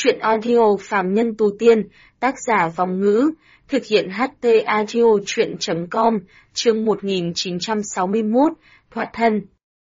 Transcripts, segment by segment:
Truyện audio Phàm Nhân Tu Tiên, tác giả Vòng Ngữ, thực hiện HT Audio Truyện.com, chương 1961, Thoát Thân.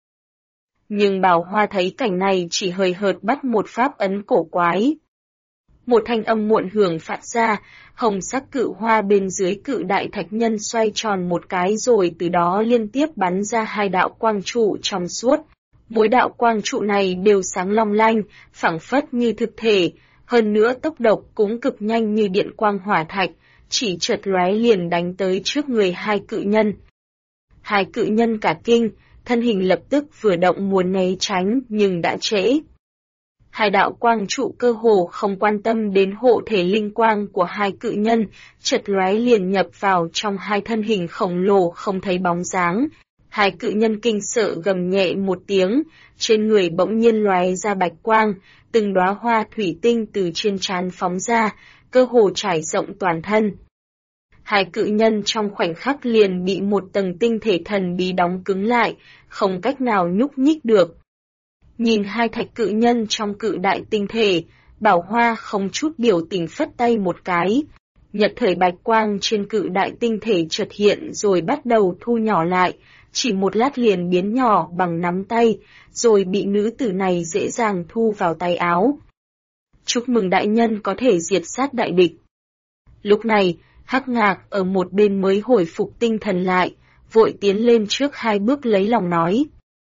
Nhưng Bảo Hoa thấy cảnh này chỉ hời hợt bắt một pháp ấn cổ quái. Một thanh âm muộn hưởng phát ra, hồng sắc cự hoa bên dưới cự đại thạch nhân xoay tròn một cái rồi từ đó liên tiếp bắn ra hai đạo quang trụ trong suốt. Mỗi đạo quang trụ này đều sáng long lanh, phảng phất như thực thể, hơn nữa tốc độ cũng cực nhanh như điện quang hỏa thạch, chỉ chợt lóe liền đánh tới trước người hai cự nhân. Hai cự nhân cả kinh, thân hình lập tức vừa động muốn né tránh nhưng đã trễ. Hai đạo quang trụ cơ hồ không quan tâm đến hộ thể linh quang của hai cự nhân, chợt lóe liền nhập vào trong hai thân hình khổng lồ không thấy bóng dáng. Hai cự nhân kinh sợ gầm nhẹ một tiếng, trên người bỗng nhiên lóe ra bạch quang, từng đóa hoa thủy tinh từ trên trán phóng ra, cơ hồ trải rộng toàn thân. Hai cự nhân trong khoảnh khắc liền bị một tầng tinh thể thần bí đóng cứng lại, không cách nào nhúc nhích được. Nhìn hai thạch cự nhân trong cự đại tinh thể, Bảo Hoa không chút biểu tình phất tay một cái. Nhật thời bạch quang trên cự đại tinh thể chợt hiện rồi bắt đầu thu nhỏ lại, chỉ một lát liền biến nhỏ bằng nắm tay, rồi bị nữ tử này dễ dàng thu vào tay áo. Chúc mừng đại nhân có thể diệt sát đại địch. Lúc này, Hắc Ngạc ở một bên mới hồi phục tinh thần lại, vội tiến lên trước hai bước lấy lòng nói.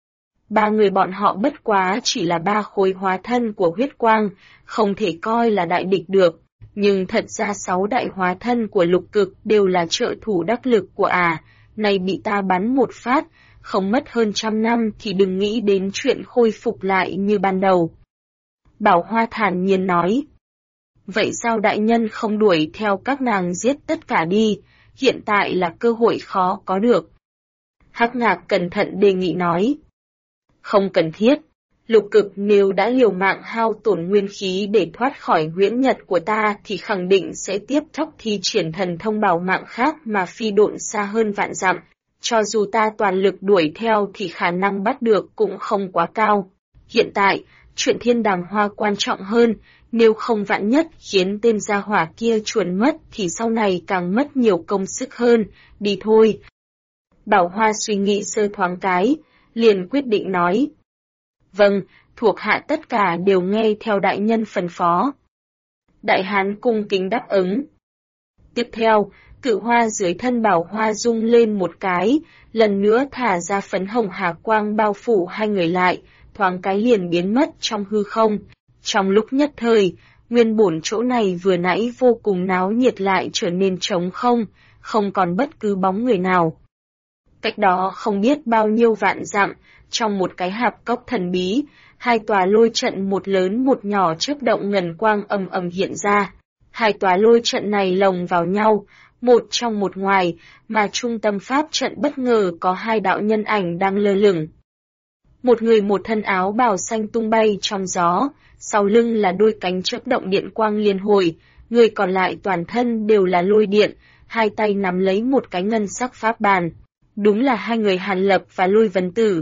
Ba người bọn họ bất quá chỉ là ba khối hóa thân của huyết quang, không thể coi là đại địch được, nhưng thật ra 6 đại hóa thân của lục cực đều là trợ thủ đắc lực của này bị ta bắn một phát, không mất hơn 100 năm thì đừng nghĩ đến chuyện khôi phục lại như ban đầu. Bảo Hoa thản nhiên nói. Vậy sao đại nhân không đuổi theo các nàng giết tất cả đi, hiện tại là cơ hội khó có được. Hắc Ngạc cẩn thận đề nghị nói. Không cần thiết, lục cực nếu đã liều mạng hao tổn nguyên khí để thoát khỏi huyễn nhật của ta thì khẳng định sẽ tiếp tục thi triển thần thông bảo mạng khác mà phi độn xa hơn vạn dặm. Cho dù ta toàn lực đuổi theo thì khả năng bắt được cũng không quá cao. Hiện tại, chuyện thiên đàng hoa quan trọng hơn, nếu không vạn nhất khiến tên gia hỏa kia chuồn mất thì sau này càng mất nhiều công sức hơn, đi thôi. Bảo Hoa suy nghĩ sơ thoáng cái, liền quyết định nói. Vâng, thuộc hạ tất cả đều nghe theo đại nhân phân phó. Đại hán cung kính đáp ứng. Tiếp theo, cự hoa dưới thân Bảo Hoa rung lên một cái, lần nữa thả ra phấn hồng hà quang bao phủ hai người lại, thoáng cái liền biến mất trong hư không. Trong lúc nhất thời, nguyên bổn chỗ này vừa nãy vô cùng náo nhiệt lại trở nên trống không, không còn bất cứ bóng người nào. Cách đó không biết bao nhiêu vạn dặm, trong một cái hạp cốc thần bí, hai tòa lôi trận một lớn một nhỏ chớp động ngần quang ầm ầm hiện ra. Hai tòa lôi trận này lồng vào nhau, một trong một ngoài, mà trung tâm pháp trận bất ngờ có hai đạo nhân ảnh đang lơ lửng. Một người một thân áo bào xanh tung bay trong gió, sau lưng là đôi cánh chớp động điện quang liên hồi, người còn lại toàn thân đều là lôi điện, hai tay nắm lấy một cái ngân sắc pháp bàn. Đúng là hai người Hàn Lập và Lôi Vấn Tử.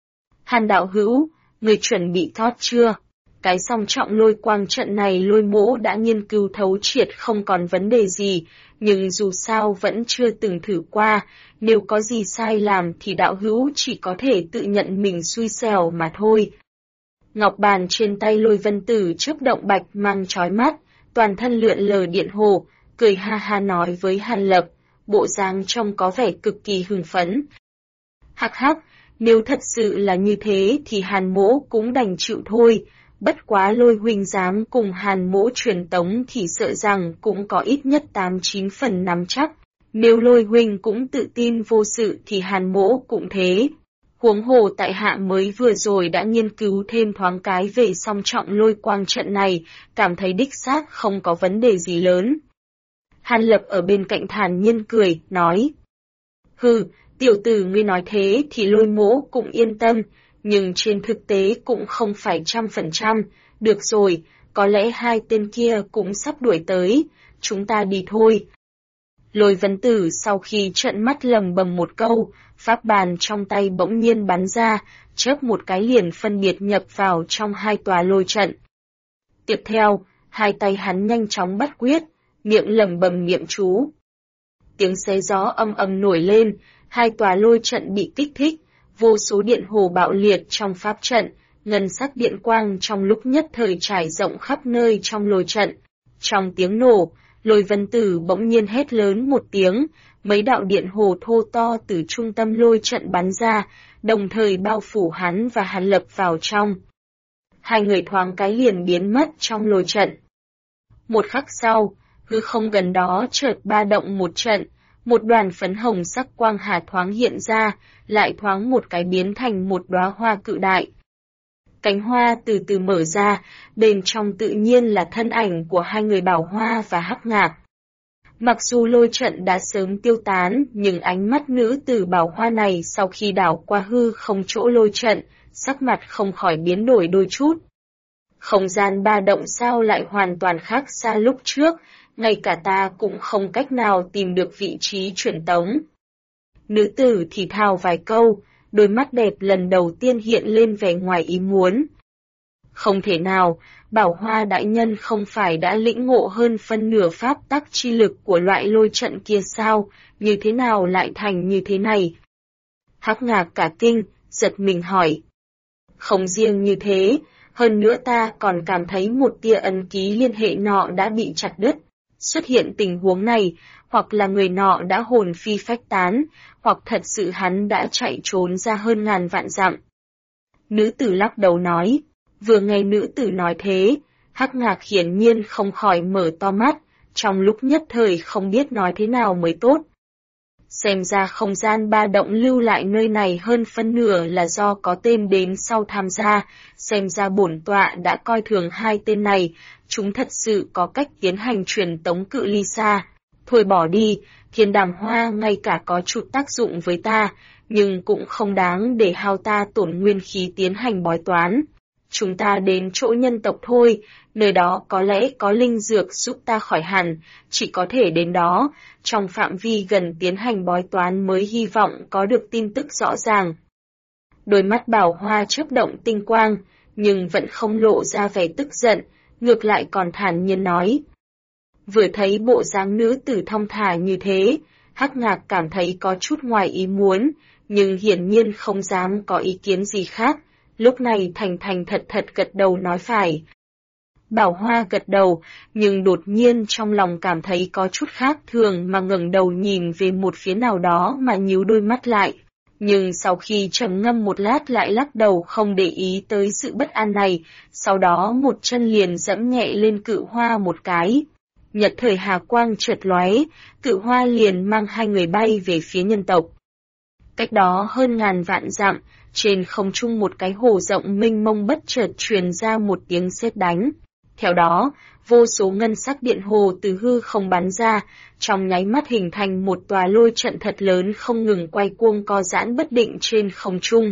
Hàn đạo hữu, người chuẩn bị thoát chưa? Cái song trọng lôi quang trận này Lôi Mỗ đã nghiên cứu thấu triệt không còn vấn đề gì, nhưng dù sao vẫn chưa từng thử qua, nếu có gì sai làm thì đạo hữu chỉ có thể tự nhận mình xui xẻo mà thôi. Ngọc bàn trên tay Lôi Vân Tử chớp động bạch mang chói mắt, toàn thân lượn lờ điện hồ, cười ha ha nói với Hàn Lập, bộ dáng trông có vẻ cực kỳ hưng phấn. Hắc hắc, nếu thật sự là như thế thì Hàn Mỗ cũng đành chịu thôi, bất quá Lôi huynh dám cùng Hàn Mỗ truyền tống thì sợ rằng cũng có ít nhất 8-9 phần nắm chắc, nếu Lôi huynh cũng tự tin vô sự thì Hàn Mỗ cũng thế. Huống hồ tại hạ mới vừa rồi đã nghiên cứu thêm thoáng cái về song trọng lôi quang trận này, cảm thấy đích xác không có vấn đề gì lớn. Hàn Lập ở bên cạnh thản nhiên cười, nói. Hừ, tiểu tử ngươi nói thế thì Lôi Mỗ cũng yên tâm, nhưng trên thực tế cũng không phải 100%. Được rồi, có lẽ hai tên kia cũng sắp đuổi tới, chúng ta đi thôi. Lôi Vấn Tử sau khi trợn mắt lầm bầm một câu, pháp bàn trong tay bỗng nhiên bắn ra, chớp một cái liền phân biệt nhập vào trong hai tòa lôi trận. Tiếp theo, hai tay hắn nhanh chóng bắt quyết, miệng lẩm bẩm niệm chú. Tiếng xé gió âm ầm nổi lên, hai tòa lôi trận bị kích thích, vô số điện hồ bạo liệt trong pháp trận, ngân sắc điện quang trong lúc nhất thời trải rộng khắp nơi trong lôi trận. Trong tiếng nổ, Lôi Vân Tử bỗng nhiên hét lớn một tiếng, mấy đạo điện hồ thô to từ trung tâm lôi trận bắn ra, đồng thời bao phủ hắn và Hàn Lập vào trong. Hai người thoáng cái liền biến mất trong lôi trận. Một khắc sau, hư không gần đó chợt ba động một trận, một đoàn phấn hồng sắc quang hà thoáng hiện ra, lại thoáng một cái biến thành một đóa hoa cự đại. Cánh hoa từ từ mở ra, bên trong tự nhiên là thân ảnh của hai người Bảo Hoa và Hắc Ngạc. Mặc dù lôi trận đã sớm tiêu tán, nhưng ánh mắt nữ tử Bảo Hoa này sau khi đảo qua hư không chỗ lôi trận, sắc mặt không khỏi biến đổi đôi chút. Không gian ba động sao lại hoàn toàn khác xa lúc trước, ngay cả ta cũng không cách nào tìm được vị trí truyền tống. Nữ tử thì thào vài câu, đôi mắt đẹp lần đầu tiên hiện lên vẻ ngoài ý muốn. Không thể nào, Bảo Hoa đại nhân không phải đã lĩnh ngộ hơn phân nửa pháp tắc chi lực của loại lôi trận kia sao, như thế nào lại thành như thế này? Hắc Ngạc cả kinh, giật mình hỏi. Không riêng như thế, hơn nữa ta còn cảm thấy một tia ấn ký liên hệ nọ đã bị chặt đứt. Xuất hiện tình huống này, hoặc là người nọ đã hồn phi phách tán, hoặc thật sự hắn đã chạy trốn ra hơn ngàn vạn dặm. Nữ tử lắc đầu nói, vừa nghe nữ tử nói thế, Hắc Ngạc hiển nhiên không khỏi mở to mắt, trong lúc nhất thời không biết nói thế nào mới tốt. Xem ra không gian ba động lưu lại nơi này hơn phân nửa là do có tên đến sau tham gia, xem ra bổn tọa đã coi thường hai tên này, chúng thật sự có cách tiến hành truyền tống cự ly xa. Thôi bỏ đi, Thiên Đàm Hoa ngay cả có chút tác dụng với ta, nhưng cũng không đáng để hao ta tổn nguyên khí tiến hành bói toán. Chúng ta đến chỗ nhân tộc thôi, nơi đó có lẽ có linh dược giúp ta khỏi hẳn, chỉ có thể đến đó, trong phạm vi gần tiến hành bói toán mới hy vọng có được tin tức rõ ràng. Đôi mắt Bảo Hoa chớp động tinh quang, nhưng vẫn không lộ ra vẻ tức giận, ngược lại còn thản nhiên nói. Vừa thấy bộ dáng nữ tử thong thả như thế, Hắc Ngạc cảm thấy có chút ngoài ý muốn, nhưng hiển nhiên không dám có ý kiến gì khác, lúc này thành thành thật thật gật đầu nói phải. Bảo Hoa gật đầu, nhưng đột nhiên trong lòng cảm thấy có chút khác thường mà ngẩng đầu nhìn về một phía nào đó mà nhíu đôi mắt lại. Nhưng sau khi trầm ngâm một lát lại lắc đầu không để ý tới sự bất an này, sau đó một chân liền dẫm nhẹ lên cự hoa một cái. Nhật thời hà quang chợt lóe, cự hoa liền mang hai người bay về phía nhân tộc. Cách đó hơn ngàn vạn dặm, trên không trung một cái hồ rộng mênh mông bất chợt truyền ra một tiếng sét đánh. Theo đó, vô số ngân sắc điện hồ từ hư không bắn ra, trong nháy mắt hình thành một tòa lôi trận thật lớn không ngừng quay cuông co giãn bất định trên không trung.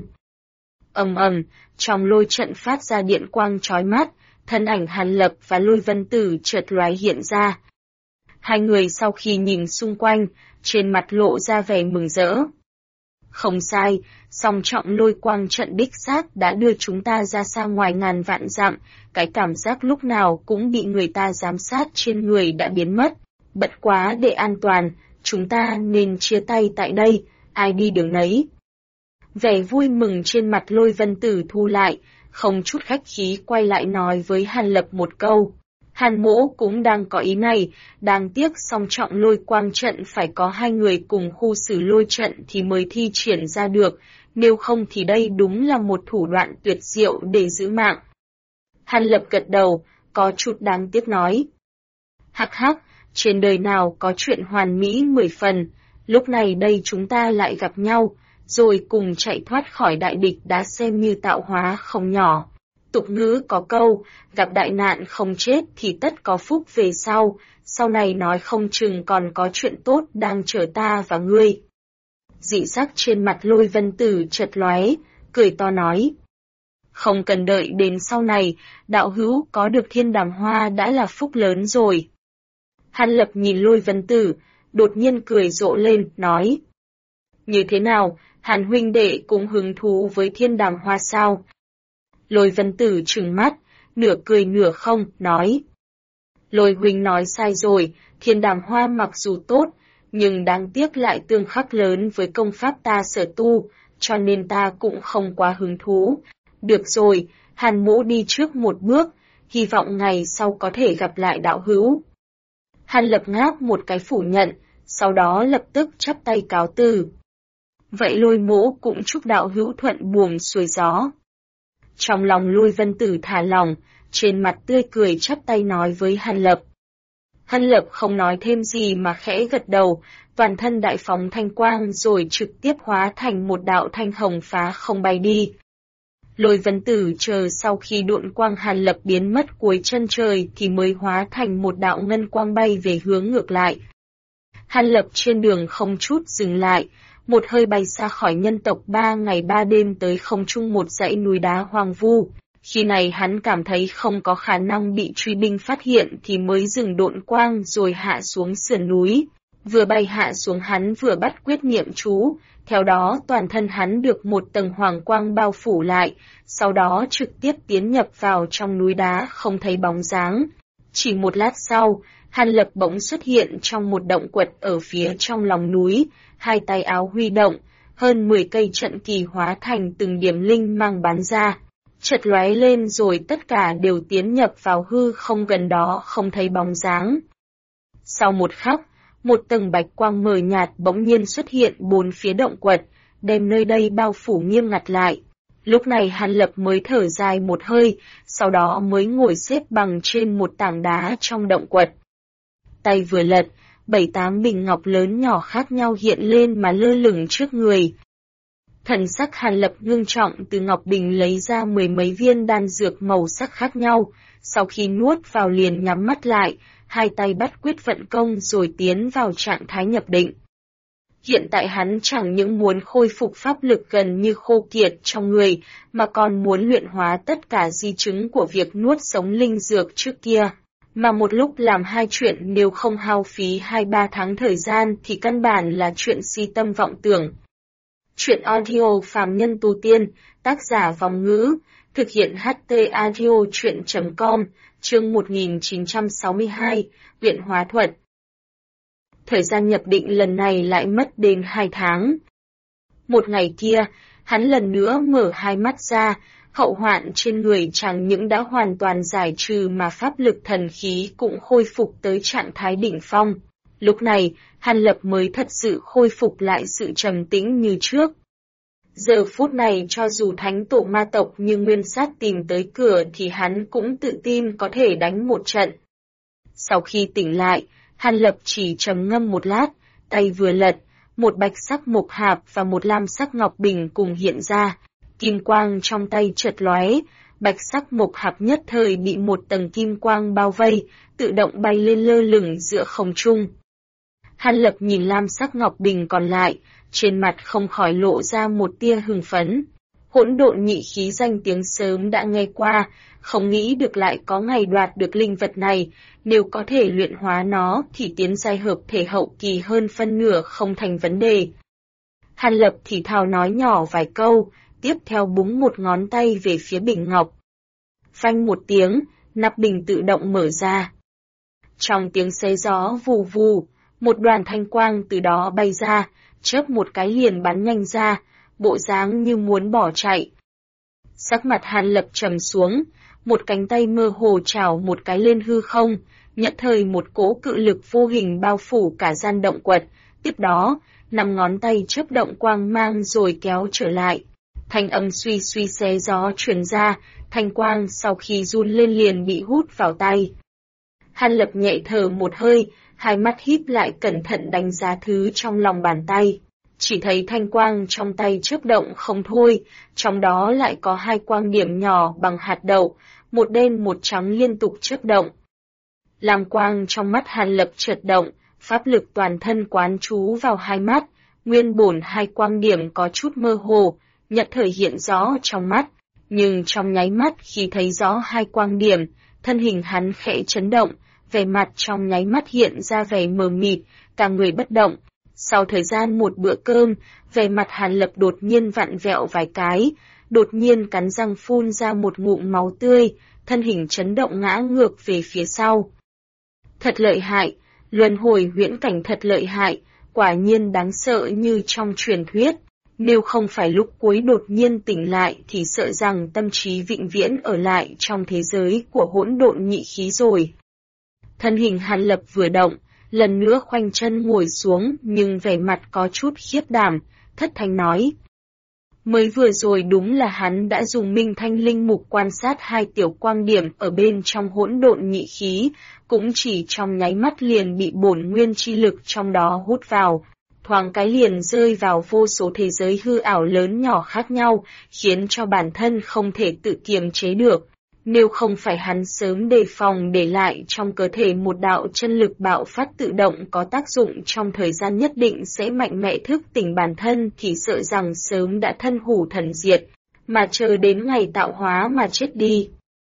Ầm ầm, trong lôi trận phát ra điện quang chói mắt, thân ảnh Hàn Lập và Lôi Vân Tử chợt lóe hiện ra. Hai người sau khi nhìn xung quanh, trên mặt lộ ra vẻ mừng rỡ. Không sai, song trọng lôi quang trận đích xác đã đưa chúng ta ra xa ngoài ngàn vạn dặm, cái cảm giác lúc nào cũng bị người ta giám sát trên người đã biến mất. Bất quá để an toàn, chúng ta nên chia tay tại đây, ai đi đường nấy. Vẻ vui mừng trên mặt Lôi Vân Tử thu lại, không chút khách khí quay lại nói với Hàn Lập một câu. Hàn Mỗ cũng đang có ý này, đáng tiếc song trọng lôi quang trận phải có hai người cùng khu xử lôi trận thì mới thi triển ra được, nếu không thì đây đúng là một thủ đoạn tuyệt diệu để giữ mạng. Hàn Lập gật đầu, có chút đáng tiếc nói. Hắc hắc, trên đời nào có chuyện hoàn mỹ 10 phần, lúc này đây chúng ta lại gặp nhau, rồi cùng chạy thoát khỏi đại địch đã xem như tạo hóa không nhỏ. Tục ngữ có câu, gặp đại nạn không chết thì tất có phúc về sau này nói không chừng còn có chuyện tốt đang chờ ta và ngươi. Dị sắc trên mặt Lôi Vân Tử chợt lóe, cười to nói. Không cần đợi đến sau này, đạo hữu có được Thiên Đàm Hoa đã là phúc lớn rồi. Hàn Lập nhìn Lôi Vân Tử, đột nhiên cười rộ lên, nói. Như thế nào, Hàn huynh đệ cũng hứng thú với Thiên Đàm Hoa sao? Lôi Vân Tử trừng mắt, nửa cười nửa không, nói. Lôi huynh nói sai rồi, Thiên Đàm Hoa mặc dù tốt, nhưng đáng tiếc lại tương khắc lớn với công pháp ta sở tu, cho nên ta cũng không quá hứng thú. Được rồi, Hàn Mỗ đi trước một bước, hy vọng ngày sau có thể gặp lại đạo hữu. Hàn Lập ngáp một cái phủ nhận, sau đó lập tức chắp tay cáo từ. Vậy Lôi Mỗ cũng chúc đạo hữu thuận buồm xuôi gió. Trong lòng Lôi Vân Tử thả lỏng, trên mặt tươi cười chắp tay nói với Hàn Lập. Hàn Lập không nói thêm gì mà khẽ gật đầu, toàn thân đại phóng thanh quang rồi trực tiếp hóa thành một đạo thanh hồng phá không bay đi. Lôi Vân Tử chờ sau khi độn quang Hàn Lập biến mất cuối chân trời thì mới hóa thành một đạo ngân quang bay về hướng ngược lại. Hàn Lập trên đường không chút dừng lại, một hơi bay xa khỏi nhân tộc 3 ngày 3 đêm tới không trung một dãy núi đá hoang vu. Khi này hắn cảm thấy không có khả năng bị truy binh phát hiện thì mới dừng độn quang rồi hạ xuống sườn núi. Vừa bay hạ xuống hắn vừa bắt quyết niệm chú, theo đó toàn thân hắn được một tầng hoàng quang bao phủ lại, sau đó trực tiếp tiến nhập vào trong núi đá không thấy bóng dáng. Chỉ một lát sau, Hàn Lập bỗng xuất hiện trong một động quật ở phía trong lòng núi, hai tay áo huy động, hơn 10 cây trận kỳ hóa thành từng điểm linh mang bắn ra. Chợt lóe lên rồi tất cả đều tiến nhập vào hư không gần đó không thấy bóng dáng. Sau một khắc, một tầng bạch quang mờ nhạt bỗng nhiên xuất hiện bốn phía động quật, đem nơi đây bao phủ nghiêm ngặt lại. Lúc này Hàn Lập mới thở dài một hơi, sau đó mới ngồi xếp bằng trên một tảng đá trong động quật. Tay vừa lật, 7-8 bình ngọc lớn nhỏ khác nhau hiện lên mà lơ lửng trước người. Thần sắc Hàn Lập ngưng trọng từ ngọc bình lấy ra 10 mấy viên đan dược màu sắc khác nhau, sau khi nuốt vào liền nhắm mắt lại, hai tay bắt quyết vận công rồi tiến vào trạng thái nhập định. Hiện tại hắn chẳng những muốn khôi phục pháp lực gần như khô kiệt trong người, mà còn muốn luyện hóa tất cả di chứng của việc nuốt sống linh dược trước kia. Mà một lúc làm hai chuyện nếu không hao phí 2-3 tháng thời gian thì căn bản là chuyện si tâm vọng tưởng. Chuyện audio phàm nhân tu tiên, tác giả Vòng Ngữ, thực hiện HT audio chuyện.com, chương 1962, luyện hóa thuật. Thời gian nhập định lần này lại mất đến 2 tháng. Một ngày kia, hắn lần nữa mở hai mắt ra, hậu hoạn trên người chẳng những đã hoàn toàn giải trừ mà pháp lực thần khí cũng khôi phục tới trạng thái đỉnh phong. Lúc này, Hàn Lập mới thật sự khôi phục lại sự trầm tĩnh như trước. Giờ phút này cho dù thánh tổ ma tộc như Nguyên Sát tìm tới cửa thì hắn cũng tự tin có thể đánh một trận. Sau khi tỉnh lại, Hàn Lập chỉ trầm ngâm một lát, tay vừa lật, một bạch sắc mộc hạp và một lam sắc ngọc bình cùng hiện ra. Kim quang trong tay chợt lóe, bạch sắc mộc hạp nhất thời bị một tầng kim quang bao vây, tự động bay lên lơ lửng giữa không trung. Hàn Lập nhìn lam sắc ngọc bình còn lại, trên mặt không khỏi lộ ra một tia hưng phấn. Hỗn độn nhị khí danh tiếng sớm đã nghe qua, không nghĩ được lại có ngày đoạt được linh vật này, nếu có thể luyện hóa nó thì tiến giai hợp thể hậu kỳ hơn phân nửa không thành vấn đề. Hàn Lập thì thào nói nhỏ vài câu, tiếp theo búng một ngón tay về phía bình ngọc. Phanh một tiếng, nắp bình tự động mở ra. Trong tiếng xé gió vù vù, một đoàn thanh quang từ đó bay ra, chớp một cái liền bắn nhanh ra, bộ dáng như muốn bỏ chạy. Sắc mặt Hàn Lập trầm xuống, một cánh tay mơ hồ chảo một cái lên hư không, nhất thời một cỗ cự lực vô hình bao phủ cả gian động quật, tiếp đó, 5 ngón tay chớp động quang mang rồi kéo trở lại. Thanh âm suy suy xé gió truyền ra, thanh quang sau khi run lên liền bị hút vào tay. Hàn Lập nhẹ thở một hơi, hai mắt híp lại cẩn thận đánh giá thứ trong lòng bàn tay. Chỉ thấy thanh quang trong tay chớp động không thôi, trong đó lại có 2 quang điểm nhỏ bằng hạt đậu, một đen một trắng liên tục chớp động. Lam quang trong mắt Hàn Lập chợt động, pháp lực toàn thân quán chú vào hai mắt, nguyên bổn 2 quang điểm có chút mơ hồ, nhất thời hiện rõ trong mắt, nhưng trong nháy mắt khi thấy rõ 2 quang điểm, thân hình hắn khẽ chấn động, vẻ mặt trong nháy mắt hiện ra vẻ mờ mịt, cả người bất động. Sau thời gian một bữa cơm, vẻ mặt Hàn Lập đột nhiên vặn vẹo vài cái, đột nhiên cắn răng phun ra một ngụm máu tươi, thân hình chấn động ngã ngược về phía sau. Thật lợi hại, luân hồi huyễn cảnh thật lợi hại, quả nhiên đáng sợ như trong truyền thuyết. Nếu không phải lúc cuối đột nhiên tỉnh lại thì sợ rằng tâm trí vĩnh viễn ở lại trong thế giới của hỗn độn nhị khí rồi. Thân hình Hàn Lập vừa động, lần nữa khoanh chân ngồi xuống nhưng vẻ mặt có chút khiếp đảm, thất thanh nói. Mới vừa rồi đúng là hắn đã dùng minh thanh linh mục quan sát hai tiểu quang điểm ở bên trong hỗn độn nhị khí, cũng chỉ trong nháy mắt liền bị bổn nguyên chi lực trong đó hút vào, thoáng cái liền rơi vào vô số thế giới hư ảo lớn nhỏ khác nhau, khiến cho bản thân không thể tự kiềm chế được. Nếu không phải hắn sớm đề phòng để lại trong cơ thể một đạo chân lực bạo phát tự động có tác dụng trong thời gian nhất định sẽ mạnh mẽ thức tỉnh bản thân thì sợ rằng sớm đã thân hủ thần diệt, mà chờ đến ngày tạo hóa mà chết đi.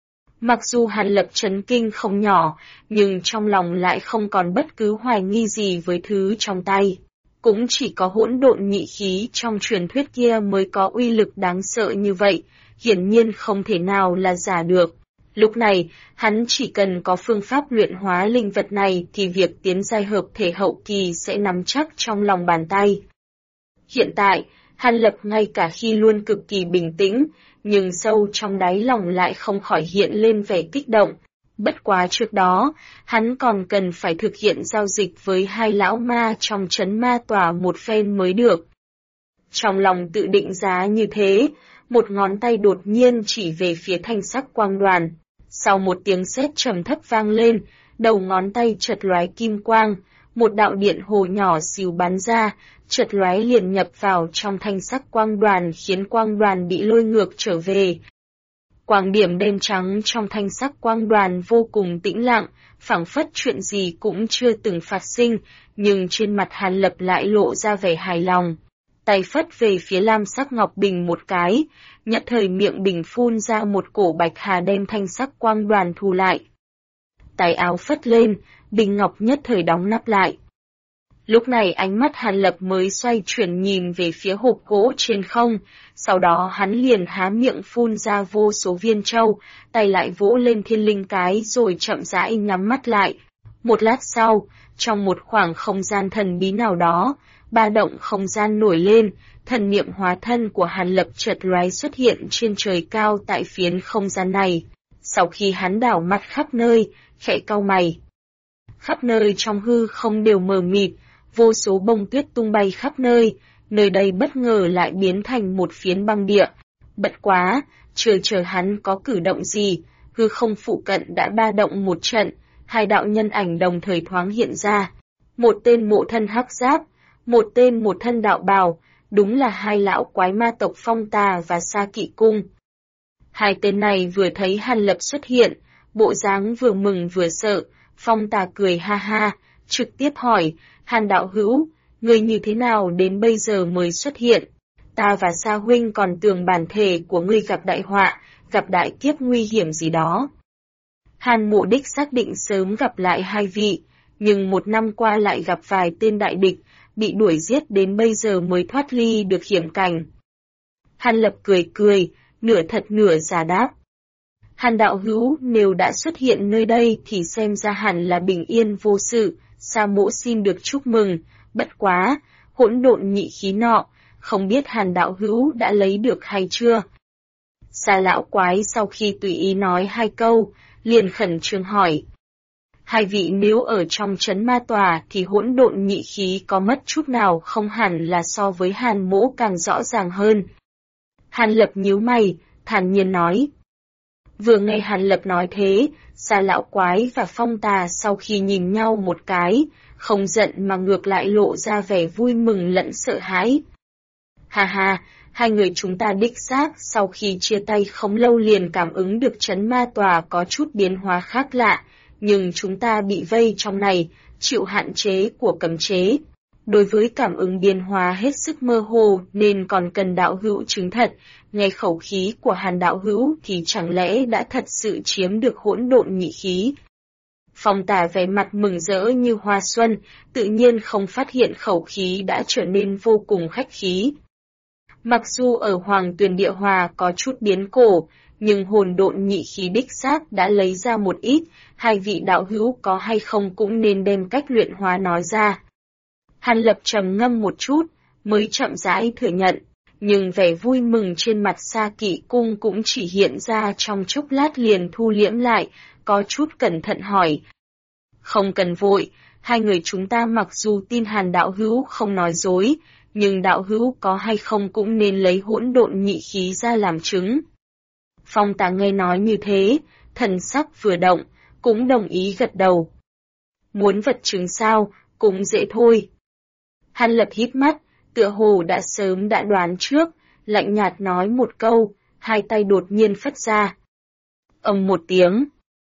Mặc dù Hàn Lập chấn kinh không nhỏ, nhưng trong lòng lại không còn bất cứ hoài nghi gì với thứ trong tay. Cũng chỉ có hỗn độn nhị khí trong truyền thuyết kia mới có uy lực đáng sợ như vậy, hiển nhiên không thể nào là giả được. Lúc này, hắn chỉ cần có phương pháp luyện hóa linh vật này thì việc tiến giai hợp thể hậu kỳ sẽ nắm chắc trong lòng bàn tay. Hiện tại, Hàn Lập ngay cả khi luôn cực kỳ bình tĩnh, nhưng sâu trong đáy lòng lại không khỏi hiện lên vẻ kích động. Bất quá trước đó, hắn còn cần phải thực hiện giao dịch với hai lão ma trong trấn ma tòa một phen mới được. Trong lòng tự định giá như thế, một ngón tay đột nhiên chỉ về phía thanh sắc quang đoàn. Sau một tiếng sét trầm thấp vang lên, đầu ngón tay chợt lóe kim quang, một đạo điện hồ nhỏ xíu bắn ra, chợt lóe liền nhập vào trong thanh sắc quang đoàn khiến quang đoàn bị lôi ngược trở về. Quang điểm đen trắng trong thanh sắc quang đoàn vô cùng tĩnh lặng, phảng phất chuyện gì cũng chưa từng phát sinh, nhưng trên mặt Hàn Lập lại lộ ra vẻ hài lòng. Tay phất về phía lam sắc ngọc bình một cái, nhất thời miệng bình phun ra một cổ bạch hà đem thanh sắc quang đoàn thu lại. Tay áo phất lên, bình ngọc nhất thời đóng nắp lại. Lúc này ánh mắt Hàn Lập mới xoay chuyển nhìn về phía hộp gỗ trên không, sau đó hắn liền há miệng phun ra vô số viên châu, tay lại vỗ lên thiên linh cái rồi chậm rãi nhắm mắt lại. Một lát sau, trong một khoảng không gian thần bí nào đó, ba động không gian nổi lên, thần niệm hóa thân của Hàn Lập chợt lóe xuất hiện trên trời cao tại phiến không gian này. Sau khi hắn đảo mắt khắp nơi, khẽ cau mày. Khắp nơi trong hư không đều mờ mịt, vô số bông tuyết tung bay khắp nơi, nơi đây bất ngờ lại biến thành một phiến băng địa. Bất quá, chờ hắn có cử động gì, hư không phụ cận đã ba động một trận, hai đạo nhân ảnh đồng thời thoáng hiện ra. Một tên mộ thân hắc giáp, một tên một thân đạo bào, đúng là hai lão quái ma tộc Phong Tà và Sa Kỵ Cung. Hai tên này vừa thấy Hàn Lập xuất hiện, bộ dáng vừa mừng vừa sợ, Phong Tà cười ha ha, trực tiếp hỏi, Hàn đạo hữu, ngươi như thế nào đến bây giờ mới xuất hiện? Ta và Sa huynh còn tưởng bản thể của ngươi gặp đại họa, gặp đại kiếp nguy hiểm gì đó. Hàn Mộ đích xác định sớm gặp lại hai vị, nhưng một năm qua lại gặp vài tên đại địch, bị đuổi giết đến bây giờ mới thoát ly được hiểm cảnh. Hàn Lập cười, nửa thật nửa giả đáp. Hàn đạo hữu nếu đã xuất hiện nơi đây thì xem ra hẳn là bình yên vô sự, Sa Mộ xin được chúc mừng, bất quá, hỗn độn nhị khí nọ, không biết Hàn đạo hữu đã lấy được hay chưa? Sa lão quái sau khi tùy ý nói hai câu, liền khẩn trương hỏi. Hai vị nếu ở trong trấn ma tòa thì hỗn độn nhị khí có mất chút nào không hẳn là so với Hàn Mỗ càng rõ ràng hơn. Hàn Lập nhíu mày, thản nhiên nói. Vừa nghe Hàn Lập nói thế, Sa lão quái và Phong Tà sau khi nhìn nhau một cái, không giận mà ngược lại lộ ra vẻ vui mừng lẫn sợ hãi. Ha ha, hai người chúng ta đích xác sau khi chia tay không lâu liền cảm ứng được trấn ma tòa có chút biến hóa khác lạ, nhưng chúng ta bị vây trong này, chịu hạn chế của cấm chế. Đối với cảm ứng biến hóa hết sức mơ hồ nên còn cần đạo hữu chứng thật, nghe khẩu khí của Hàn đạo hữu thì chẳng lẽ đã thật sự chiếm được hỗn độn nhị khí. Phong Tà vẻ mặt mừng rỡ như hoa xuân, tự nhiên không phát hiện khẩu khí đã trở nên vô cùng khách khí. Mặc dù ở Hoàng Tuyền Địa Hòa có chút biến cổ, nhưng hỗn độn nhị khí đích xác đã lấy ra một ít, hai vị đạo hữu có hay không cũng nên đem cách luyện hóa nói ra. Hàn Lập trầm ngâm một chút, mới chậm rãi thừa nhận, nhưng vẻ vui mừng trên mặt Sa Kỵ Cung cũng chỉ hiện ra trong chốc lát liền thu liễm lại, có chút cẩn thận hỏi. Không cần vội, hai người chúng ta mặc dù tin Hàn đạo hữu không nói dối, nhưng đạo hữu có hay không cũng nên lấy hỗn độn nhị khí ra làm chứng. Phong Tà nghe nói như thế, thần sắc vừa động, cũng đồng ý gật đầu. Muốn vật chứng sao, cũng dễ thôi. Hàn Lập hít mắt, tựa hồ đã sớm đã đoán trước, lạnh nhạt nói một câu, hai tay đột nhiên phất ra. Ầm một tiếng.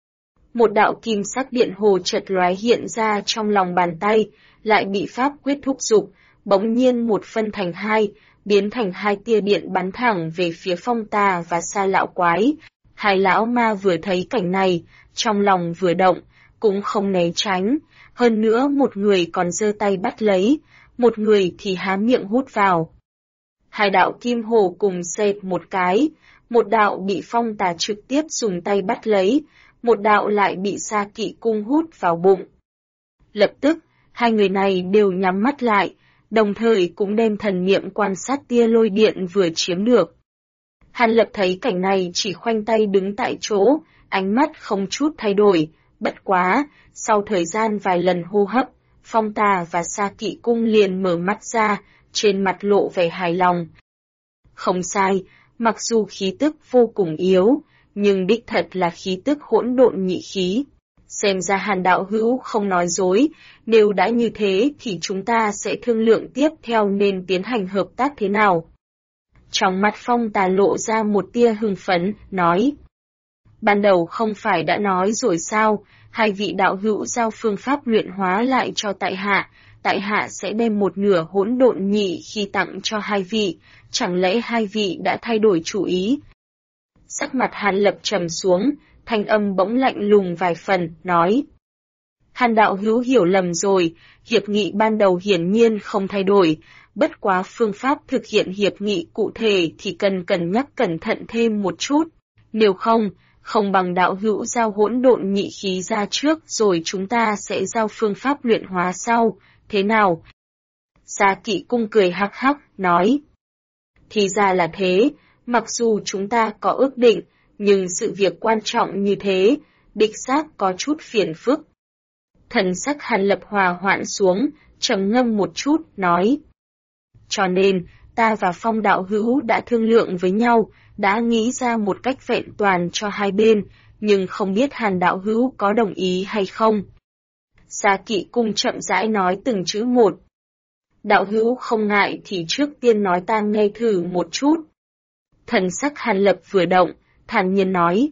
Một đạo kim sắc điện hồ chợt lóe hiện ra trong lòng bàn tay, lại bị pháp quyết thúc giục, bỗng nhiên một phân thành hai, biến thành hai tia điện bắn thẳng về phía Phong Tà và Sa lão quái. Hai lão ma vừa thấy cảnh này, trong lòng vừa động, cũng không né tránh, hơn nữa một người còn giơ tay bắt lấy, một người thì há miệng hút vào. Hai đạo kim hồ cùng xẹt một cái, một đạo bị Phong Tà trực tiếp dùng tay bắt lấy, một đạo lại bị Sa Kỵ Cung hút vào bụng. Lập tức, hai người này đều nhắm mắt lại, đồng thời cũng đem thần niệm quan sát tia lôi điện vừa chiếm được. Hàn Lập thấy cảnh này chỉ khoanh tay đứng tại chỗ, ánh mắt không chút thay đổi, bất quá, sau thời gian vài lần hô hấp, Phong Tà và Sa Kỵ Cung liền mở mắt ra, trên mặt lộ vẻ hài lòng. Không sai, mặc dù khí tức vô cùng yếu, nhưng đích thật là khí tức hỗn độn nhị khí. Xem ra Hàn đạo hữu không nói dối, nếu đã như thế thì chúng ta sẽ thương lượng tiếp theo nên tiến hành hợp tác thế nào. Trong mắt Phong Tà lộ ra một tia hưng phấn, nói. Ban đầu không phải đã nói rồi sao, hai vị đạo hữu giao phương pháp luyện hóa lại cho tại hạ sẽ đem một nửa hỗn độn nhị khí tặng cho hai vị, chẳng lẽ hai vị đã thay đổi chủ ý? Sắc mặt Hàn Lập trầm xuống, thanh âm bỗng lạnh lùng vài phần, nói. Hàn đạo hữu hiểu lầm rồi, hiệp nghị ban đầu hiển nhiên không thay đổi, bất quá phương pháp thực hiện hiệp nghị cụ thể thì cần cân nhắc cẩn thận thêm một chút, nếu không bằng đạo hữu giao hỗn độn nhị khí ra trước rồi chúng ta sẽ giao phương pháp luyện hóa sau, thế nào? Sa Kỵ Cung cười hắc hắc, nói. Thì ra là thế, mặc dù chúng ta có ước định, nhưng sự việc quan trọng như thế, đích xác có chút phiền phức. Thần sắc Hàn Lập hòa hoãn xuống, trầm ngâm một chút, nói. Cho nên, ta và Phong đạo hữu đã thương lượng với nhau, đã nghĩ ra một cách vẹn toàn cho hai bên, nhưng không biết Hàn đạo hữu có đồng ý hay không. Sa Kỵ Cung chậm rãi nói từng chữ một. Đạo hữu không ngại thì trước tiên nói ta nghe thử một chút. Thần sắc Hàn Lập vừa động, thản nhiên nói.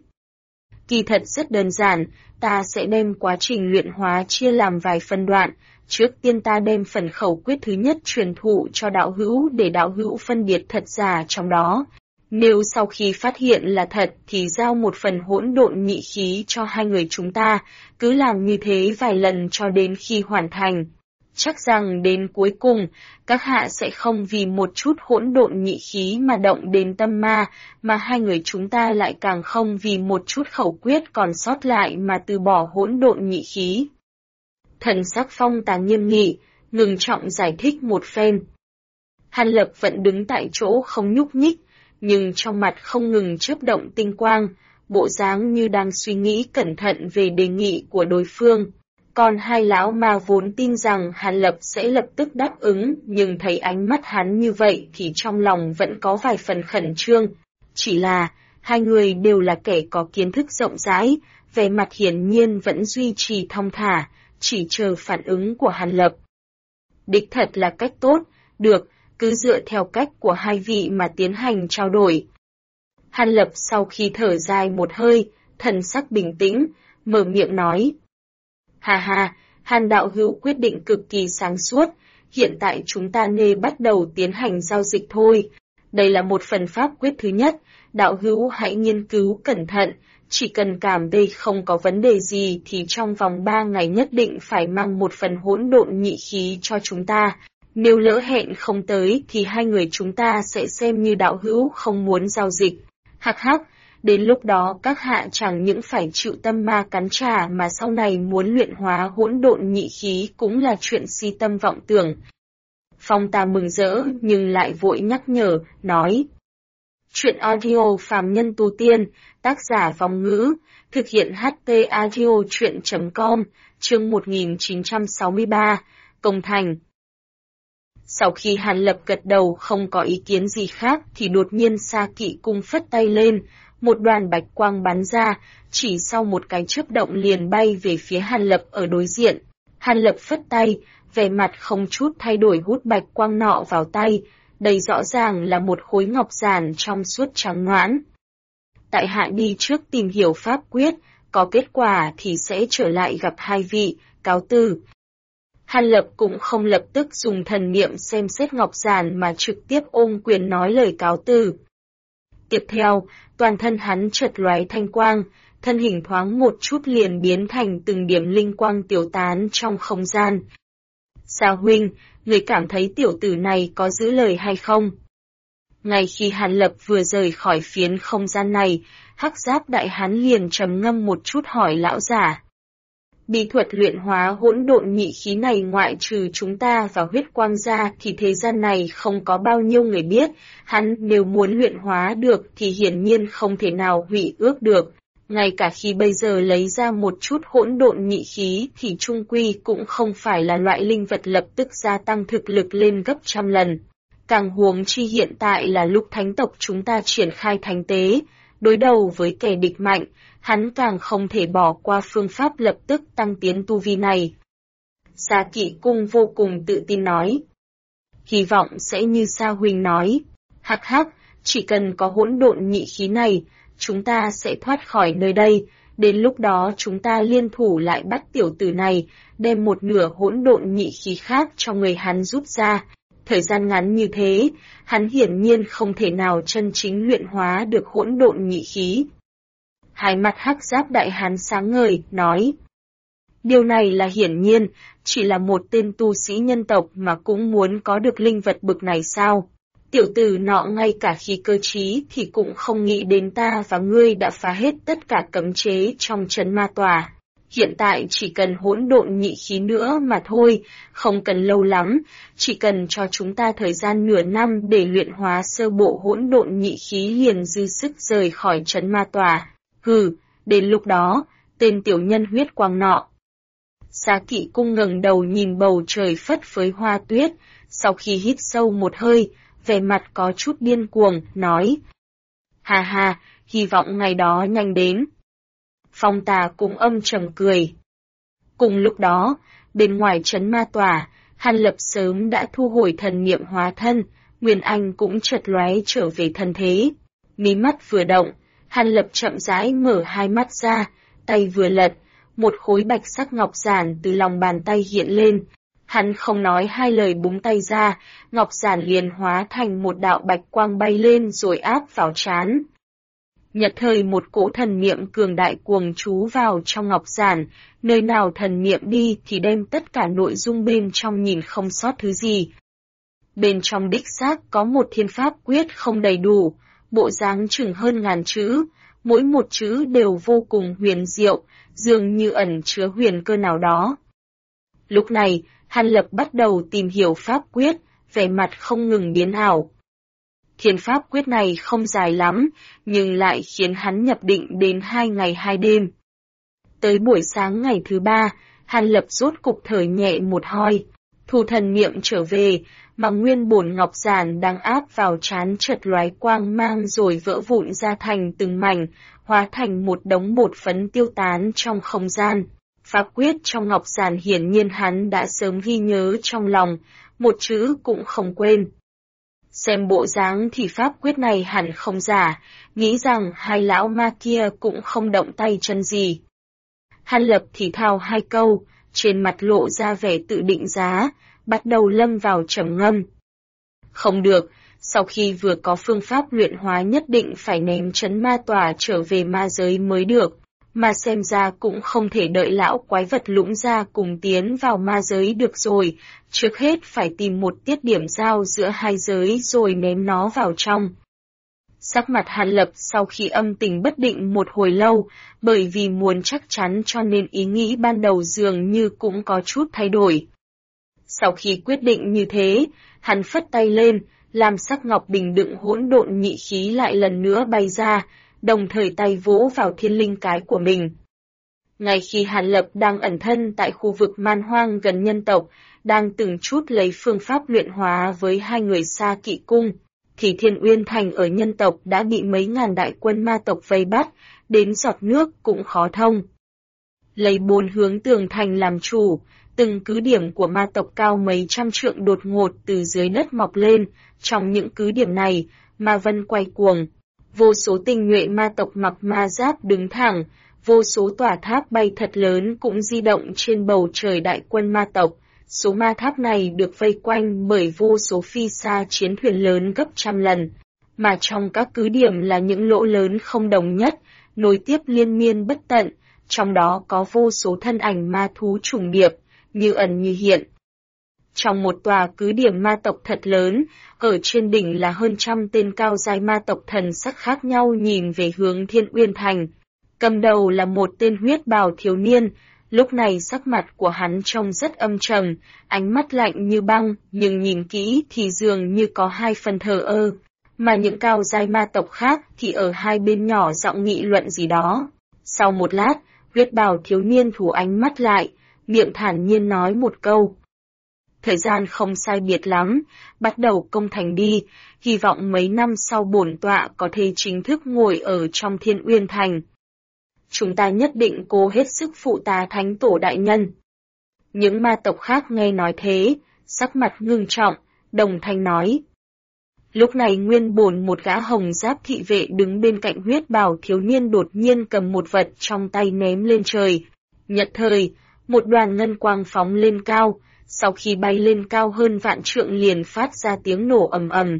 Kỳ thật rất đơn giản, ta sẽ đem quá trình luyện hóa chia làm vài phân đoạn, trước tiên ta đem phần khẩu quyết thứ nhất truyền thụ cho đạo hữu để đạo hữu phân biệt thật giả trong đó. Nếu sau khi phát hiện là thật thì giao một phần hỗn độn nhị khí cho hai người chúng ta, cứ làm như thế vài lần cho đến khi hoàn thành. Chắc rằng đến cuối cùng, các hạ sẽ không vì một chút hỗn độn nhị khí mà động đến tâm ma, mà hai người chúng ta lại càng không vì một chút khẩu quyết còn sót lại mà từ bỏ hỗn độn nhị khí. Thần sắc Phong Tà nghiêm nghị, ngừng trọng giải thích một phen. Hàn Lập vẫn đứng tại chỗ không nhúc nhích, nhưng trong mặt không ngừng chớp động tinh quang, bộ dáng như đang suy nghĩ cẩn thận về đề nghị của đối phương. Còn hai lão ma vốn tin rằng Hàn Lập sẽ lập tức đáp ứng, nhưng thấy ánh mắt hắn như vậy thì trong lòng vẫn có vài phần khẩn trương. Chỉ là, hai người đều là kẻ có kiến thức rộng rãi, vẻ mặt hiển nhiên vẫn duy trì thong thả, chỉ chờ phản ứng của Hàn Lập. Đích thật là cách tốt, được, cứ dựa theo cách của hai vị mà tiến hành trao đổi. Hàn Lập sau khi thở dài một hơi, thần sắc bình tĩnh, mở miệng nói. Hà hà, Hàn đạo hữu quyết định cực kỳ sáng suốt, hiện tại chúng ta nên bắt đầu tiến hành giao dịch thôi. Đây là một phần pháp quyết thứ nhất, đạo hữu hãy nghiên cứu cẩn thận, chỉ cần cảm thấy không có vấn đề gì thì trong vòng 3 ngày nhất định phải mang một phần hỗn độn nhị khí cho chúng ta. Nếu lỡ hẹn không tới thì hai người chúng ta sẽ xem như đạo hữu không muốn giao dịch. Hắc hắc, Đến lúc đó các hạ chẳng những phải chịu tâm ma cắn trả mà sau này muốn luyện hóa hỗn độn nhị khí cũng là chuyện si tâm vọng tưởng. Phong Tà mừng rỡ nhưng lại vội nhắc nhở, nói. Chuyện audio phàm nhân tu tiên, tác giả Vong Ngữ, thực hiện HT audio chuyện.com, chương 1963, Công Thành. Sau khi Hàn Lập gật đầu không có ý kiến gì khác thì đột nhiên Sa Kỵ Cung phất tay lên, một đoàn bạch quang bắn ra, chỉ sau một cái chớp động liền bay về phía Hàn Lập ở đối diện. Hàn Lập phất tay, vẻ mặt không chút thay đổi hút bạch quang nọ vào tay, đây rõ ràng là một khối ngọc giản trong suốt trắng nõn. Tại hạ đi trước tìm hiểu pháp quyết, có kết quả thì sẽ trở lại gặp hai vị, cáo từ. Hàn Lập cũng không lập tức dùng thần niệm xem xét ngọc giản mà trực tiếp ôm quyền nói lời cáo từ. Tiếp theo, toàn thân hắn chợt lóe thanh quang, thân hình thoáng một chút liền biến thành từng điểm linh quang tiêu tán trong không gian. Sa huynh, người cảm thấy tiểu tử này có giữ lời hay không? Ngay khi Hàn Lập vừa rời khỏi phiến không gian này, Hắc Giáp Đại Hán liền trầm ngâm một chút hỏi lão giả. Bí thuật luyện hóa hỗn độn nhị khí này ngoại trừ chúng ta và huyết quang ra thì thế gian này không có bao nhiêu người biết, hắn nếu muốn luyện hóa được thì hiển nhiên không thể nào hủy ước được. Ngay cả khi bây giờ lấy ra một chút hỗn độn nhị khí thì trung quy cũng không phải là loại linh vật lập tức gia tăng thực lực lên gấp trăm lần. Càng huống chi hiện tại là lúc thánh tộc chúng ta triển khai thánh tế, đối đầu với kẻ địch mạnh, hắn càng không thể bỏ qua phương pháp lập tức tăng tiến tu vi này. Sa Kỵ Cung vô cùng tự tin nói. Hy vọng sẽ như Sa huynh nói. Hắc hắc, chỉ cần có hỗn độn nhị khí này, chúng ta sẽ thoát khỏi nơi đây, đến lúc đó chúng ta liên thủ lại bắt tiểu tử này, đem một nửa hỗn độn nhị khí khác cho người hắn rút ra. Thời gian ngắn như thế, hắn hiển nhiên không thể nào chân chính luyện hóa được hỗn độn nhị khí. Hai mắt Hắc Giáp Đại Hán sáng ngời, nói. Điều này là hiển nhiên, chỉ là một tên tu sĩ nhân tộc mà cũng muốn có được linh vật bực này sao? Tiểu tử nọ ngay cả khi cơ trí thì cũng không nghĩ đến ta và ngươi đã phá hết tất cả cấm chế trong trấn ma tòa. Hiện tại chỉ cần hỗn độn nhị khí nữa mà thôi, không cần lâu lắm, chỉ cần cho chúng ta thời gian nửa năm để luyện hóa sơ bộ hỗn độn nhị khí liền dư sức rời khỏi trấn ma tòa. Hừ, đến lúc đó, tên tiểu nhân huyết quang nọ. Sa Kỵ Cung ngẩng đầu nhìn bầu trời phất phới hoa tuyết, sau khi hít sâu một hơi, vẻ mặt có chút điên cuồng, nói. Hà hà, hy vọng ngày đó nhanh đến. Phong Tà cũng âm trầm cười. Cùng lúc đó, bên ngoài trấn ma tòa, Hàn Lập sớm đã thu hồi thần niệm hóa thân, Nguyên Anh cũng chợt lóe trở về thân thế. Mí mắt vừa động, Hàn Lập chậm rãi mở hai mắt ra, tay vừa lật, một khối bạch sắc ngọc giản từ lòng bàn tay hiện lên. Hắn không nói hai lời búng tay ra, ngọc giản liền hóa thành một đạo bạch quang bay lên rồi áp vào trán. Nhật thời một cỗ thần niệm cường đại cuồng trú vào trong ngọc giản, nơi nào thần niệm đi thì đem tất cả nội dung bên trong nhìn không sót thứ gì. Bên trong đích xác có một thiên pháp quyết không đầy đủ, bộ dáng chừng hơn 1000 chữ, mỗi một chữ đều vô cùng huyền diệu, dường như ẩn chứa huyền cơ nào đó. Lúc này, Hàn Lập bắt đầu tìm hiểu pháp quyết, vẻ mặt không ngừng biến ảo. Thiên pháp quyết này không dài lắm, nhưng lại khiến hắn nhập định đến 2 ngày 2 đêm. Tới buổi sáng ngày thứ 3, Hàn Lập rốt cục thở nhẹ một hơi, thu thần niệm trở về, mà nguyên bổn ngọc giản đang áp vào trán chợt lóe quang mang rồi vỡ vụn ra thành từng mảnh, hóa thành một đống bột phấn tiêu tán trong không gian. Pháp quyết trong ngọc giản hiển nhiên hắn đã sớm ghi nhớ trong lòng, một chữ cũng không quên. Xem bộ dáng thì pháp quyết này hẳn không giả, nghĩ rằng hai lão ma kia cũng không động tay chân gì. Hàn Lập thì thào hai câu, trên mặt lộ ra vẻ tự định giá, bắt đầu lâm vào trầm ngâm. Không được, sau khi vừa có phương pháp luyện hóa nhất định phải ném trấn ma tòa trở về ma giới mới được, mà xem ra cũng không thể đợi lão quái vật lũng ra cùng tiến vào ma giới được rồi, trước hết phải tìm một tiết điểm giao giữa hai giới rồi ném nó vào trong. Sắc mặt Hàn Lập sau khi âm tình bất định một hồi lâu, bởi vì muốn chắc chắn cho nên ý nghĩ ban đầu dường như cũng có chút thay đổi. Sau khi quyết định như thế, hắn phất tay lên, làm sắc ngọc bình đựng hỗn độn nhị khí lại lần nữa bay ra, đồng thời tay vỗ vào thiên linh cái của mình. Ngay khi Hàn Lập đang ẩn thân tại khu vực man hoang gần nhân tộc, đang từng chút lấy phương pháp luyện hóa với hai người Sa Kỵ Cung, thì Thiên Uyên Thành ở nhân tộc đã bị mấy ngàn đại quân ma tộc vây bắt, đến giọt nước cũng khó thông. Lấy 4 hướng tường thành làm chủ, từng cứ điểm của ma tộc cao mấy trăm trượng đột ngột từ dưới đất mọc lên, trong những cứ điểm này, ma vân quay cuồng. Vô số tinh nhuệ ma tộc mặc ma giáp đứng thẳng, vô số tòa tháp bay thật lớn cũng di động trên bầu trời đại quân ma tộc. Số ma tháp này được vây quanh bởi vô số phi xa chiến thuyền lớn gấp trăm lần, mà trong các cứ điểm là những lỗ lớn không đồng nhất, nối tiếp liên miên bất tận, trong đó có vô số thân ảnh ma thú trùng điệp, như ẩn như hiện. Trong một tòa cứ điểm ma tộc thật lớn, ở trên đỉnh là hơn trăm tên cao giai ma tộc thần sắc khác nhau nhìn về hướng Thiên Uyên Thành. Cầm đầu là một tên huyết bào thiếu niên, lúc này sắc mặt của hắn trông rất âm trầm, ánh mắt lạnh như băng, nhưng nhìn kỹ thì dường như có 2 phần thờ ơ, mà những cao giai ma tộc khác thì ở hai bên nhỏ giọng nghị luận gì đó. Sau một lát, huyết bào thiếu niên thu ánh mắt lại, miệng thản nhiên nói một câu. Thời gian không sai biệt lắm, bắt đầu công thành đi, hy vọng mấy năm sau bổn tọa có thể chính thức ngồi ở trong Thiên Uyên Thành. Chúng ta nhất định cố hết sức phụ tá thánh tổ đại nhân. Những ma tộc khác nghe nói thế, sắc mặt ngưng trọng, đồng thanh nói. Lúc này nguyên bổn một gã hồng giáp thị vệ đứng bên cạnh huyết bào thiếu niên đột nhiên cầm một vật trong tay ném lên trời. Nhất thời, một đoàn ngân quang phóng lên cao, sau khi bay lên cao hơn vạn trượng liền phát ra tiếng nổ ầm ầm.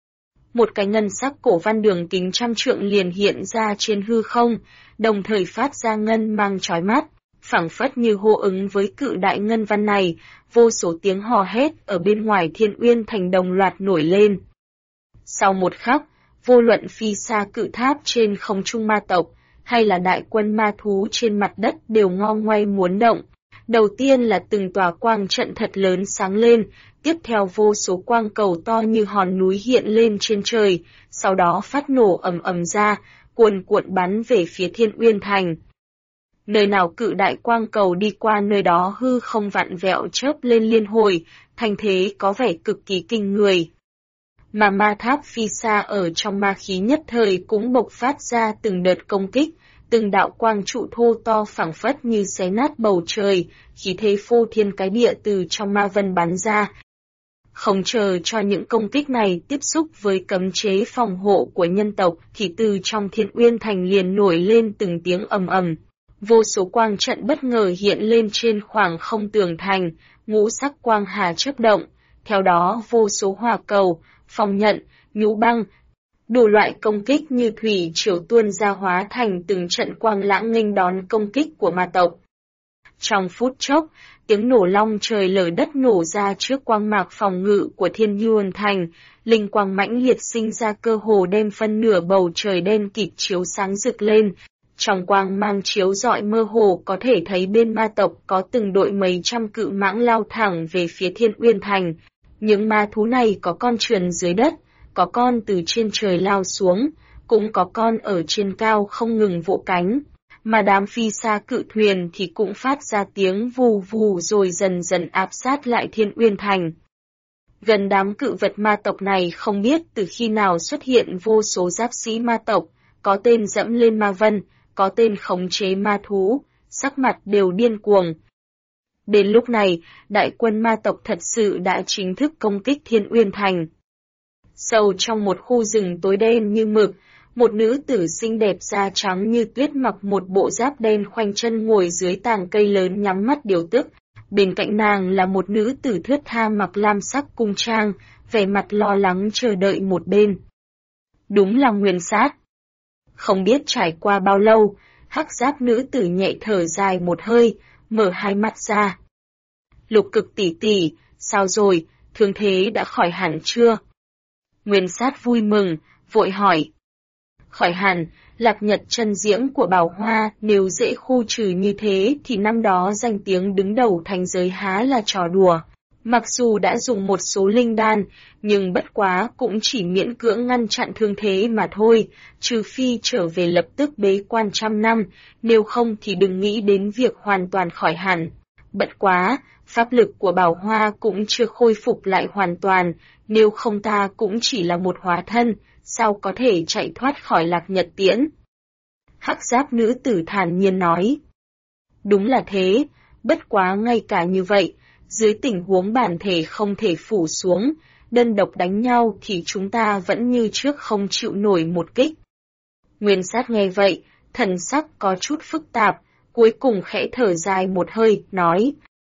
Một cái ngân sắc cổ văn đường kính trăm trượng liền hiện ra trên hư không, đồng thời phát ra ngân mang chói mắt, phảng phất như hô ứng với cự đại ngân văn này, vô số tiếng hò hét ở bên ngoài Thiên Uyên Thành đồng loạt nổi lên. Sau một khắc, vô luận phi xa cự tháp trên không trung ma tộc, hay là đại quân ma thú trên mặt đất đều ngo ngoay muốn động. Đầu tiên là từng tòa quang trận thật lớn sáng lên, tiếp theo vô số quang cầu to như hòn núi hiện lên trên trời, sau đó phát nổ ầm ầm ra, cuồn cuộn bắn về phía Thiên Uyên Thành. Nơi nào cự đại quang cầu đi qua nơi đó hư không vặn vẹo chớp lên liên hồi, thành thế có vẻ cực kỳ kinh người. Mà ma tháp phi xa ở trong ma khí nhất thời cũng bộc phát ra từng đợt công kích, từng đạo quang trụ thô to phảng phất như xé nát bầu trời, khí thế phô thiên cái địa từ trong ma vân bắn ra. Không chờ cho những công kích này tiếp xúc với cấm chế phòng hộ của nhân tộc thì từ trong Thiên Uyên Thành liền nổi lên từng tiếng ầm ầm. Vô số quang trận bất ngờ hiện lên trên khoảng không tường thành, ngũ sắc quang hà chớp động, theo đó vô số hỏa cầu, phong nhận, nhũ băng, đủ loại công kích như thủy triều tuôn ra hóa thành từng trận quang lãng nghênh đón công kích của ma tộc. Trong phút chốc, tiếng nổ long trời lở đất nổ ra trước quang mạc phòng ngự của Thiên Uyên Thành, linh quang mãnh liệt sinh ra cơ hồ đem phân nửa bầu trời đen kịt chiếu sáng rực lên. Trong quang mang chiếu rọi mơ hồ có thể thấy bên ma tộc có từng đội mấy trăm cự mãng lao thẳng về phía Thiên Uyên Thành. Những ma thú này có con trườn dưới đất, có con từ trên trời lao xuống, cũng có con ở trên cao không ngừng vỗ cánh. Mà đám phi xa cự thuyền thì cũng phát ra tiếng vù vù rồi dần dần áp sát lại Thiên Uyên Thành. Gần đám cự vật ma tộc này không biết từ khi nào xuất hiện vô số giáp sĩ ma tộc, có tên dẫm lên ma vân, có tên khống chế ma thú, sắc mặt đều điên cuồng. Đến lúc này, đại quân ma tộc thật sự đã chính thức công kích Thiên Uyên Thành. Sâu trong một khu rừng tối đen như mực, một nữ tử xinh đẹp da trắng như tuyết mặc một bộ giáp đen khoanh chân ngồi dưới tàng cây lớn nhắm mắt điều tức. Bên cạnh nàng là một nữ tử thướt tha mặc lam sắc cung trang, vẻ mặt lo lắng chờ đợi một bên. Đúng là Nguyên Sát. Không biết trải qua bao lâu, hắc giáp nữ tử nhẹ thở dài một hơi, mở hai mắt ra. Lục Cực tỷ tỷ, sao rồi, thương thế đã khỏi hẳn chưa? Nguyên Sát vui mừng, vội hỏi. Khỏi hẳn, Lạc Nhật chân diễm của Bảo Hoa nếu dễ khu trừ như thế thì năm đó danh tiếng đứng đầu thành giới há là trò đùa. Mặc dù đã dùng một số linh đan, nhưng bất quá cũng chỉ miễn cưỡng ngăn chặn thương thế mà thôi, trừ phi trở về lập tức bế quan trăm năm, nếu không thì đừng nghĩ đến việc hoàn toàn khỏi hẳn. Bất quá, pháp lực của Bảo Hoa cũng chưa khôi phục lại hoàn toàn, nếu không ta cũng chỉ là một hóa thân, sao có thể chạy thoát khỏi Lạc Nhật Tiễn. Hắc giáp nữ tử thản nhiên nói. Đúng là thế, bất quá ngay cả như vậy, dưới tình huống bản thể không thể phủ xuống, đơn độc đánh nhau thì chúng ta vẫn như trước không chịu nổi một kích. Nguyên Sát nghe vậy, thần sắc có chút phức tạp, cuối cùng khẽ thở dài một hơi, nói.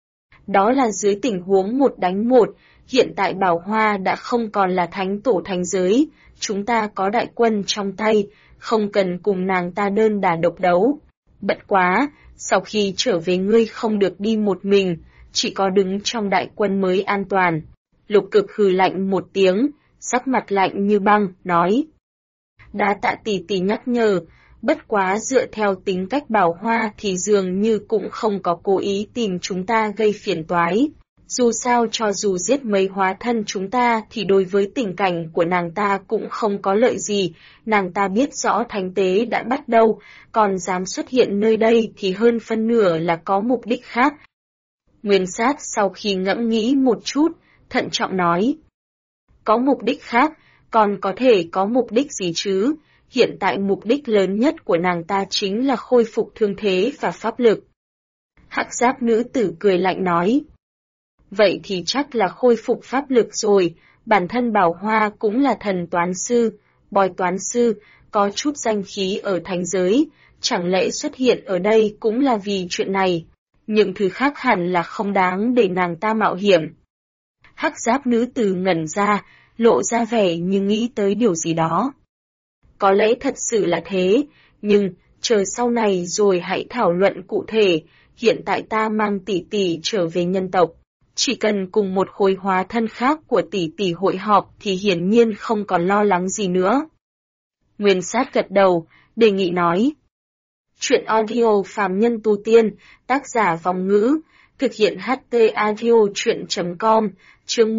Đó là dưới tình huống một đánh một, hiện tại Bảo Hoa đã không còn là thánh tổ thành giới, chúng ta có đại quân trong tay, không cần cùng nàng ta đơn đả độc đấu. Bất quá, sau khi trở về ngươi không được đi một mình, chỉ có đứng trong đại quân mới an toàn. Lục Cực hừ lạnh một tiếng, sắc mặt lạnh như băng, nói. Đa tạ tỷ tỷ nhắc nhở, bất quá dựa theo tính cách Bảo Hoa thì dường như cũng không có cố ý tìm chúng ta gây phiền toái. Dù sao cho dù giết mấy hóa thân chúng ta thì đối với tình cảnh của nàng ta cũng không có lợi gì, nàng ta biết rõ thánh tế đã bắt đầu, còn dám xuất hiện nơi đây thì hơn phân nửa là có mục đích khác. Nguyên Sát sau khi ngẫm nghĩ một chút, thận trọng nói. Có mục đích khác, còn có thể có mục đích gì chứ? Hiện tại mục đích lớn nhất của nàng ta chính là khôi phục thương thế và pháp lực. Hắc giáp nữ tử cười lạnh nói. Vậy thì chắc là khôi phục pháp lực rồi, bản thân Bảo Hoa cũng là thần toán sư, bói toán sư, có chút danh khí ở thánh giới, chẳng lẽ xuất hiện ở đây cũng là vì chuyện này. Những thứ khác hẳn là không đáng để nàng ta mạo hiểm. Hắc giáp nữ tử ngẩn ra, lộ ra vẻ như nghĩ tới điều gì đó. Có lẽ thật sự là thế, nhưng chờ sau này rồi hãy thảo luận cụ thể, hiện tại ta mang tỷ tỷ trở về nhân tộc. Chỉ cần cùng một khối hóa thân khác của tỷ tỷ hội họp thì hiển nhiên không còn lo lắng gì nữa. Nguyên Sát gật đầu, đề nghị nói. Chuyện audio phàm nhân tu tiên, tác giả Vòng Ngữ, thực hiện HT audio chuyện.com, chương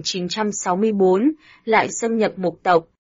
1964, lại xâm nhập mục tộc.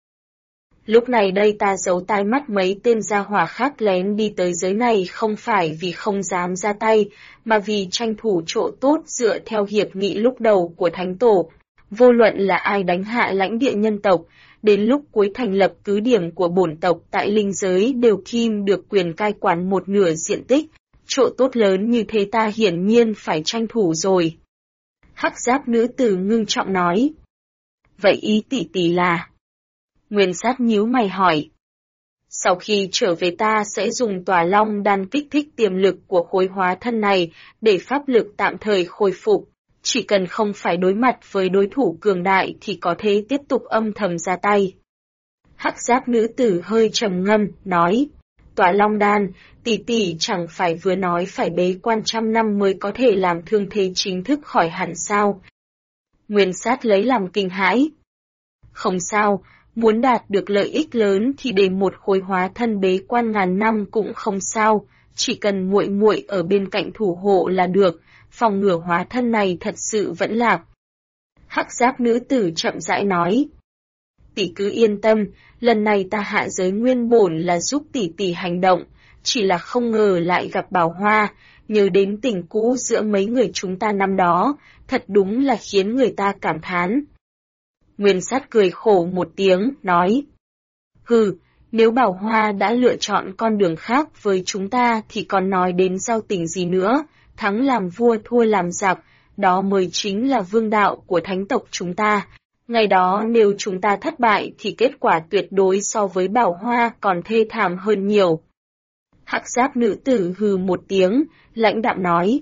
Lúc này đây ta giấu tai mắt mấy tên gia hỏa khác lén đi tới giới này không phải vì không dám ra tay, mà vì tranh thủ chỗ tốt dựa theo hiệp nghị lúc đầu của Thánh Tổ. Vô luận là ai đánh hạ lãnh địa nhân tộc, đến lúc cuối thành lập cứ điểm của bổn tộc tại linh giới đều kim được quyền cai quản một nửa diện tích, chỗ tốt lớn như thế ta hiển nhiên phải tranh thủ rồi. Hắc giáp nữ tử ngưng trọng nói. Vậy ý tỷ tỷ là... Nguyên Sát nhíu mày hỏi. Sau khi trở về ta sẽ dùng tỏa long đan kích thích tiềm lực của khối hóa thân này để pháp lực tạm thời khôi phục. Chỉ cần không phải đối mặt với đối thủ cường đại thì có thể tiếp tục âm thầm ra tay. Hắc giáp nữ tử hơi trầm ngâm, nói. Tỏa long đan, tỷ tỷ chẳng phải vừa nói phải bế quan trăm năm mới có thể làm thương thế chính thức khỏi hẳn sao? Nguyên Sát lấy làm kinh hãi. Không sao. Muốn đạt được lợi ích lớn thì để một khối hóa thân bế quan ngàn năm cũng không sao, chỉ cần muội muội ở bên cạnh thủ hộ là được, phòng ngừa hóa thân này thật sự vẫn lạc. Hắc giáp nữ tử chậm rãi nói. Tỷ cứ yên tâm, lần này ta hạ giới nguyên bổn là giúp tỷ tỷ hành động, chỉ là không ngờ lại gặp Bảo Hoa, nhớ đến tình cũ giữa mấy người chúng ta năm đó, thật đúng là khiến người ta cảm thán. Nguyên Sát cười khổ một tiếng, nói. Hừ, nếu Bảo Hoa đã lựa chọn con đường khác với chúng ta thì còn nói đến giao tình gì nữa, thắng làm vua thua làm giặc, đó mới chính là vương đạo của thánh tộc chúng ta. Ngày đó nếu chúng ta thất bại thì kết quả tuyệt đối so với Bảo Hoa còn thê thảm hơn nhiều. Hắc giáp nữ tử hừ một tiếng, lãnh đạm nói.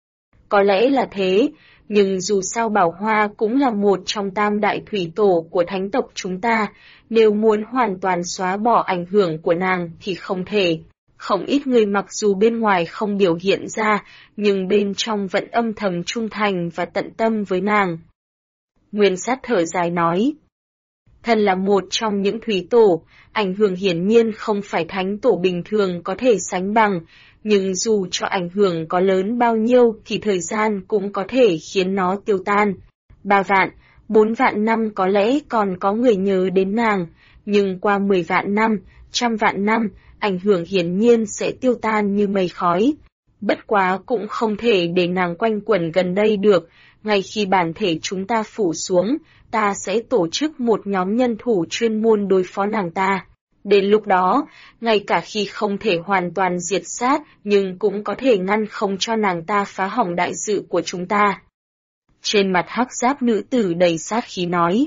Có lẽ là thế. Nhưng dù sao Bảo Hoa cũng là một trong tam đại thủy tổ của thánh tộc chúng ta, nếu muốn hoàn toàn xóa bỏ ảnh hưởng của nàng thì không thể. Không ít người mặc dù bên ngoài không biểu hiện ra, nhưng bên trong vẫn âm thầm trung thành và tận tâm với nàng. Nguyên Sát thở dài nói. Thân là một trong những thủy tổ, ảnh hưởng hiển nhiên không phải thánh tổ bình thường có thể sánh bằng, nhưng dù cho ảnh hưởng có lớn bao nhiêu thì thời gian cũng có thể khiến nó tiêu tan. 3 vạn, 4 vạn năm có lẽ còn có người nhớ đến nàng, nhưng qua 10 vạn năm, 100 vạn năm, ảnh hưởng hiển nhiên sẽ tiêu tan như mây khói. Bất quá cũng không thể để nàng quanh quẩn gần đây được, ngay khi bản thể chúng ta phủ xuống, ta sẽ tổ chức một nhóm nhân thủ chuyên môn đối phó nàng ta. Đến lúc đó, ngay cả khi không thể hoàn toàn diệt sát, nhưng cũng có thể ngăn không cho nàng ta phá hỏng đại sự của chúng ta. Trên mặt hắc giáp nữ tử đầy sát khí nói.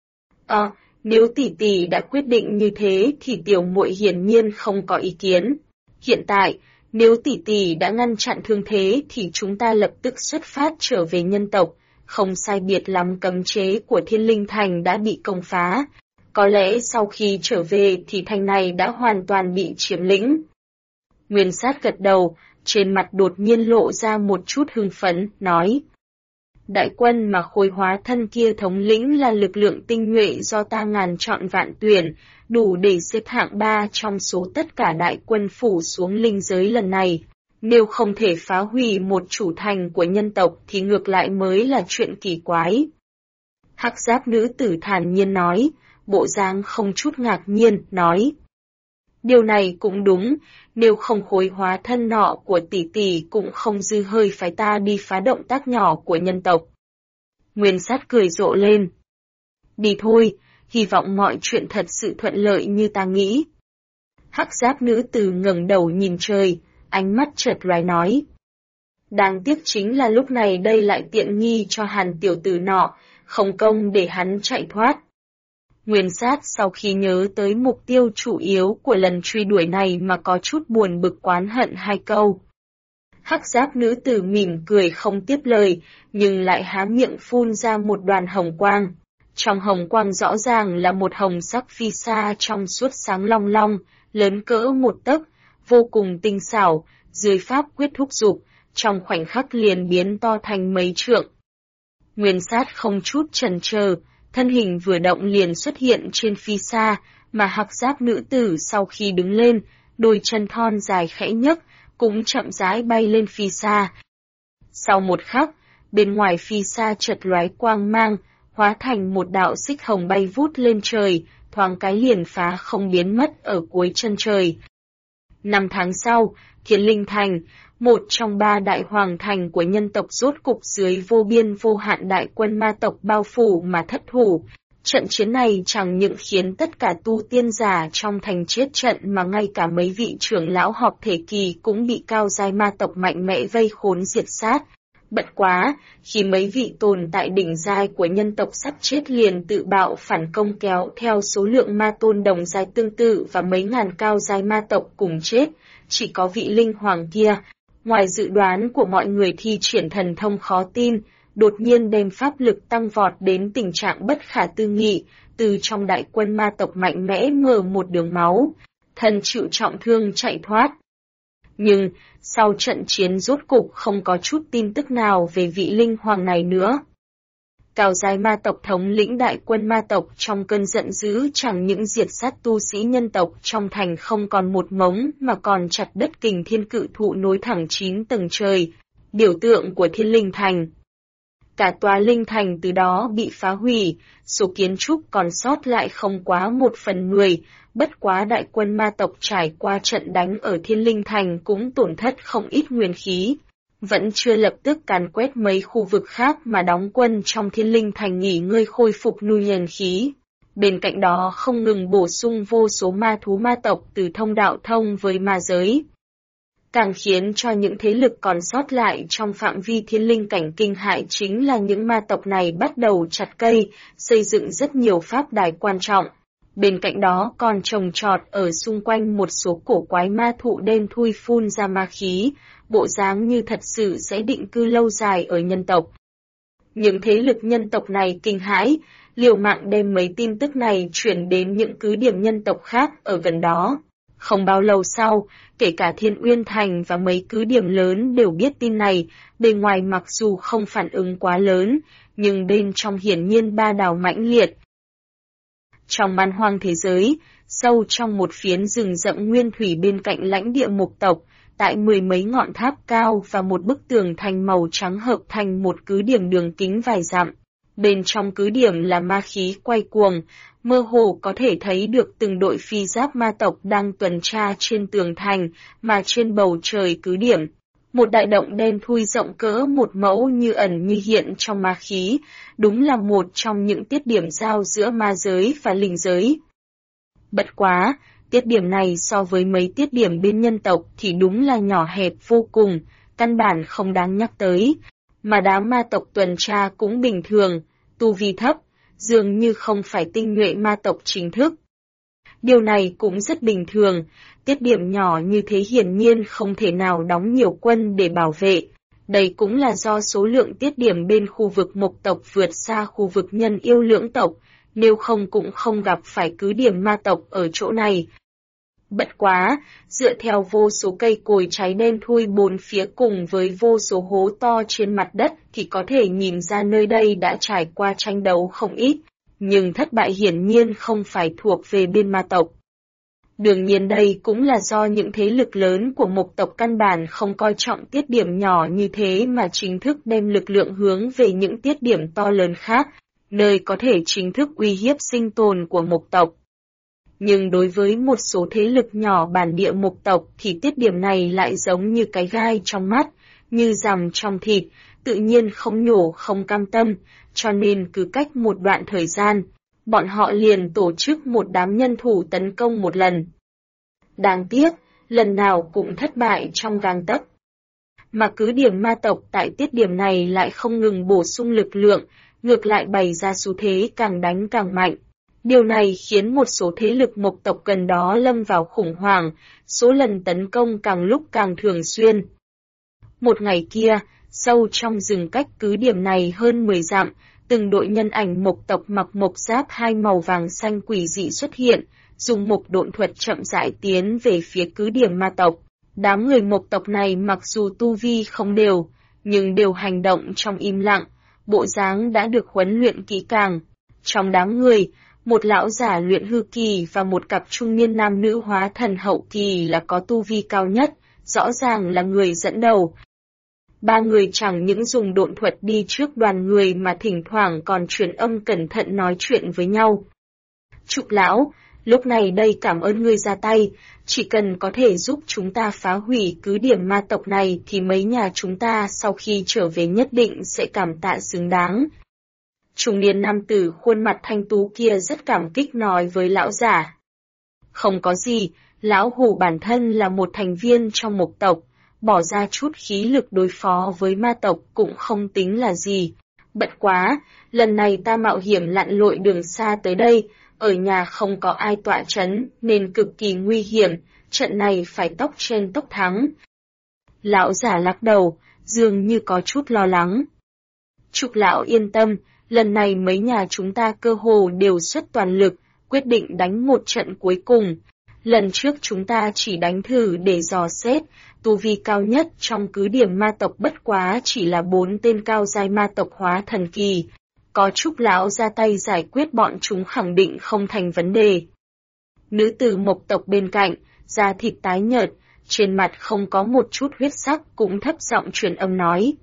Nếu tỷ tỷ đã quyết định như thế thì tiểu muội hiển nhiên không có ý kiến. Hiện tại, nếu tỷ tỷ đã ngăn chặn thương thế thì chúng ta lập tức xuất phát trở về nhân tộc, không sai biệt lắm cấm chế của Thiên Linh Thành đã bị công phá. Có lẽ sau khi trở về thì thành này đã hoàn toàn bị chiếm lĩnh. Nguyên Sát gật đầu, trên mặt đột nhiên lộ ra một chút hưng phấn, nói. Đại quân mà khối hóa thân kia thống lĩnh là lực lượng tinh nhuệ do ta ngàn chọn vạn tuyển, đủ để xếp hạng 3 trong số tất cả đại quân phủ xuống linh giới lần này. Nếu không thể phá hủy một chủ thành của nhân tộc thì ngược lại mới là chuyện kỳ quái. Hắc giáp nữ tử thản nhiên nói, bộ dáng không chút ngạc nhiên, nói. Điều này cũng đúng, nếu không khối hóa thân nọ của tỷ tỷ cũng không dư hơi phái ta đi phá động tác nhỏ của nhân tộc. Nguyên Sát cười rộ lên. Đi thôi, hy vọng mọi chuyện thật sự thuận lợi như ta nghĩ. Hắc giáp nữ tử ngẩng đầu nhìn trời, ánh mắt chợt lóe nói. Đáng tiếc chính là lúc này đây lại tiện nghi cho Hàn tiểu tử nọ, không công để hắn chạy thoát. Nguyên Sát sau khi nhớ tới mục tiêu chủ yếu của lần truy đuổi này mà có chút buồn bực oán hận 2 câu. Hắc giáp nữ tử mỉm cười không tiếp lời, nhưng lại há miệng phun ra một đoàn hồng quang. Trong hồng quang rõ ràng là một hồng sắc phi sa trong suốt sáng long long, lớn cỡ 1 tấc, vô cùng tinh xảo, dưới pháp quyết thúc dục, trong khoảnh khắc liền biến to thành mấy trượng. Nguyên Sát không chút chần chờ, thân hình vừa động liền xuất hiện trên phi sa, mà hắc giáp nữ tử sau khi đứng lên, đôi chân thon dài khẽ nhấc, cũng chậm rãi bay lên phi sa. Sau một khắc, bên ngoài phi sa chợt lóe quang mang, hóa thành một đạo xích hồng bay vút lên trời, thoáng cái liền phá không biến mất ở cuối chân trời. 5 tháng sau, Thiên Linh Thành, một trong 3 đại hoàng thành của nhân tộc rốt cục dưới vô biên vô hạn đại quân ma tộc bao phủ mà thất thủ. Trận chiến này chẳng những khiến tất cả tu tiên giả trong thành chết trận mà ngay cả mấy vị trưởng lão họp thể kỳ cũng bị cao giai ma tộc mạnh mẽ vây khốn diệt sát. Bất quá, khi mấy vị tồn tại đỉnh giai của nhân tộc sắp chết liền tự bạo phản công kéo theo số lượng ma tôn đồng giai tương tự và mấy ngàn cao giai ma tộc cùng chết, chỉ có vị linh hoàng kia, ngoài dự đoán của mọi người thi triển thần thông khó tin, đột nhiên đem pháp lực tăng vọt đến tình trạng bất khả tư nghị, từ trong đại quân ma tộc mạnh mẽ mở một đường máu, thân chịu trọng thương chạy thoát. Nhưng, sau trận chiến rốt cục không có chút tin tức nào về vị linh hoàng này nữa. Cao giai ma tộc thống lĩnh đại quân ma tộc trong cơn giận dữ chẳng những diệt sát tu sĩ nhân tộc trong thành không còn một mống mà còn chặt đất kình thiên cự thụ nối thẳng 9 tầng trời, biểu tượng của Thiên Linh Thành. Cả tòa linh thành từ đó bị phá hủy, số kiến trúc còn sót lại không quá 1/10, bất quá đại quân ma tộc trải qua trận đánh ở Thiên Linh Thành cũng tổn thất không ít nguyên khí. Vẫn chưa lập tức càn quét mấy khu vực khác mà đóng quân trong Thiên Linh Thành nghỉ ngơi khôi phục nuôi nhân khí. Bên cạnh đó không ngừng bổ sung vô số ma thú ma tộc từ thông đạo thông với ma giới. Càng khiến cho những thế lực còn sót lại trong phạm vi thiên linh cảnh kinh hại chính là những ma tộc này bắt đầu chặt cây, xây dựng rất nhiều pháp đài quan trọng. Bên cạnh đó còn trồng trọt ở xung quanh một số cổ quái ma thụ đen thui phun ra ma khí, bộ dáng như thật sự sẽ định cư lâu dài ở nhân tộc. Những thế lực nhân tộc này kinh hãi, liều mạng đem mấy tin tức này chuyển đến những cứ điểm nhân tộc khác ở gần đó. Không bao lâu sau, kể cả Thiên Uyên Thành và mấy cứ điểm lớn đều biết tin này, bề ngoài mặc dù không phản ứng quá lớn, nhưng bên trong hiển nhiên ba đảo mãnh liệt. Trong man hoang thế giới, sâu trong một phiến rừng rậm nguyên thủy bên cạnh lãnh địa mục tộc, tại 10 mấy ngọn tháp cao và một bức tường thành màu trắng hợp thành một cứ điểm đường kính vài dặm. Bên trong cứ điểm là ma khí quay cuồng, mơ hồ có thể thấy được từng đội phi giáp ma tộc đang tuần tra trên tường thành, mà trên bầu trời cứ điểm. Một đại động đen thui rộng cỡ một mẫu như ẩn như hiện trong ma khí, đúng là một trong những tiết điểm giao giữa ma giới và linh giới. Bất quá, tiết điểm này so với mấy tiết điểm bên nhân tộc thì đúng là nhỏ hẹp vô cùng, căn bản không đáng nhắc tới. Mà đám ma tộc tuần tra cũng bình thường, tu vi thấp, dường như không phải tinh nhuệ ma tộc chính thức. Điều này cũng rất bình thường, tiết điểm nhỏ như thế hiển nhiên không thể nào đóng nhiều quân để bảo vệ. Đây cũng là do số lượng tiết điểm bên khu vực mộc tộc vượt xa khu vực nhân yêu lưỡng tộc, nếu không cũng không gặp phải cứ điểm ma tộc ở chỗ này. Bất quá, dựa theo vô số cây cối cháy đen thui bốn phía cùng với vô số hố to trên mặt đất thì có thể nhìn ra nơi đây đã trải qua tranh đấu không ít, nhưng thất bại hiển nhiên không phải thuộc về bên ma tộc. Đương nhiên đây cũng là do những thế lực lớn của mộc tộc căn bản không coi trọng tiết điểm nhỏ như thế mà chính thức đem lực lượng hướng về những tiết điểm to lớn khác, nơi có thể chính thức uy hiếp sinh tồn của mộc tộc. Nhưng đối với một số thế lực nhỏ bản địa mộc tộc thì tiết điểm này lại giống như cái gai trong mắt, như rằm trong thịt, tự nhiên không nhổ không cam tâm, cho nên cứ cách một đoạn thời gian, bọn họ liền tổ chức một đám nhân thủ tấn công một lần. Đáng tiếc, lần nào cũng thất bại trong gang tấc. Mà cứ điểm ma tộc tại tiết điểm này lại không ngừng bổ sung lực lượng, ngược lại bày ra xu thế càng đánh càng mạnh. Điều này khiến một số thế lực mộc tộc gần đó lâm vào khủng hoảng, số lần tấn công càng lúc càng thường xuyên. Một ngày kia, sâu trong rừng cách cứ điểm này hơn 10 dặm, từng đội nhân ảnh mộc tộc mặc mộc giáp hai màu vàng xanh quỷ dị xuất hiện, dùng mộc độn thuật chậm rãi tiến về phía cứ điểm ma tộc. Đám người mộc tộc này mặc dù tu vi không đều, nhưng đều hành động trong im lặng, bộ dáng đã được huấn luyện kỹ càng. Trong đám người, một lão giả luyện hư kỳ và một cặp trung niên nam nữ hóa thần hậu kỳ là có tu vi cao nhất, rõ ràng là người dẫn đầu. Ba người chẳng những dùng độn thuật đi trước đoàn người mà thỉnh thoảng còn truyền âm cẩn thận nói chuyện với nhau. Trục lão, lúc này đây cảm ơn ngươi ra tay, chỉ cần có thể giúp chúng ta phá hủy cứ điểm ma tộc này thì mấy nhà chúng ta sau khi trở về nhất định sẽ cảm tạ xứng đáng. Trung niên nam tử khuôn mặt thanh tú kia rất cảm kích nói với lão giả. Không có gì, lão hủ bản thân là một thành viên trong mộc tộc, bỏ ra chút khí lực đối phó với ma tộc cũng không tính là gì. Bất quá, lần này ta mạo hiểm lặn lội đường xa tới đây, ở nhà không có ai tọa chấn nên cực kỳ nguy hiểm, trận này phải tốc trên tốc thắng. Lão giả lắc đầu, dường như có chút lo lắng. Trục lão yên tâm, lần này mấy nhà chúng ta cơ hồ đều xuất toàn lực, quyết định đánh một trận cuối cùng. Lần trước chúng ta chỉ đánh thử để dò xét, tu vi cao nhất trong cứ điểm ma tộc bất quá chỉ là 4 tên cao giai ma tộc hóa thần kỳ. Có Trúc lão ra tay giải quyết bọn chúng khẳng định không thành vấn đề. Nữ tử mộc tộc bên cạnh, da thịt tái nhợt, trên mặt không có một chút huyết sắc cũng thấp giọng truyền âm nói.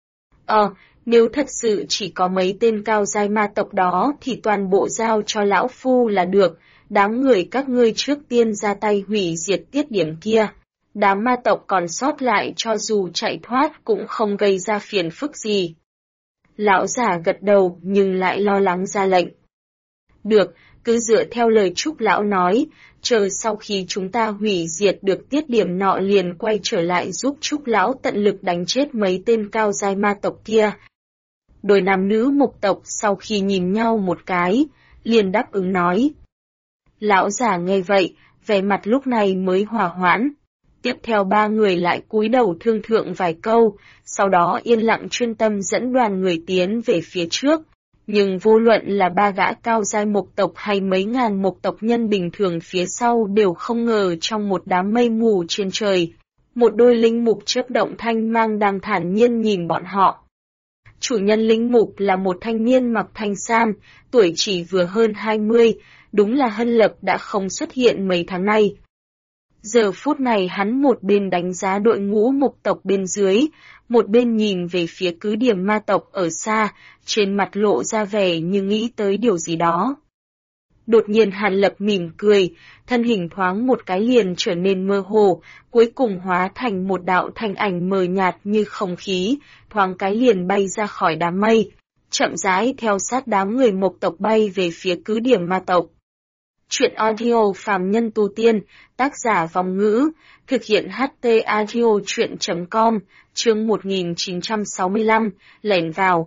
Nếu thật sự chỉ có mấy tên cao giai ma tộc đó thì toàn bộ giao cho lão phu là được, đám người các ngươi trước tiên ra tay hủy diệt tiết điểm kia. Đám ma tộc còn sót lại cho dù chạy thoát cũng không gây ra phiền phức gì. Lão giả gật đầu nhưng lại lo lắng ra lệnh. Được, cứ dựa theo lời Trúc lão nói, chờ sau khi chúng ta hủy diệt được tiết điểm nọ liền quay trở lại giúp Trúc lão tận lực đánh chết mấy tên cao giai ma tộc kia. Đôi nam nữ mộc tộc sau khi nhìn nhau một cái, liền đáp ứng nói. Lão giả nghe vậy, vẻ mặt lúc này mới hòa hoãn. Tiếp theo ba người lại cúi đầu thương thượng vài câu, sau đó yên lặng chuyên tâm dẫn đoàn người tiến về phía trước. Nhưng vô luận là ba gã cao giai mộc tộc hay mấy ngàn mộc tộc nhân bình thường phía sau đều không ngờ trong một đám mây mù trên trời, một đôi linh mục chớp động thanh mang đang thản nhiên nhìn bọn họ. Chủ nhân linh mục là một thanh niên mặc thanh sam, tuổi chỉ vừa hơn 20, đúng là Hân Lập đã không xuất hiện mấy tháng nay. Giờ phút này hắn một bên đánh giá đội ngũ mục tộc bên dưới, một bên nhìn về phía cứ điểm ma tộc ở xa, trên mặt lộ ra vẻ như nghĩ tới điều gì đó. Đột nhiên Hàn Lập mỉm cười, thân hình thoáng một cái liền trở nên mơ hồ, cuối cùng hóa thành một đạo thanh ảnh mờ nhạt như không khí, thoáng cái liền bay ra khỏi đám mây, chậm rãi theo sát đám người mộc tộc bay về phía cứ điểm ma tộc. Chuyện audio phàm nhân tu tiên, tác giả Vong Ngữ, thực hiện HT audio chuyện.com, chương 1965, lẻn vào.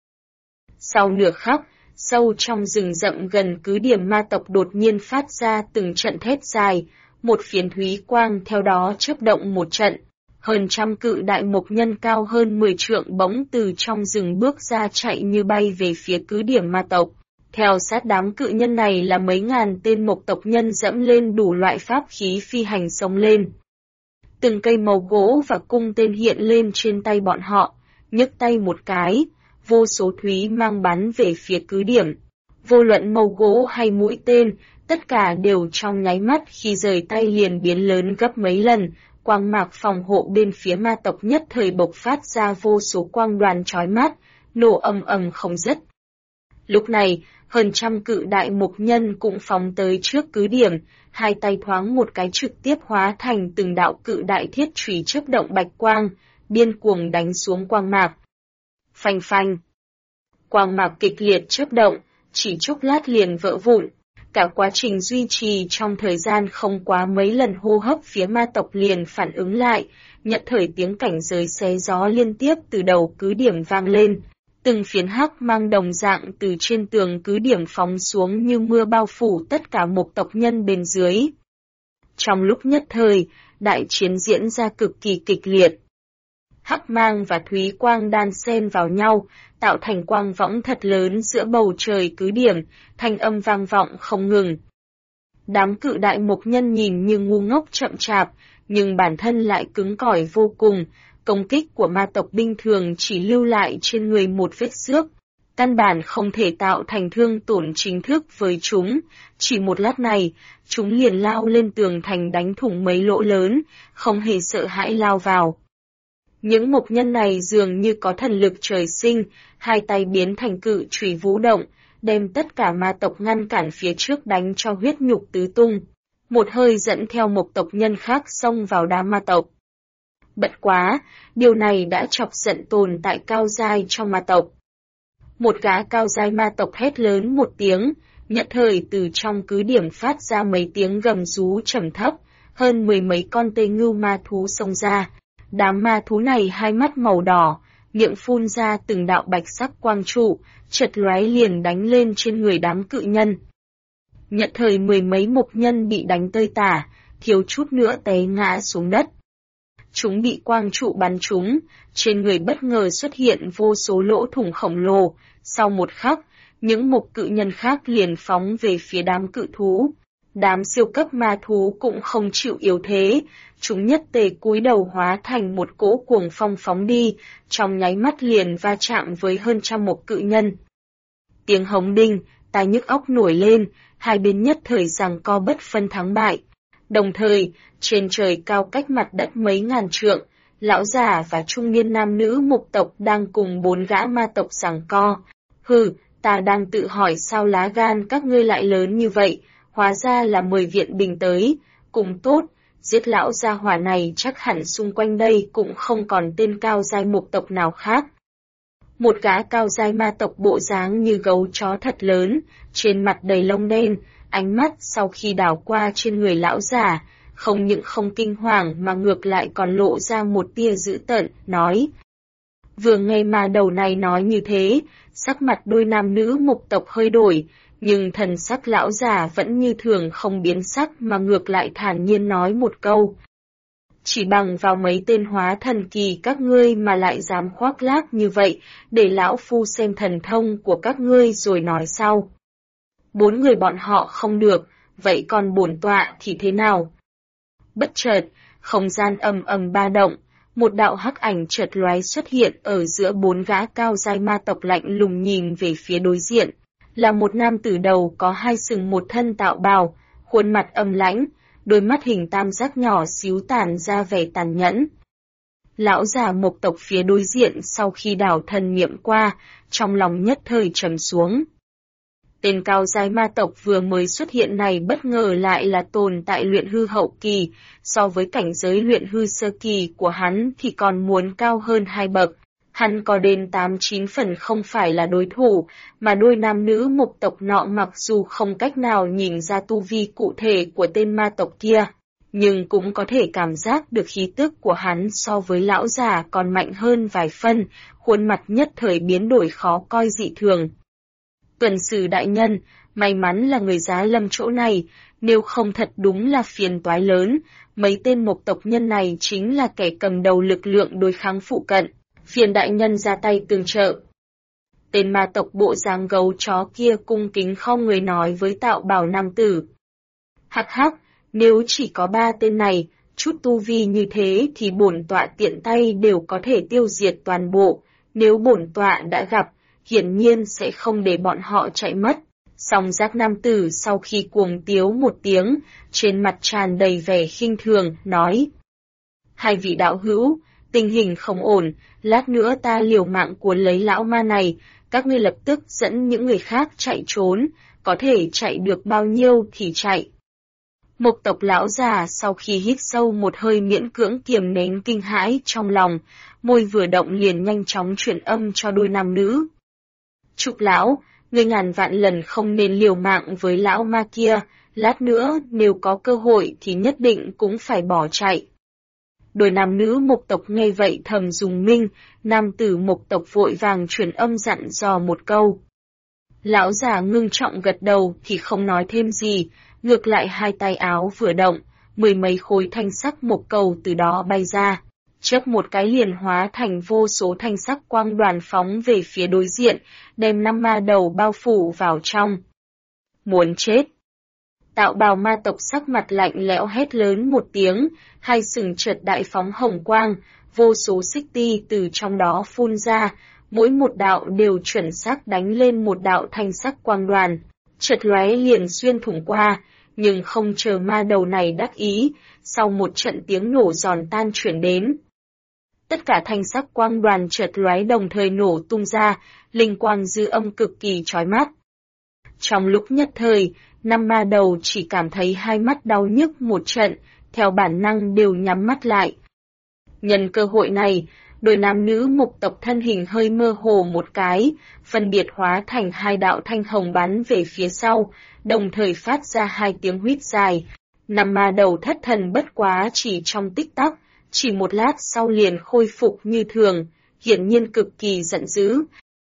Sau nửa khắc, sâu trong rừng rậm gần cứ điểm ma tộc đột nhiên phát ra từng trận thét dài, một phiến thúy quang theo đó chớp động một trận. Hơn trăm cự đại mộc nhân cao hơn 10 trượng bỗng từ trong rừng bước ra chạy như bay về phía cứ điểm ma tộc. Theo sát đám cự nhân này là mấy ngàn tên mộc tộc nhân dẫm lên đủ loại pháp khí phi hành xông lên. Từng cây màu gỗ và cung tên hiện lên trên tay bọn họ, nhấc tay một cái, vô số thúy mang bắn về phía cứ điểm. Vô luận màu gỗ hay mũi tên, tất cả đều trong nháy mắt khi rời tay liền biến lớn gấp mấy lần, quang mạc phòng hộ bên phía ma tộc nhất thời bộc phát ra vô số quang đoàn chói mắt, nổ ầm ầm không dứt. Lúc này, hơn trăm cự đại mục nhân cũng phóng tới trước cứ điểm, hai tay thoáng một cái trực tiếp hóa thành từng đạo cự đại thiết chùy chớp động bạch quang, điên cuồng đánh xuống quang mạc. Phanh phanh. Quang mạc kịch liệt chớp động, chỉ chốc lát liền vỡ vụn. Cả quá trình duy trì trong thời gian không quá mấy lần hô hấp phía ma tộc liền phản ứng lại, nhận thời tiếng cảnh giới xé gió liên tiếp từ đầu cứ điểm vang lên. Từng phiến hắc mang đồng dạng từ trên tường cứ điểm phóng xuống như mưa bao phủ tất cả mộc tộc nhân bên dưới. Trong lúc nhất thời, đại chiến diễn ra cực kỳ kịch liệt. Hắc mang và thúy quang đan xen vào nhau, tạo thành quang võng thật lớn giữa bầu trời cứ điểm, thanh âm vang vọng không ngừng. Đám cự đại mộc nhân nhìn như ngu ngốc chậm chạp, nhưng bản thân lại cứng cỏi vô cùng. Công kích của ma tộc binh thường chỉ lưu lại trên người một vết xước, căn bản không thể tạo thành thương tổn chính thức với chúng. Chỉ một lát này, chúng liền lao lên tường thành đánh thủng mấy lỗ lớn, không hề sợ hãi lao vào. Những mộc nhân này dường như có thần lực trời sinh, hai tay biến thành cự chùy vũ động, đem tất cả ma tộc ngăn cản phía trước đánh cho huyết nhục tứ tung. Một hơi dẫn theo mộc tộc nhân khác xông vào đám ma tộc. Bất quá, điều này đã chọc giận tồn tại cao giai trong ma tộc. Một gã cao giai ma tộc hét lớn một tiếng, nhận thời từ trong cứ điểm phát ra mấy tiếng gầm rú trầm thấp, hơn 10 mấy con tê ngưu ma thú xông ra. Đám ma thú này hai mắt màu đỏ, miệng phun ra từng đạo bạch sắc quang trụ, chật lóe liền đánh lên trên người đám cự nhân. Nhận thời 10 mấy mộc nhân bị đánh tơi tả, thiếu chút nữa té ngã xuống đất. Chúng bị quang trụ bắn trúng, trên người bất ngờ xuất hiện vô số lỗ thủng khổng lồ, sau một khắc, những mộc cự nhân khác liền phóng về phía đám cự thú. Đám siêu cấp ma thú cũng không chịu yếu thế, chúng nhất tề cúi đầu hóa thành một cỗ cuồng phong phóng đi, trong nháy mắt liền va chạm với hơn trăm mộc cự nhân. Tiếng hống đinh, tai nhức óc nổi lên, hai bên nhất thời giằng co bất phân thắng bại. Đồng thời, trên trời cao cách mặt đất mấy ngàn trượng, lão già và trung niên nam nữ mộc tộc đang cùng 4 gã ma tộc giằng co. Hừ, ta đang tự hỏi sao lá gan các ngươi lại lớn như vậy, hóa ra là mời viện binh tới, cùng tốt, giết lão gia hỏa này chắc hẳn xung quanh đây cũng không còn tên cao giai mộc tộc nào khác. Một gã cao giai ma tộc bộ dáng như gấu chó thật lớn, trên mặt đầy lông đen, ánh mắt sau khi đảo qua trên người lão già, không những không kinh hoàng mà ngược lại còn lộ ra một tia dữ tợn, nói. Vừa nghe ma đầu này nói như thế, sắc mặt đôi nam nữ mộc tộc hơi đổi, nhưng thần sắc lão già vẫn như thường không biến sắc mà ngược lại thản nhiên nói một câu. Chỉ bằng vào mấy tên hóa thần kỳ các ngươi mà lại dám khoác lác như vậy, để lão phu xem thần thông của các ngươi rồi nói sau. 4 người bọn họ không được, vậy còn bổn tọa thì thế nào? Bất chợt, không gian ầm ầm ba động, Một đạo hắc ảnh chợt lóe xuất hiện ở giữa bốn gã cao giai ma tộc lạnh lùng nhìn về phía đối diện. Là một nam tử đầu có hai sừng một thân tạo bào, khuôn mặt âm lãnh, đôi mắt hình tam giác nhỏ xíu tản ra vẻ tàn nhẫn. Lão già Mộc tộc phía đối diện sau khi đảo thần niệm qua, trong lòng nhất thời trầm xuống. Tên cao giai ma tộc vừa mới xuất hiện này bất ngờ lại là tồn tại luyện hư hậu kỳ, so với cảnh giới luyện hư sơ kỳ của hắn thì còn muốn cao hơn 2 bậc. Hắn có đến 8-9 phần không phải là đối thủ, mà đôi nam nữ Mộc tộc nọ mặc dù không cách nào nhìn ra tu vi cụ thể của tên ma tộc kia, nhưng cũng có thể cảm giác được khí tức của hắn so với lão già còn mạnh hơn vài phân, khuôn mặt nhất thời biến đổi khó coi dị thường. Tuần sử đại nhân, may mắn là người giá lâm chỗ này, nếu không thật đúng là phiền toái lớn, mấy tên Mộc tộc nhân này chính là kẻ cầm đầu lực lượng đối kháng phụ cận, phiền đại nhân ra tay tương trợ. Tên ma tộc bộ dáng gấu chó kia cung kính không người nói với tạo bảo nam tử. Hắc hắc, nếu chỉ có 3 tên này, chút tu vi như thế thì bổn tọa tiện tay đều có thể tiêu diệt toàn bộ, nếu bổn tọa đã gặp, hiển nhiên sẽ không để bọn họ chạy mất. Song giác nam tử sau khi cuồng tiếu một tiếng, trên mặt tràn đầy vẻ khinh thường, nói. Hai vị đạo hữu, tình hình không ổn, lát nữa ta liều mạng cuốn lấy lão ma này, các ngươi lập tức dẫn những người khác chạy trốn, có thể chạy được bao nhiêu thì chạy. Mộc tộc lão già sau khi hít sâu một hơi miễn cưỡng kiềm nén kinh hãi trong lòng, môi vừa động liền nhanh chóng truyền âm cho đôi nam nữ. Trục lão, ngươi ngàn vạn lần không nên liều mạng với lão ma kia, lát nữa nếu có cơ hội thì nhất định cũng phải bỏ chạy. Đôi nam nữ Mộc tộc nghe vậy thầm dùng minh, nam tử Mộc tộc vội vàng truyền âm dặn dò một câu. Lão già ngưng trọng gật đầu thì không nói thêm gì, ngược lại hai tay áo vừa động, 10 mấy khối thanh sắc mộc cầu từ đó bay ra, chớp một cái liền hóa thành vô số thanh sắc quang đoàn phóng về phía đối diện, đem 5 ma đầu bao phủ vào trong. Muốn chết! Tạo bào ma tộc sắc mặt lạnh lẽo hét lớn một tiếng, hai sừng chợt đại phóng hồng quang, vô số xích ti từ trong đó phun ra, mỗi một đạo đều chuẩn xác đánh lên một đạo thanh sắc quang đoàn, chợt lóe liền xuyên thủng qua, nhưng không chờ ma đầu này đắc ý, sau một trận tiếng nổ giòn tan chuyển đến. Tất cả thanh sắc quang đoàn chợt lóe đồng thời nổ tung ra, linh quang dư âm cực kỳ chói mắt. Trong lúc nhất thời, 5 ma đầu chỉ cảm thấy hai mắt đau nhức một trận, theo bản năng đều nhắm mắt lại. Nhân cơ hội này, đôi nam nữ Mộc tộc thân hình hơi mơ hồ một cái, phân biệt hóa thành hai đạo thanh hồng bắn về phía sau, đồng thời phát ra hai tiếng huýt dài. 5 ma đầu thất thần bất quá chỉ trong tích tắc, chỉ một lát sau liền khôi phục như thường, hiển nhiên cực kỳ giận dữ.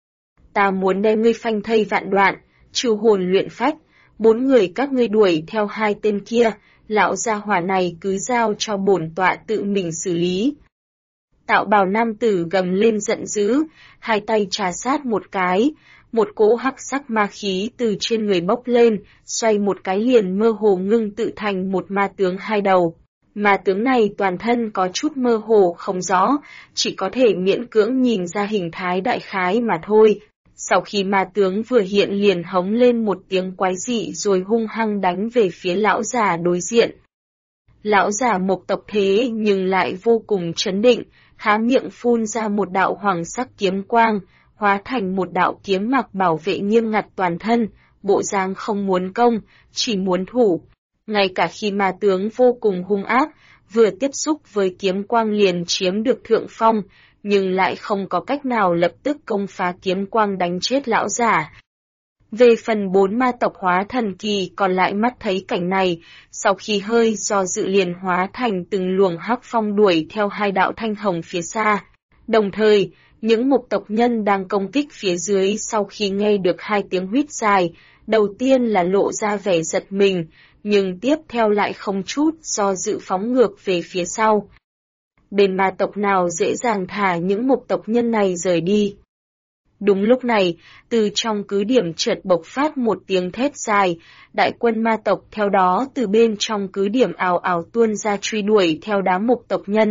Ta muốn đem ngươi phanh thây vạn đoạn, trừ hồn luyện phách, 4 người các ngươi đuổi theo 2 tên kia, lão gia hỏa này cứ giao cho bổn tọa tự mình xử lý. Tạo bào nam tử gầm lên giận dữ, hai tay trà sát một cái, một cỗ hắc sắc ma khí từ trên người bốc lên, xoay một cái liền mơ hồ ngưng tự thành một ma tướng hai đầu. Ma tướng này toàn thân có chút mơ hồ không rõ, chỉ có thể miễn cưỡng nhìn ra hình thái đại khái mà thôi. Sau khi ma tướng vừa hiện liền hống lên một tiếng quái dị rồi hung hăng đánh về phía lão già đối diện. Lão già Mộc tộc thế nhưng lại vô cùng trấn định, há miệng phun ra một đạo hoàng sắc kiếm quang, hóa thành một đạo kiếm mặc bảo vệ nghiêm ngặt toàn thân, bộ dáng không muốn công, chỉ muốn thủ. Ngay cả khi ma tướng vô cùng hung ác, vừa tiếp xúc với kiếm quang liền chiếm được thượng phong, nhưng lại không có cách nào lập tức công phá kiếm quang đánh chết lão giả. Về phần 4 ma tộc hóa thần kỳ còn lại mắt thấy cảnh này, sau khi hơi do dự liền hóa thành từng luồng hắc phong đuổi theo hai đạo thanh hồng phía xa. Đồng thời, những Mộc tộc nhân đang công kích phía dưới sau khi nghe được hai tiếng huýt dài, đầu tiên là lộ ra vẻ giật mình, nhưng tiếp theo lại không chút do dự phóng ngược về phía sau. Bên ma tộc nào dễ dàng thả những Mộc tộc nhân này rời đi. Đúng lúc này, từ trong cứ điểm chợt bộc phát một tiếng thét dài, đại quân ma tộc theo đó từ bên trong cứ điểm ào ào tuôn ra truy đuổi theo đám Mộc tộc nhân.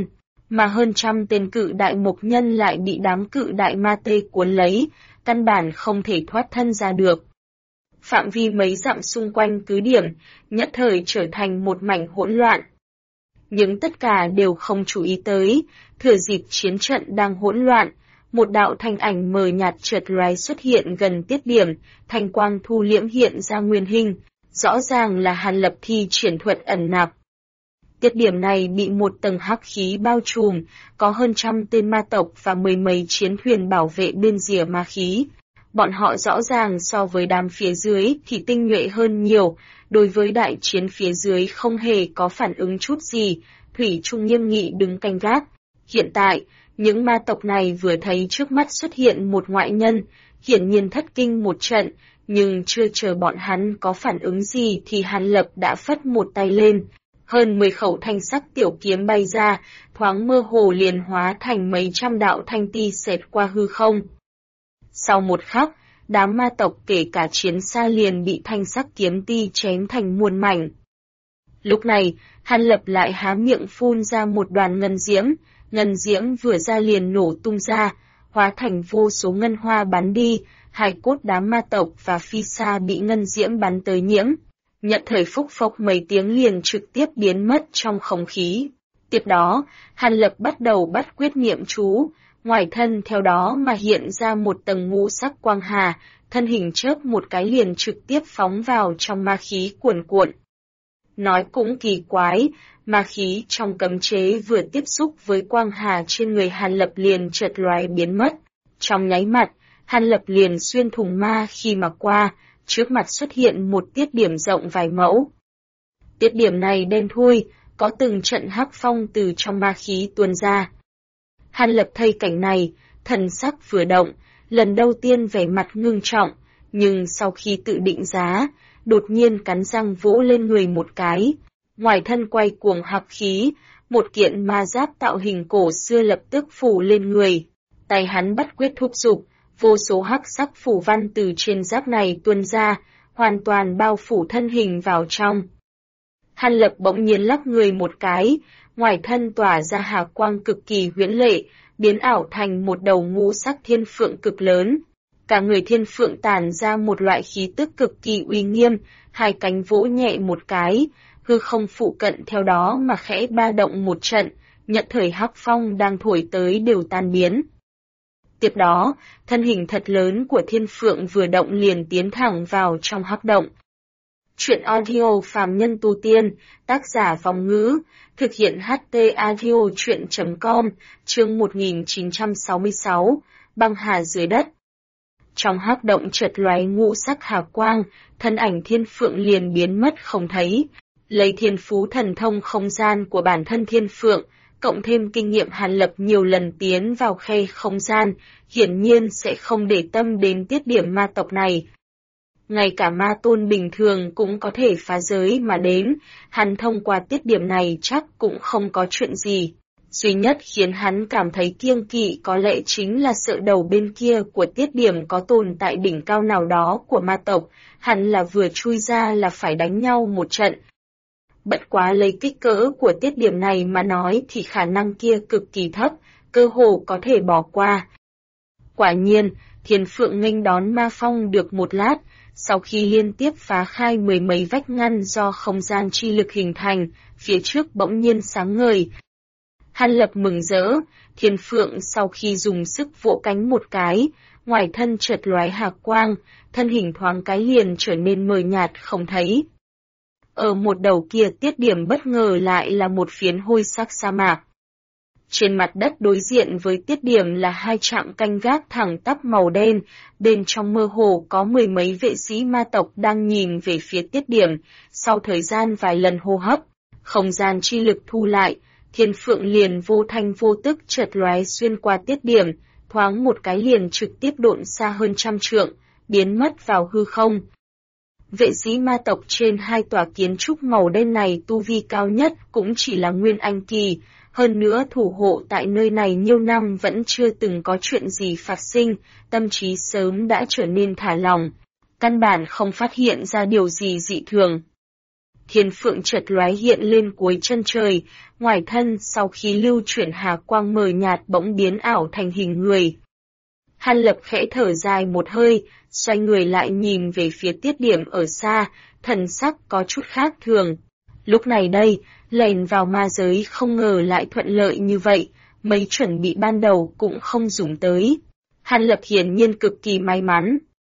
mà hơn trăm tên cự đại mộc nhân lại bị đám cự đại ma tê cuốn lấy, căn bản không thể thoát thân ra được. Phạm vi mấy dặm xung quanh cứ điểm, nhất thời trở thành một mảnh hỗn loạn. Nhưng tất cả đều không chú ý tới, thừa dịp chiến trận đang hỗn loạn, một đạo thanh ảnh mờ nhạt chợt lóe xuất hiện gần tiết điểm, thanh quang thu liễm hiện ra nguyên hình, rõ ràng là Hàn Lập thi triển thuật ẩn nặc. Tiết điểm này bị một tầng hắc khí bao trùm, có hơn trăm tên ma tộc và mười mấy chiến thuyền bảo vệ bên rìa ma khí. Bọn họ rõ ràng so với đám phía dưới thì tinh nhuệ hơn nhiều, đối với đại chiến phía dưới không hề có phản ứng chút gì, thủy chung nghiêm nghị đứng canh gác. Hiện tại, những ma tộc này vừa thấy trước mắt xuất hiện một ngoại nhân, hiển nhiên thất kinh một trận, nhưng chưa chờ bọn hắn có phản ứng gì thì Hàn Lập đã phất một tay lên. Hơn 10 khẩu thanh sắc tiểu kiếm bay ra, thoáng mơ hồ liền hóa thành mấy trăm đạo thanh ti xẹt qua hư không. Sau một khắc, đám ma tộc kể cả chiến xa liền bị thanh sắc kiếm ti chém thành muôn mảnh. Lúc này, Hàn Lập lại há miệng phun ra một đoàn ngân diễm vừa ra liền nổ tung ra, hóa thành vô số ngân hoa bắn đi, hài cốt đám ma tộc và phi xa bị ngân diễm bắn tới nhiễm. Nhận thời phúc phốc mấy tiếng liền trực tiếp biến mất trong không khí. Tiếp đó, Hàn Lập bắt đầu bắt quyết niệm chú, ngoài thân theo đó mà hiện ra một tầng ngũ sắc quang hà, thân hình chớp một cái liền trực tiếp phóng vào trong ma khí cuồn cuộn. Nói cũng kỳ quái, ma khí trong cấm chế vừa tiếp xúc với quang hà trên người Hàn Lập liền chợt lóe biến mất. Trong nháy mắt, Hàn Lập liền xuyên thủng ma khi mà qua, trước mặt xuất hiện một tiết điểm rộng vài mẫu. Tiết điểm này đen thui, có từng trận hắc phong từ trong ma khí tuôn ra. Hàn Lập thấy cảnh này, thần sắc vừa động, lần đầu tiên vẻ mặt ngưng trọng, nhưng sau khi tự định giá, đột nhiên cắn răng vỗ lên người một cái. Ngoài thân quay cuồng hắc khí, một kiện ma giáp tạo hình cổ xưa lập tức phủ lên người. Tay hắn bắt quyết thúc giục, vô số hắc sắc phủ văn từ trên giáp này tuôn ra, hoàn toàn bao phủ thân hình vào trong. Hàn Lập bỗng nhiên lắc người một cái, ngoài thân tỏa ra hà quang cực kỳ huyễn lệ, biến ảo thành một đầu ngũ sắc thiên phượng cực lớn. Cả người thiên phượng tản ra một loại khí tức cực kỳ uy nghiêm, hai cánh vỗ nhẹ một cái, hư không phụ cận theo đó mà khẽ ba động một trận, nhận thời hắc phong đang thổi tới đều tan biến. Tiếp đó, thân hình thật lớn của thiên phượng vừa động liền tiến thẳng vào trong hắc động. Chuyện audio phàm nhân tu tiên, tác giả Vong Ngữ, thực hiện HT audio chuyện.com, chương 1966, băng hà dưới đất. Trong hắc động chợt lóe ngũ sắc hà quang, thân ảnh thiên phượng liền biến mất không thấy. Lấy thiên phú thần thông không gian của bản thân thiên phượng, cộng thêm kinh nghiệm Hàn Lập nhiều lần tiến vào khe không gian, hiển nhiên sẽ không để tâm đến tiết điểm ma tộc này. Ngay cả ma tôn bình thường cũng có thể phá giới mà đến, hắn thông qua tiết điểm này chắc cũng không có chuyện gì. Duy nhất khiến hắn cảm thấy kiêng kỵ có lẽ chính là sợ đầu bên kia của tiết điểm có tồn tại đỉnh cao nào đó của ma tộc, hẳn là vừa chui ra là phải đánh nhau một trận. Bất quá lấy kích cỡ của tiết điểm này mà nói thì khả năng kia cực kỳ thấp, cơ hồ có thể bỏ qua. Quả nhiên, thiên phượng nghênh đón ma phong được một lát, sau khi liên tiếp phá khai mười mấy vách ngăn do không gian chi lực hình thành, phía trước bỗng nhiên sáng ngời. Hàn Lập mừng rỡ, thiên phượng sau khi dùng sức vỗ cánh một cái, ngoài thân chợt lóe hào quang, thân hình thoáng cái liền trở nên mờ nhạt không thấy. Ở một đầu kia tiết điểm bất ngờ lại là một phiến hôi sắc sa mạc. Trên mặt đất đối diện với tiết điểm là hai trạm canh gác thẳng tắp màu đen, bên trong mơ hồ có mười mấy vệ sĩ ma tộc đang nhìn về phía tiết điểm, sau thời gian vài lần hô hấp, không gian chi lực thu lại, thiên phượng liền vô thanh vô tức chợt lóe xuyên qua tiết điểm, thoáng một cái liền trực tiếp độn xa hơn trăm trượng, biến mất vào hư không. Vệ sĩ ma tộc trên hai tòa kiến trúc màu đen này tu vi cao nhất cũng chỉ là Nguyên Anh kỳ, hơn nữa thủ hộ tại nơi này nhiều năm vẫn chưa từng có chuyện gì phát sinh, tâm trí sớm đã trở nên thả lỏng, căn bản không phát hiện ra điều gì dị thường. thiên phượng chợt lóe hiện lên cuối chân trời, ngoài thân sau khi lưu chuyển hà quang mờ nhạt bỗng biến ảo thành hình người. Hàn Lập khẽ thở dài một hơi, xoay người lại nhìn về phía tiết điểm ở xa, thần sắc có chút khác thường. Lúc này đây, lèn vào ma giới không ngờ lại thuận lợi như vậy, mấy chuẩn bị ban đầu cũng không dùng tới. Hàn Lập hiển nhiên cực kỳ may mắn.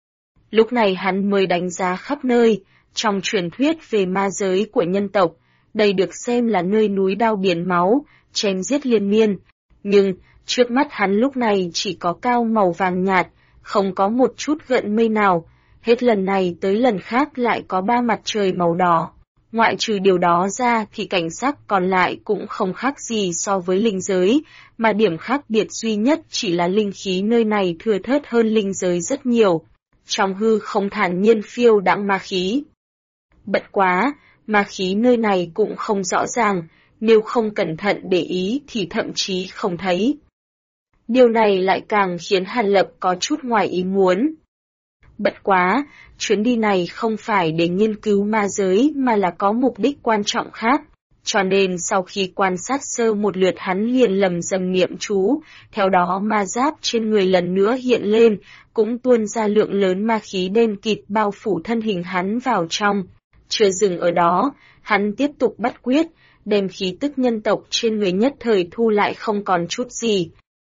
Lúc này hắn mới đánh giá khắp nơi, trong truyền thuyết về ma giới của nhân tộc, đây được xem là nơi núi đao biển máu, chém giết liên miên. Nhưng, trước mắt hắn lúc này chỉ có cao màu vàng nhạt, không có một chút gợn mây nào, hết lần này tới lần khác lại có ba mặt trời màu đỏ. Ngoại trừ điều đó ra thì cảnh sắc còn lại cũng không khác gì so với linh giới, mà điểm khác biệt duy nhất chỉ là linh khí nơi này thừa thớt hơn linh giới rất nhiều. Trong hư không thản nhiên phiêu đãng ma khí. Bận quá, ma khí nơi này cũng không rõ ràng, nếu không cẩn thận để ý thì thậm chí không thấy. Điều này lại càng khiến Hàn Lập có chút ngoài ý muốn. Bận quá, chuyến đi này không phải để nghiên cứu ma giới mà là có mục đích quan trọng khác. Cho nên sau khi quan sát sơ một lượt hắn liền lầm dầm niệm chú, theo đó ma giáp trên người lần nữa hiện lên, cũng tuôn ra lượng lớn ma khí đen kịt bao phủ thân hình hắn vào trong. Chưa dừng ở đó, hắn tiếp tục bắt quyết, đem khí tức nhân tộc trên người nhất thời thu lại không còn chút gì.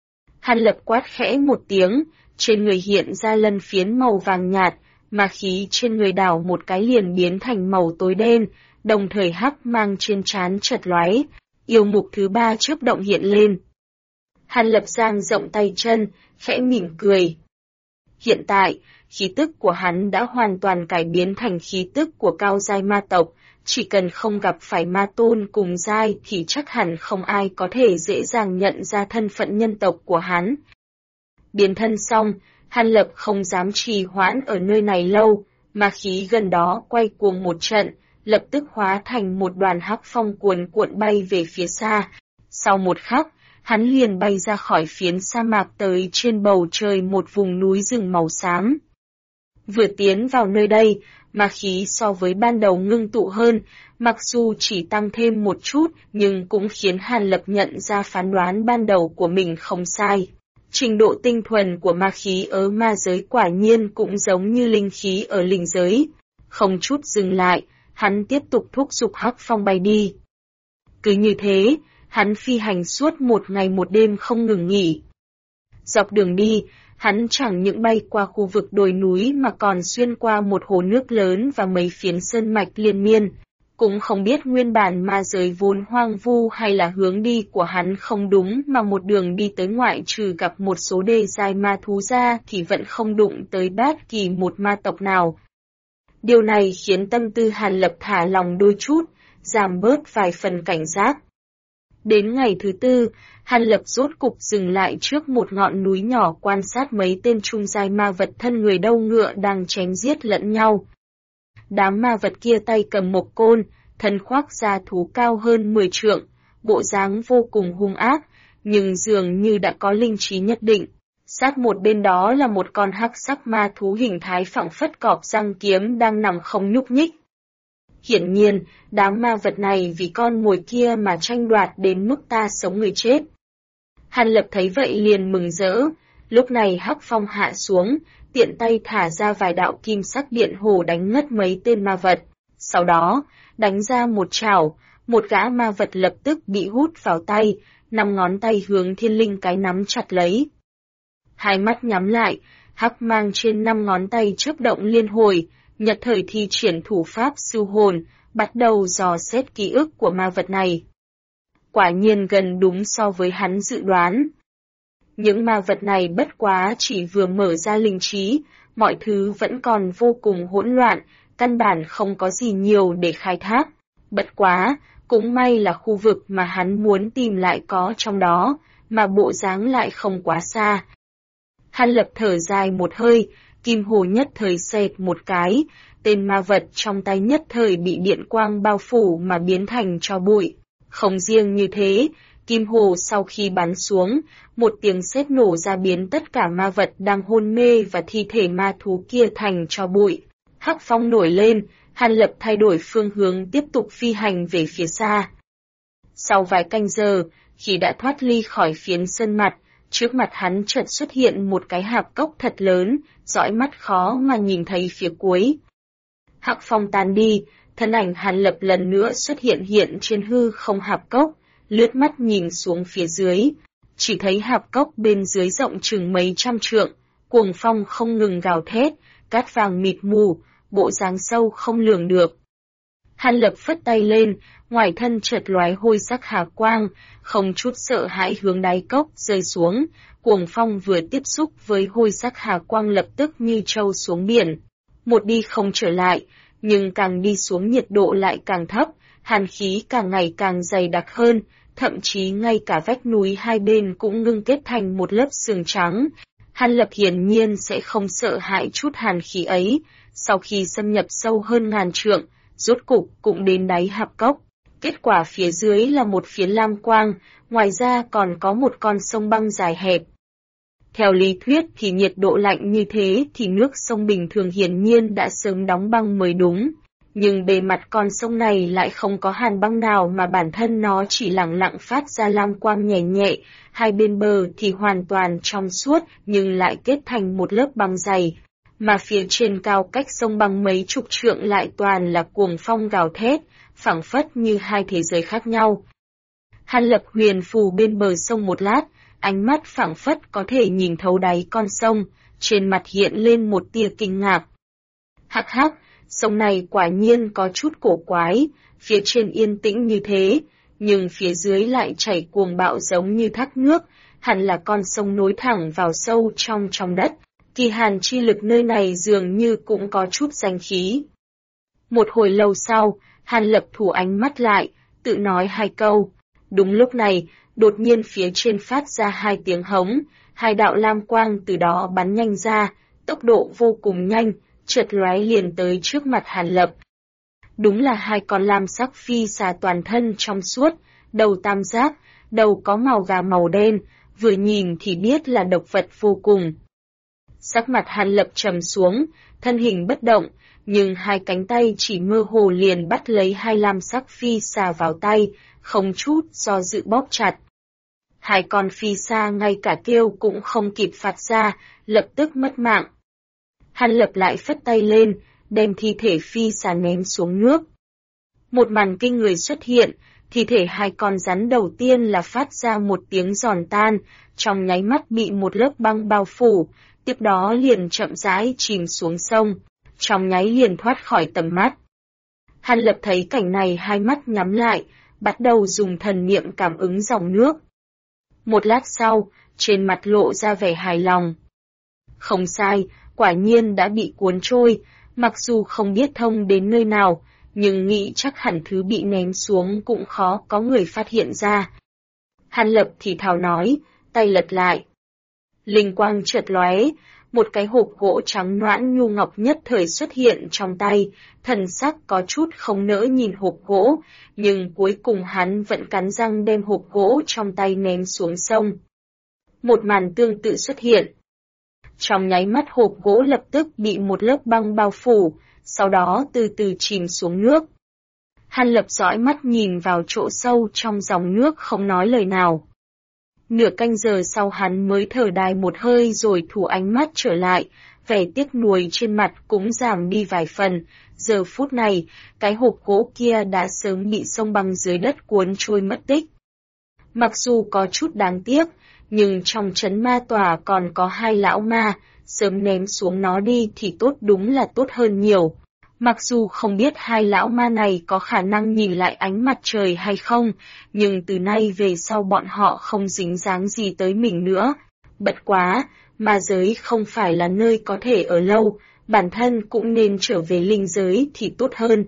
Hàn Lập quát khẽ một tiếng, trên người hiện ra lân phiến màu vàng nhạt, ma khí trên người đảo một cái liền biến thành màu tối đen, đồng thời hắc mang trên trán chợt lóe, yêu mục thứ 3 chớp động hiện lên. Hàn Lập dang rộng tay chân, khẽ mỉm cười. Hiện tại, khí tức của hắn đã hoàn toàn cải biến thành khí tức của cao giai ma tộc, chỉ cần không gặp phải ma tôn cùng giai thì chắc hẳn không ai có thể dễ dàng nhận ra thân phận nhân tộc của hắn. Biến thân xong, Hàn Lập không dám trì hoãn ở nơi này lâu, ma khí gần đó quay cuồng một trận, lập tức hóa thành một đoàn hắc phong cuồn cuộn bay về phía xa. Sau một khắc, hắn liền bay ra khỏi phiến sa mạc tới trên bầu trời một vùng núi rừng màu xám. Vừa tiến vào nơi đây, ma khí so với ban đầu ngưng tụ hơn, mặc dù chỉ tăng thêm một chút nhưng cũng khiến Hàn Lập nhận ra phán đoán ban đầu của mình không sai. Trình độ tinh thuần của ma khí ở ma giới quả nhiên cũng giống như linh khí ở linh giới. Không chút dừng lại, hắn tiếp tục thúc giục hắc phong bay đi. Cứ như thế, hắn phi hành suốt một ngày một đêm không ngừng nghỉ. Dọc đường đi, hắn chẳng những bay qua khu vực đồi núi mà còn xuyên qua một hồ nước lớn và mấy phiến sơn mạch liên miên. Cũng không biết nguyên bản ma giới vốn hoang vu hay là hướng đi của hắn không đúng mà một đường đi tới ngoại trừ gặp một số đề giai ma thú ra thì vẫn không đụng tới bất kỳ một ma tộc nào. Điều này khiến tâm tư Hàn Lập thả lòng đôi chút, giảm bớt vài phần cảnh giác. Đến ngày thứ 4, Hàn Lập rốt cục dừng lại trước một ngọn núi nhỏ quan sát mấy tên trung giai ma vật thân người đâu ngựa đang chém giết lẫn nhau. Đám ma vật kia tay cầm một côn, thân khoác da thú cao hơn 10 trượng, bộ dáng vô cùng hung ác, nhưng dường như đã có linh trí nhất định. Sát một bên đó là một con hắc sắc ma thú hình thái phẳng phất cọp răng kiếm đang nằm không nhúc nhích. Hiển nhiên, đám ma vật này vì con mồi kia mà tranh đoạt đến mức ta sống người chết. Hàn Lập thấy vậy liền mừng rỡ, lúc này hắc phong hạ xuống, tiện tay thả ra vài đạo kim sắc điện hồ đánh ngất mấy tên ma vật. Sau đó, đánh ra một chảo, một gã ma vật lập tức bị hút vào tay, 5 ngón tay hướng thiên linh cái nắm chặt lấy. Hai mắt nhắm lại, hắc mang trên 5 ngón tay chớp động liên hồi, nhật thời thi triển thủ pháp siêu hồn, bắt đầu dò xét ký ức của ma vật này. Quả nhiên gần đúng so với hắn dự đoán. Những ma vật này bất quá chỉ vừa mở ra linh trí, mọi thứ vẫn còn vô cùng hỗn loạn, căn bản không có gì nhiều để khai thác. Bất quá, cũng may là khu vực mà hắn muốn tìm lại có trong đó, mà bộ dáng lại không quá xa. Hàn Lập thở dài một hơi, kim hồ nhất thời xẹt một cái, tên ma vật trong tay nhất thời bị điện quang bao phủ mà biến thành tro bụi. Không riêng như thế, kim hồ sau khi bắn xuống, một tiếng sét nổ ra biến tất cả ma vật đang hôn mê và thi thể ma thú kia thành tro bụi. Hắc phong nổi lên, Hàn Lập thay đổi phương hướng tiếp tục phi hành về phía xa. Sau vài canh giờ, khi đã thoát ly khỏi phiến sơn mặt, trước mặt hắn chợt xuất hiện một cái hạp cốc thật lớn, dõi mắt khó mà nhìn thấy phía cuối. Hắc phong tan đi, thân ảnh Hàn Lập lần nữa xuất hiện trên hư không hạp cốc, lướt mắt nhìn xuống phía dưới. Chỉ thấy hạp cốc bên dưới rộng chừng mấy trăm trượng, cuồng phong không ngừng gào thét, cát vàng mịt mù, bộ dáng sâu không lường được. Hàn Lập phất tay lên, ngoài thân chợt lóe hôi sắc hà quang, không chút sợ hãi hướng đáy cốc rơi xuống, cuồng phong vừa tiếp xúc với hôi sắc hà quang lập tức như trâu xuống biển. Một đi không trở lại, nhưng càng đi xuống nhiệt độ lại càng thấp, hàn khí càng ngày càng dày đặc hơn, thậm chí ngay cả vách núi hai bên cũng ngưng kết thành một lớp sương trắng. Hàn Lập hiển nhiên sẽ không sợ hãi chút hàn khí ấy, sau khi xâm nhập sâu hơn ngàn trượng, rốt cục cũng đến đáy hạp cốc. Kết quả phía dưới là một phiến lam quang, ngoài ra còn có một con sông băng dài hẹp. Theo lý thuyết thì nhiệt độ lạnh như thế thì nước sông bình thường hiển nhiên đã sớm đóng băng mới đúng. Nhưng bề mặt con sông này lại không có hàn băng nào mà bản thân nó chỉ lẳng lặng phát ra lam quang nhẹ nhẹ, hai bên bờ thì hoàn toàn trong suốt nhưng lại kết thành một lớp băng dày. Mà phía trên cao cách sông băng mấy chục trượng lại toàn là cuồng phong gào thét, phảng phất như hai thế giới khác nhau. Hàn Lập huyền phù bên bờ sông một lát, ánh mắt phảng phất có thể nhìn thấu đáy con sông, trên mặt hiện lên một tia kinh ngạc. Hắc hắc, sông này quả nhiên có chút cổ quái, phía trên yên tĩnh như thế, nhưng phía dưới lại chảy cuồng bạo giống như thác nước, hẳn là con sông nối thẳng vào sâu trong đất. Kỳ hàn chi lực nơi này dường như cũng có chút danh khí. Một hồi lâu sau, Hàn Lập thủ ánh mắt lại, tự nói hai câu. Đúng lúc này, đột nhiên phía trên phát ra hai tiếng hống, hai đạo lam quang từ đó bắn nhanh ra, tốc độ vô cùng nhanh, chợt lóe liền tới trước mặt Hàn Lập. Đúng là hai con lam sắc phi xà toàn thân trong suốt, đầu tam giác, đầu có màu gà màu đen, vừa nhìn thì biết là độc vật vô cùng. Sắc mặt Hàn Lập trầm xuống, thân hình bất động, nhưng hai cánh tay chỉ mơ hồ liền bắt lấy hai lam sắc phi xà vào tay, không chút do dự bóp chặt. Hai con phi xa ngay cả kêu cũng không kịp phạt ra, lập tức mất mạng. Hàn Lập lại phất tay lên, đem thi thể phi xà ném xuống nước. Một màn kinh người xuất hiện, thi thể hai con rắn đầu tiên là phát ra một tiếng giòn tan, trong nháy mắt bị một lớp băng bao phủ, tiếp đó liền chậm rãi chìm xuống sông, trong nháy liền thoát khỏi tầm mắt. Hàn Lập thấy cảnh này hai mắt nhắm lại, bắt đầu dùng thần niệm cảm ứng dòng nước. Một lát sau, trên mặt lộ ra vẻ hài lòng. Không sai, quả nhiên đã bị cuốn trôi, mặc dù không biết thông đến nơi nào, nhưng nghĩ chắc hẳn thứ bị ném xuống cũng khó có người phát hiện ra. Hàn Lập thì thào nói, tay lật lại. Linh quang chợt lóe, một cái hộp gỗ trắng nõn nhu ngọc nhất thời xuất hiện trong tay, thần sắc có chút không nỡ nhìn hộp gỗ, nhưng cuối cùng hắn vẫn cắn răng đem hộp gỗ trong tay ném xuống sông. Một màn tương tự xuất hiện. Trong nháy mắt hộp gỗ lập tức bị một lớp băng bao phủ, sau đó từ từ chìm xuống nước. Hàn Lập dõi mắt nhìn vào chỗ sâu trong dòng nước không nói lời nào. Nửa canh giờ sau hắn mới thở dài một hơi rồi thủ ánh mắt trở lại, vẻ tiếc nuối trên mặt cũng giảm đi vài phần. Giờ phút này, cái hộp gỗ kia đã sớm bị sông băng dưới đất cuốn trôi mất tích. Mặc dù có chút đáng tiếc, nhưng trong trấn ma tòa còn có hai lão ma, sớm ném xuống nó đi thì tốt đúng là tốt hơn nhiều. Mặc dù không biết hai lão ma này có khả năng nhìn lại ánh mặt trời hay không, nhưng từ nay về sau bọn họ không dính dáng gì tới mình nữa. Bất quá, ma giới không phải là nơi có thể ở lâu, bản thân cũng nên trở về linh giới thì tốt hơn.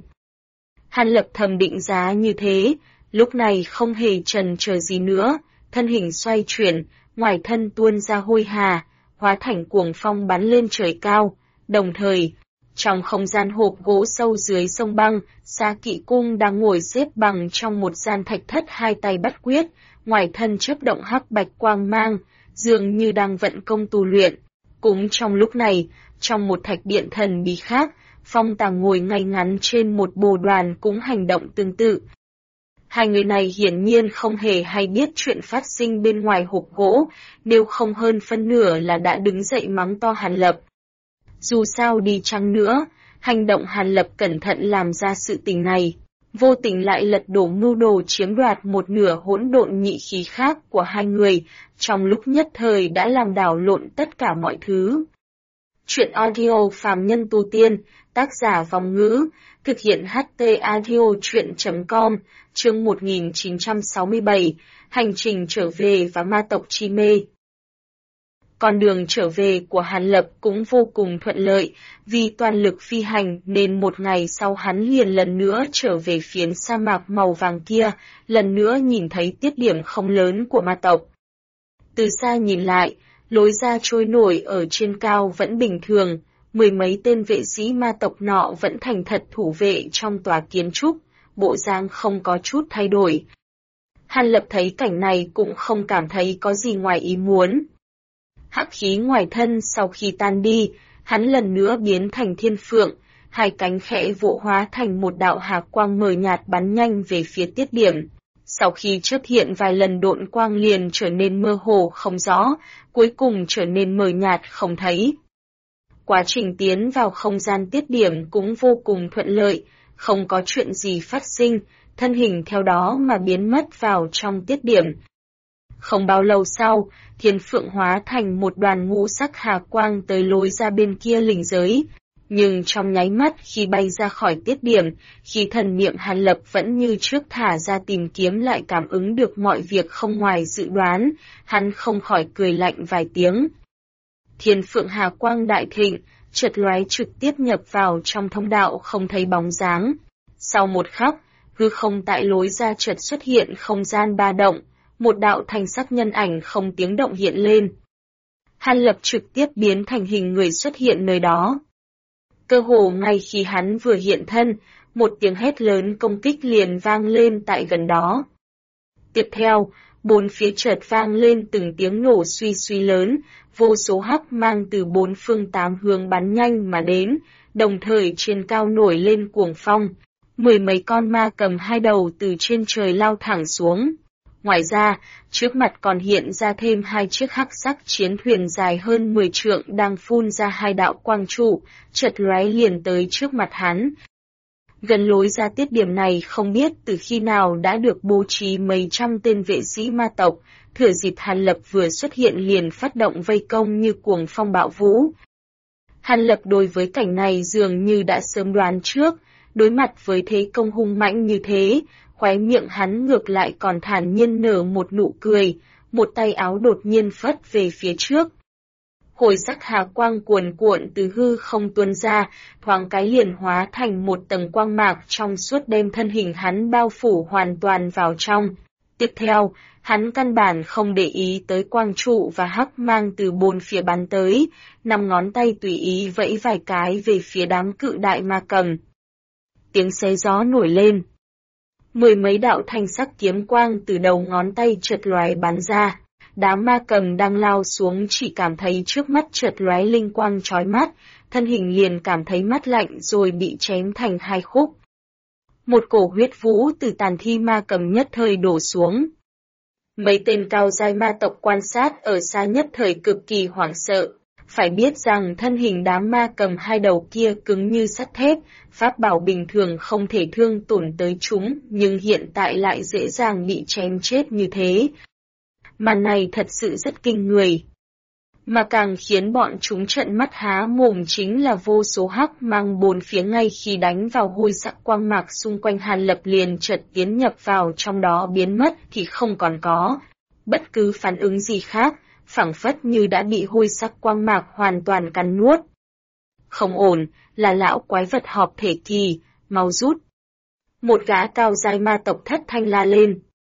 Hàn Lập thầm định giá như thế, lúc này không hề chần chờ gì nữa, thân hình xoay chuyển, ngoài thân tuôn ra hôi hà, hóa thành cuồng phong bắn lên trời cao, đồng thời, trong không gian hộp gỗ sâu dưới sông băng, Sa Kỵ Cung đang ngồi xếp bằng trong một gian thạch thất hai tay bắt quyết, ngoài thân chớp động hắc bạch quang mang, dường như đang vận công tu luyện. Cũng trong lúc này, trong một thạch điện thần bí khác, Phong Tàng ngồi ngay ngắn trên một bồ đoàn cũng hành động tương tự. Hai người này hiển nhiên không hề hay biết chuyện phát sinh bên ngoài hộp gỗ, nếu không hơn phân nửa là đã đứng dậy mắng to Hàn Lập. Dù sao đi chăng nữa, hành động Hàn Lập cẩn thận làm ra sự tình này, vô tình lại lật đổ mưu đồ chiếm đoạt một nửa hỗn độn nhị khí khác của hai người, trong lúc nhất thời đã làm đảo lộn tất cả mọi thứ. Chuyện audio phàm nhân tu tiên, tác giả Vòng Ngữ, thực hiện HT Audio Chuyện.com, chương 1967, hành trình trở về và ma tộc chi mê. Con đường trở về của Hàn Lập cũng vô cùng thuận lợi, vì toàn lực phi hành nên một ngày sau hắn liền lần nữa trở về phiến sa mạc màu vàng kia, lần nữa nhìn thấy tiết điểm không lớn của ma tộc. Từ xa nhìn lại, lối ra trôi nổi ở trên cao vẫn bình thường, mười mấy tên vệ sĩ ma tộc nọ vẫn thành thật thủ vệ trong tòa kiến trúc, bộ dáng không có chút thay đổi. Hàn Lập thấy cảnh này cũng không cảm thấy có gì ngoài ý muốn. Hắc khí ngoài thân sau khi tan đi, hắn lần nữa biến thành thiên phượng, hai cánh khẽ vỗ hóa thành một đạo hà quang mờ nhạt bắn nhanh về phía tiết điểm. Sau khi chớp hiện vài lần độn quang liền trở nên mơ hồ không rõ, cuối cùng trở nên mờ nhạt không thấy. Quá trình tiến vào không gian tiết điểm cũng vô cùng thuận lợi, không có chuyện gì phát sinh, thân hình theo đó mà biến mất vào trong tiết điểm. Không bao lâu sau, thiên phượng hóa thành một đoàn ngũ sắc hà quang tới lối ra bên kia linh giới. Nhưng trong nháy mắt khi bay ra khỏi tiết điểm, khi thần niệm Hàn Lập vẫn như trước thả ra tìm kiếm lại cảm ứng được mọi việc không ngoài dự đoán, hắn không khỏi cười lạnh vài tiếng. Thiên phượng hà quang đại thịnh, chợt lóe trực tiếp nhập vào trong thông đạo không thấy bóng dáng. Sau một khắc, hư không tại lối ra chợt xuất hiện không gian ba động, một đạo thanh sắc nhân ảnh không tiếng động hiện lên. Hàn Lập trực tiếp biến thành hình người xuất hiện nơi đó. Cơ hồ ngay khi hắn vừa hiện thân, một tiếng hét lớn công kích liền vang lên tại gần đó. Tiếp theo, bốn phía chợt vang lên từng tiếng nổ suy suy lớn, vô số hắc mang từ bốn phương tám hướng bắn nhanh mà đến, đồng thời trên cao nổi lên cuồng phong. Mười mấy con ma cầm hai đầu từ trên trời lao thẳng xuống. Ngoài ra, trước mặt còn hiện ra thêm hai chiếc hắc sắc chiến thuyền dài hơn 10 trượng đang phun ra hai đạo quang trụ, chợt lóe liền tới trước mặt hắn. Gần lối ra tiết điểm này không biết từ khi nào đã được bố trí mấy trăm tên vệ sĩ ma tộc, thừa dịp Hàn Lập vừa xuất hiện liền phát động vây công như cuồng phong bạo vũ. Hàn Lập đối với cảnh này dường như đã sớm đoán trước, đối mặt với thế công hung mãnh như thế, khóe miệng hắn ngược lại còn thản nhiên nở một nụ cười, một tay áo đột nhiên phất về phía trước. Hồi sắc hà quang cuồn cuộn từ hư không tuôn ra, thoáng cái liền hóa thành một tầng quang mạc trong suốt đem thân hình hắn bao phủ hoàn toàn vào trong. Tiếp theo, hắn căn bản không để ý tới quang trụ và hắc mang từ bốn phía bắn tới, năm ngón tay tùy ý vẫy vài cái về phía đám cự đại ma cầm. Tiếng xé gió nổi lên. Mười mấy đạo thanh sắc kiếm quang từ đầu ngón tay chợt lóe bắn ra. Đám ma cầm đang lao xuống chỉ cảm thấy trước mắt chợt lóe linh quang chói mắt, thân hình liền cảm thấy mát lạnh rồi bị chém thành hai khúc. Một cổ huyết vũ từ tàn thi ma cầm nhất thời đổ xuống. Mấy tên cao giai ma tộc quan sát ở xa nhất thời cực kỳ hoảng sợ. Phải biết rằng thân hình đám ma cầm hai đầu kia cứng như sắt thép, pháp bảo bình thường không thể thương tổn tới chúng, nhưng hiện tại lại dễ dàng bị chém chết như thế. Màn này thật sự rất kinh người. Mà càng khiến bọn chúng trợn mắt há mồm chính là vô số hắc mang bốn phía ngay khi đánh vào hôi sắc quang mạc xung quanh Hàn Lập liền chợt tiến nhập vào trong đó biến mất thì không còn có bất cứ phản ứng gì khác, phảng phất như đã bị hôi sắc quang mạc hoàn toàn cắn nuốt. Không ổn, là lão quái vật họp thể kỳ, mau rút. Một gã cao giai ma tộc thất thanh la lên.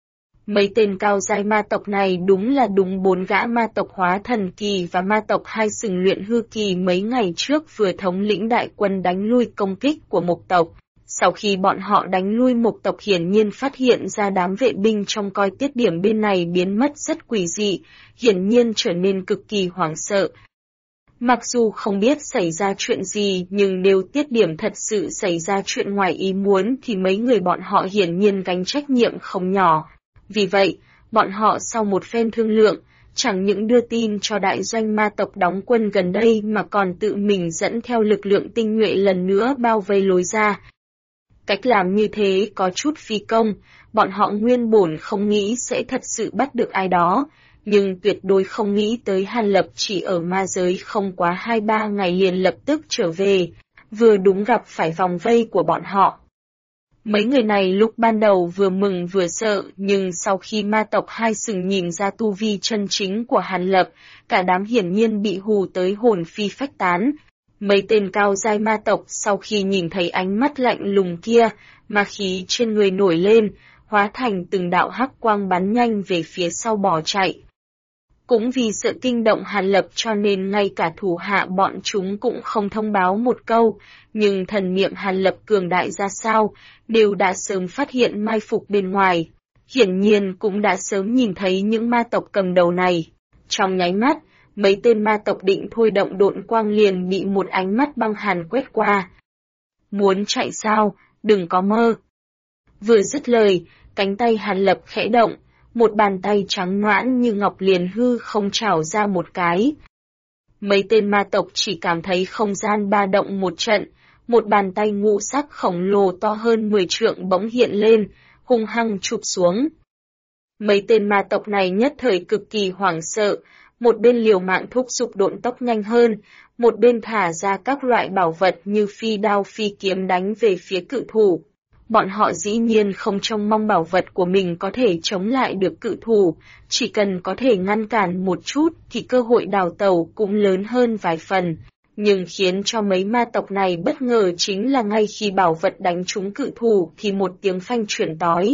Mấy tên cao giai ma tộc này đúng bốn gã ma tộc hóa thần kỳ và ma tộc hai sừng luyện hư kỳ mấy ngày trước vừa thống lĩnh đại quân đánh lui công kích của mộc tộc. Sau khi bọn họ đánh lui mộc tộc hiển nhiên phát hiện ra đám vệ binh trong coi tiết điểm bên này biến mất rất quỷ dị, hiển nhiên trở nên cực kỳ hoảng sợ. Mặc dù không biết xảy ra chuyện gì nhưng nếu tiết điểm thật sự xảy ra chuyện ngoài ý muốn thì mấy người bọn họ hiển nhiên gánh trách nhiệm không nhỏ. Vì vậy, bọn họ sau một phen thương lượng, chẳng những đưa tin cho đại doanh ma tộc đóng quân gần đây mà còn tự mình dẫn theo lực lượng tinh nhuệ lần nữa bao vây lối ra. Cách làm như thế có chút phi công, bọn họ nguyên bổn không nghĩ sẽ thật sự bắt được ai đó, nhưng tuyệt đối không nghĩ tới Hàn Lập chỉ ở ma giới không quá 2-3 ngày liền lập tức trở về, vừa đúng gặp phải vòng vây của bọn họ. Mấy người này lúc ban đầu vừa mừng vừa sợ, nhưng sau khi ma tộc hai sừng nhìn ra tu vi chân chính của Hàn Lập, cả đám hiển nhiên bị hù tới hồn phi phách tán. Mấy tên cao giai ma tộc sau khi nhìn thấy ánh mắt lạnh lùng kia, ma khí trên người nổi lên, hóa thành từng đạo hắc quang bắn nhanh về phía sau bỏ chạy. Cũng vì sợ kinh động Hàn Lập cho nên ngay cả thủ hạ bọn chúng cũng không thông báo một câu, nhưng thần niệm Hàn Lập cường đại ra sao, đều đã sớm phát hiện mai phục bên ngoài. Hiển nhiên cũng đã sớm nhìn thấy những ma tộc cầm đầu này. Trong nháy mắt, mấy tên ma tộc định thôi động độn quang liền bị một ánh mắt băng hàn quét qua. Muốn chạy sao, đừng có mơ. Vừa dứt lời, cánh tay Hàn Lập khẽ động, một bàn tay trắng nõn như ngọc liền hư không trào ra một cái. Mấy tên ma tộc chỉ cảm thấy không gian ba động một trận, một bàn tay ngũ sắc khổng lồ to hơn 10 trượng bỗng hiện lên, hung hăng chụp xuống. Mấy tên ma tộc này nhất thời cực kỳ hoảng sợ, một bên liều mạng thúc giục độn tốc nhanh hơn, một bên thả ra các loại bảo vật như phi đao phi kiếm đánh về phía cự thủ. Bọn họ dĩ nhiên không trông mong bảo vật của mình có thể chống lại được cự thủ, chỉ cần có thể ngăn cản một chút thì cơ hội đào tẩu cũng lớn hơn vài phần. Nhưng khiến cho mấy ma tộc này bất ngờ chính là ngay khi bảo vật đánh trúng cự thủ thì một tiếng phanh chuyển tói.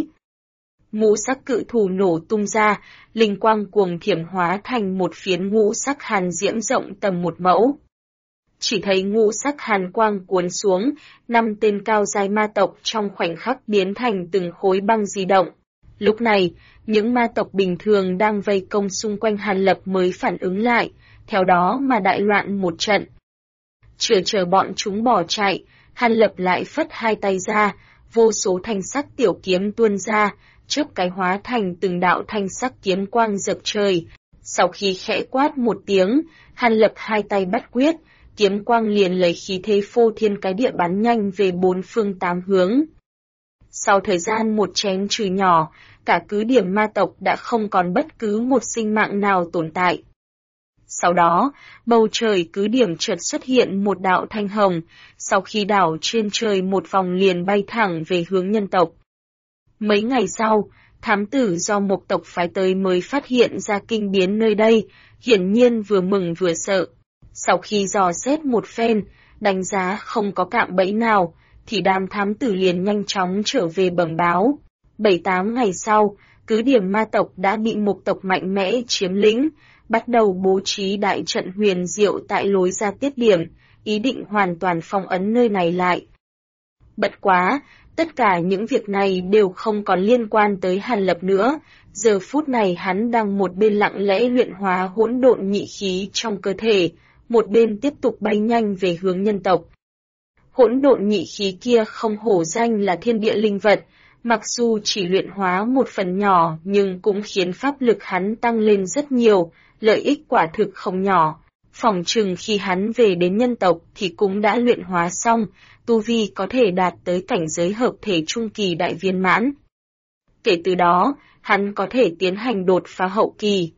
Ngũ sắc cự thủ nổ tung ra, linh quang cuồng thiểm hóa thành một phiến ngũ sắc hàn diễm rộng tầm 1 mẫu. Chỉ thấy ngũ sắc hàn quang cuốn xuống, 5 tên cao giai ma tộc trong khoảnh khắc biến thành từng khối băng di động. Lúc này, những ma tộc bình thường đang vây công xung quanh Hàn Lập mới phản ứng lại, theo đó mà đại loạn một trận. Chờ bọn chúng bỏ chạy, Hàn Lập lại phất hai tay ra, vô số thanh sắc tiểu kiếm tuôn ra, chớp cái hóa thành từng đạo thanh sắc kiếm quang rực trời. Sau khi khẽ quát một tiếng, Hàn Lập hai tay bắt quyết, kiếm quang liền lấy khí thế phô thiên cái địa bắn nhanh về 4 phương 8 hướng. Sau thời gian một chén trừ nhỏ, cả cứ điểm ma tộc đã không còn bất cứ một sinh mạng nào tồn tại. Sau đó, bầu trời cứ điểm chợt xuất hiện một đạo thanh hồng, sau khi đảo trên trời một vòng liền bay thẳng về hướng nhân tộc. Mấy ngày sau, thám tử do Mộc tộc phái tới mới phát hiện ra kinh biến nơi đây, hiển nhiên vừa mừng vừa sợ. Sau khi dò xét một phen, đánh giá không có cạm bẫy nào, thì đám thám tử liền nhanh chóng trở về bẩm báo. 7-8 ngày sau, cứ điểm ma tộc đã bị Mộc tộc mạnh mẽ chiếm lĩnh, bắt đầu bố trí đại trận huyền diệu tại lối ra tiết điểm, ý định hoàn toàn phong ấn nơi này lại. Bất quá, tất cả những việc này đều không còn liên quan tới Hàn Lập nữa, giờ phút này hắn đang một bên lặng lẽ luyện hóa hỗn độn nhị khí trong cơ thể, một bên tiếp tục bay nhanh về hướng nhân tộc. Hỗn độn nhị khí kia không hổ danh là thiên địa linh vật, mặc dù chỉ luyện hóa một phần nhỏ nhưng cũng khiến pháp lực hắn tăng lên rất nhiều, lợi ích quả thực không nhỏ. Phỏng chừng khi hắn về đến nhân tộc thì cũng đã luyện hóa xong, tu vi có thể đạt tới cảnh giới hợp thể trung kỳ đại viên mãn. Kể từ đó, hắn có thể tiến hành đột phá hậu kỳ.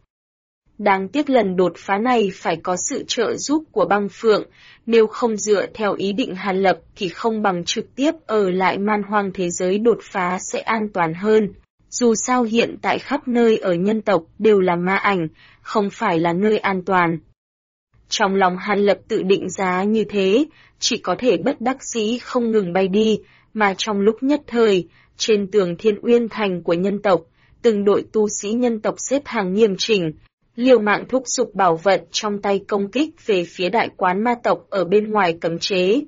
Đáng tiếc lần đột phá này phải có sự trợ giúp của băng phượng, nếu không dựa theo ý định Hàn Lập thì không bằng trực tiếp ở lại man hoang thế giới đột phá sẽ an toàn hơn. Dù sao hiện tại khắp nơi ở nhân tộc đều là ma ảnh, không phải là nơi an toàn. Trong lòng Hàn Lập tự định giá như thế, chỉ có thể bất đắc dĩ không ngừng bay đi, mà trong lúc nhất thời, trên tường Thiên Uyên Thành của nhân tộc, từng đội tu sĩ nhân tộc xếp hàng nghiêm chỉnh, liều mạng thúc giục bảo vật trong tay công kích về phía đại quán ma tộc ở bên ngoài cấm chế.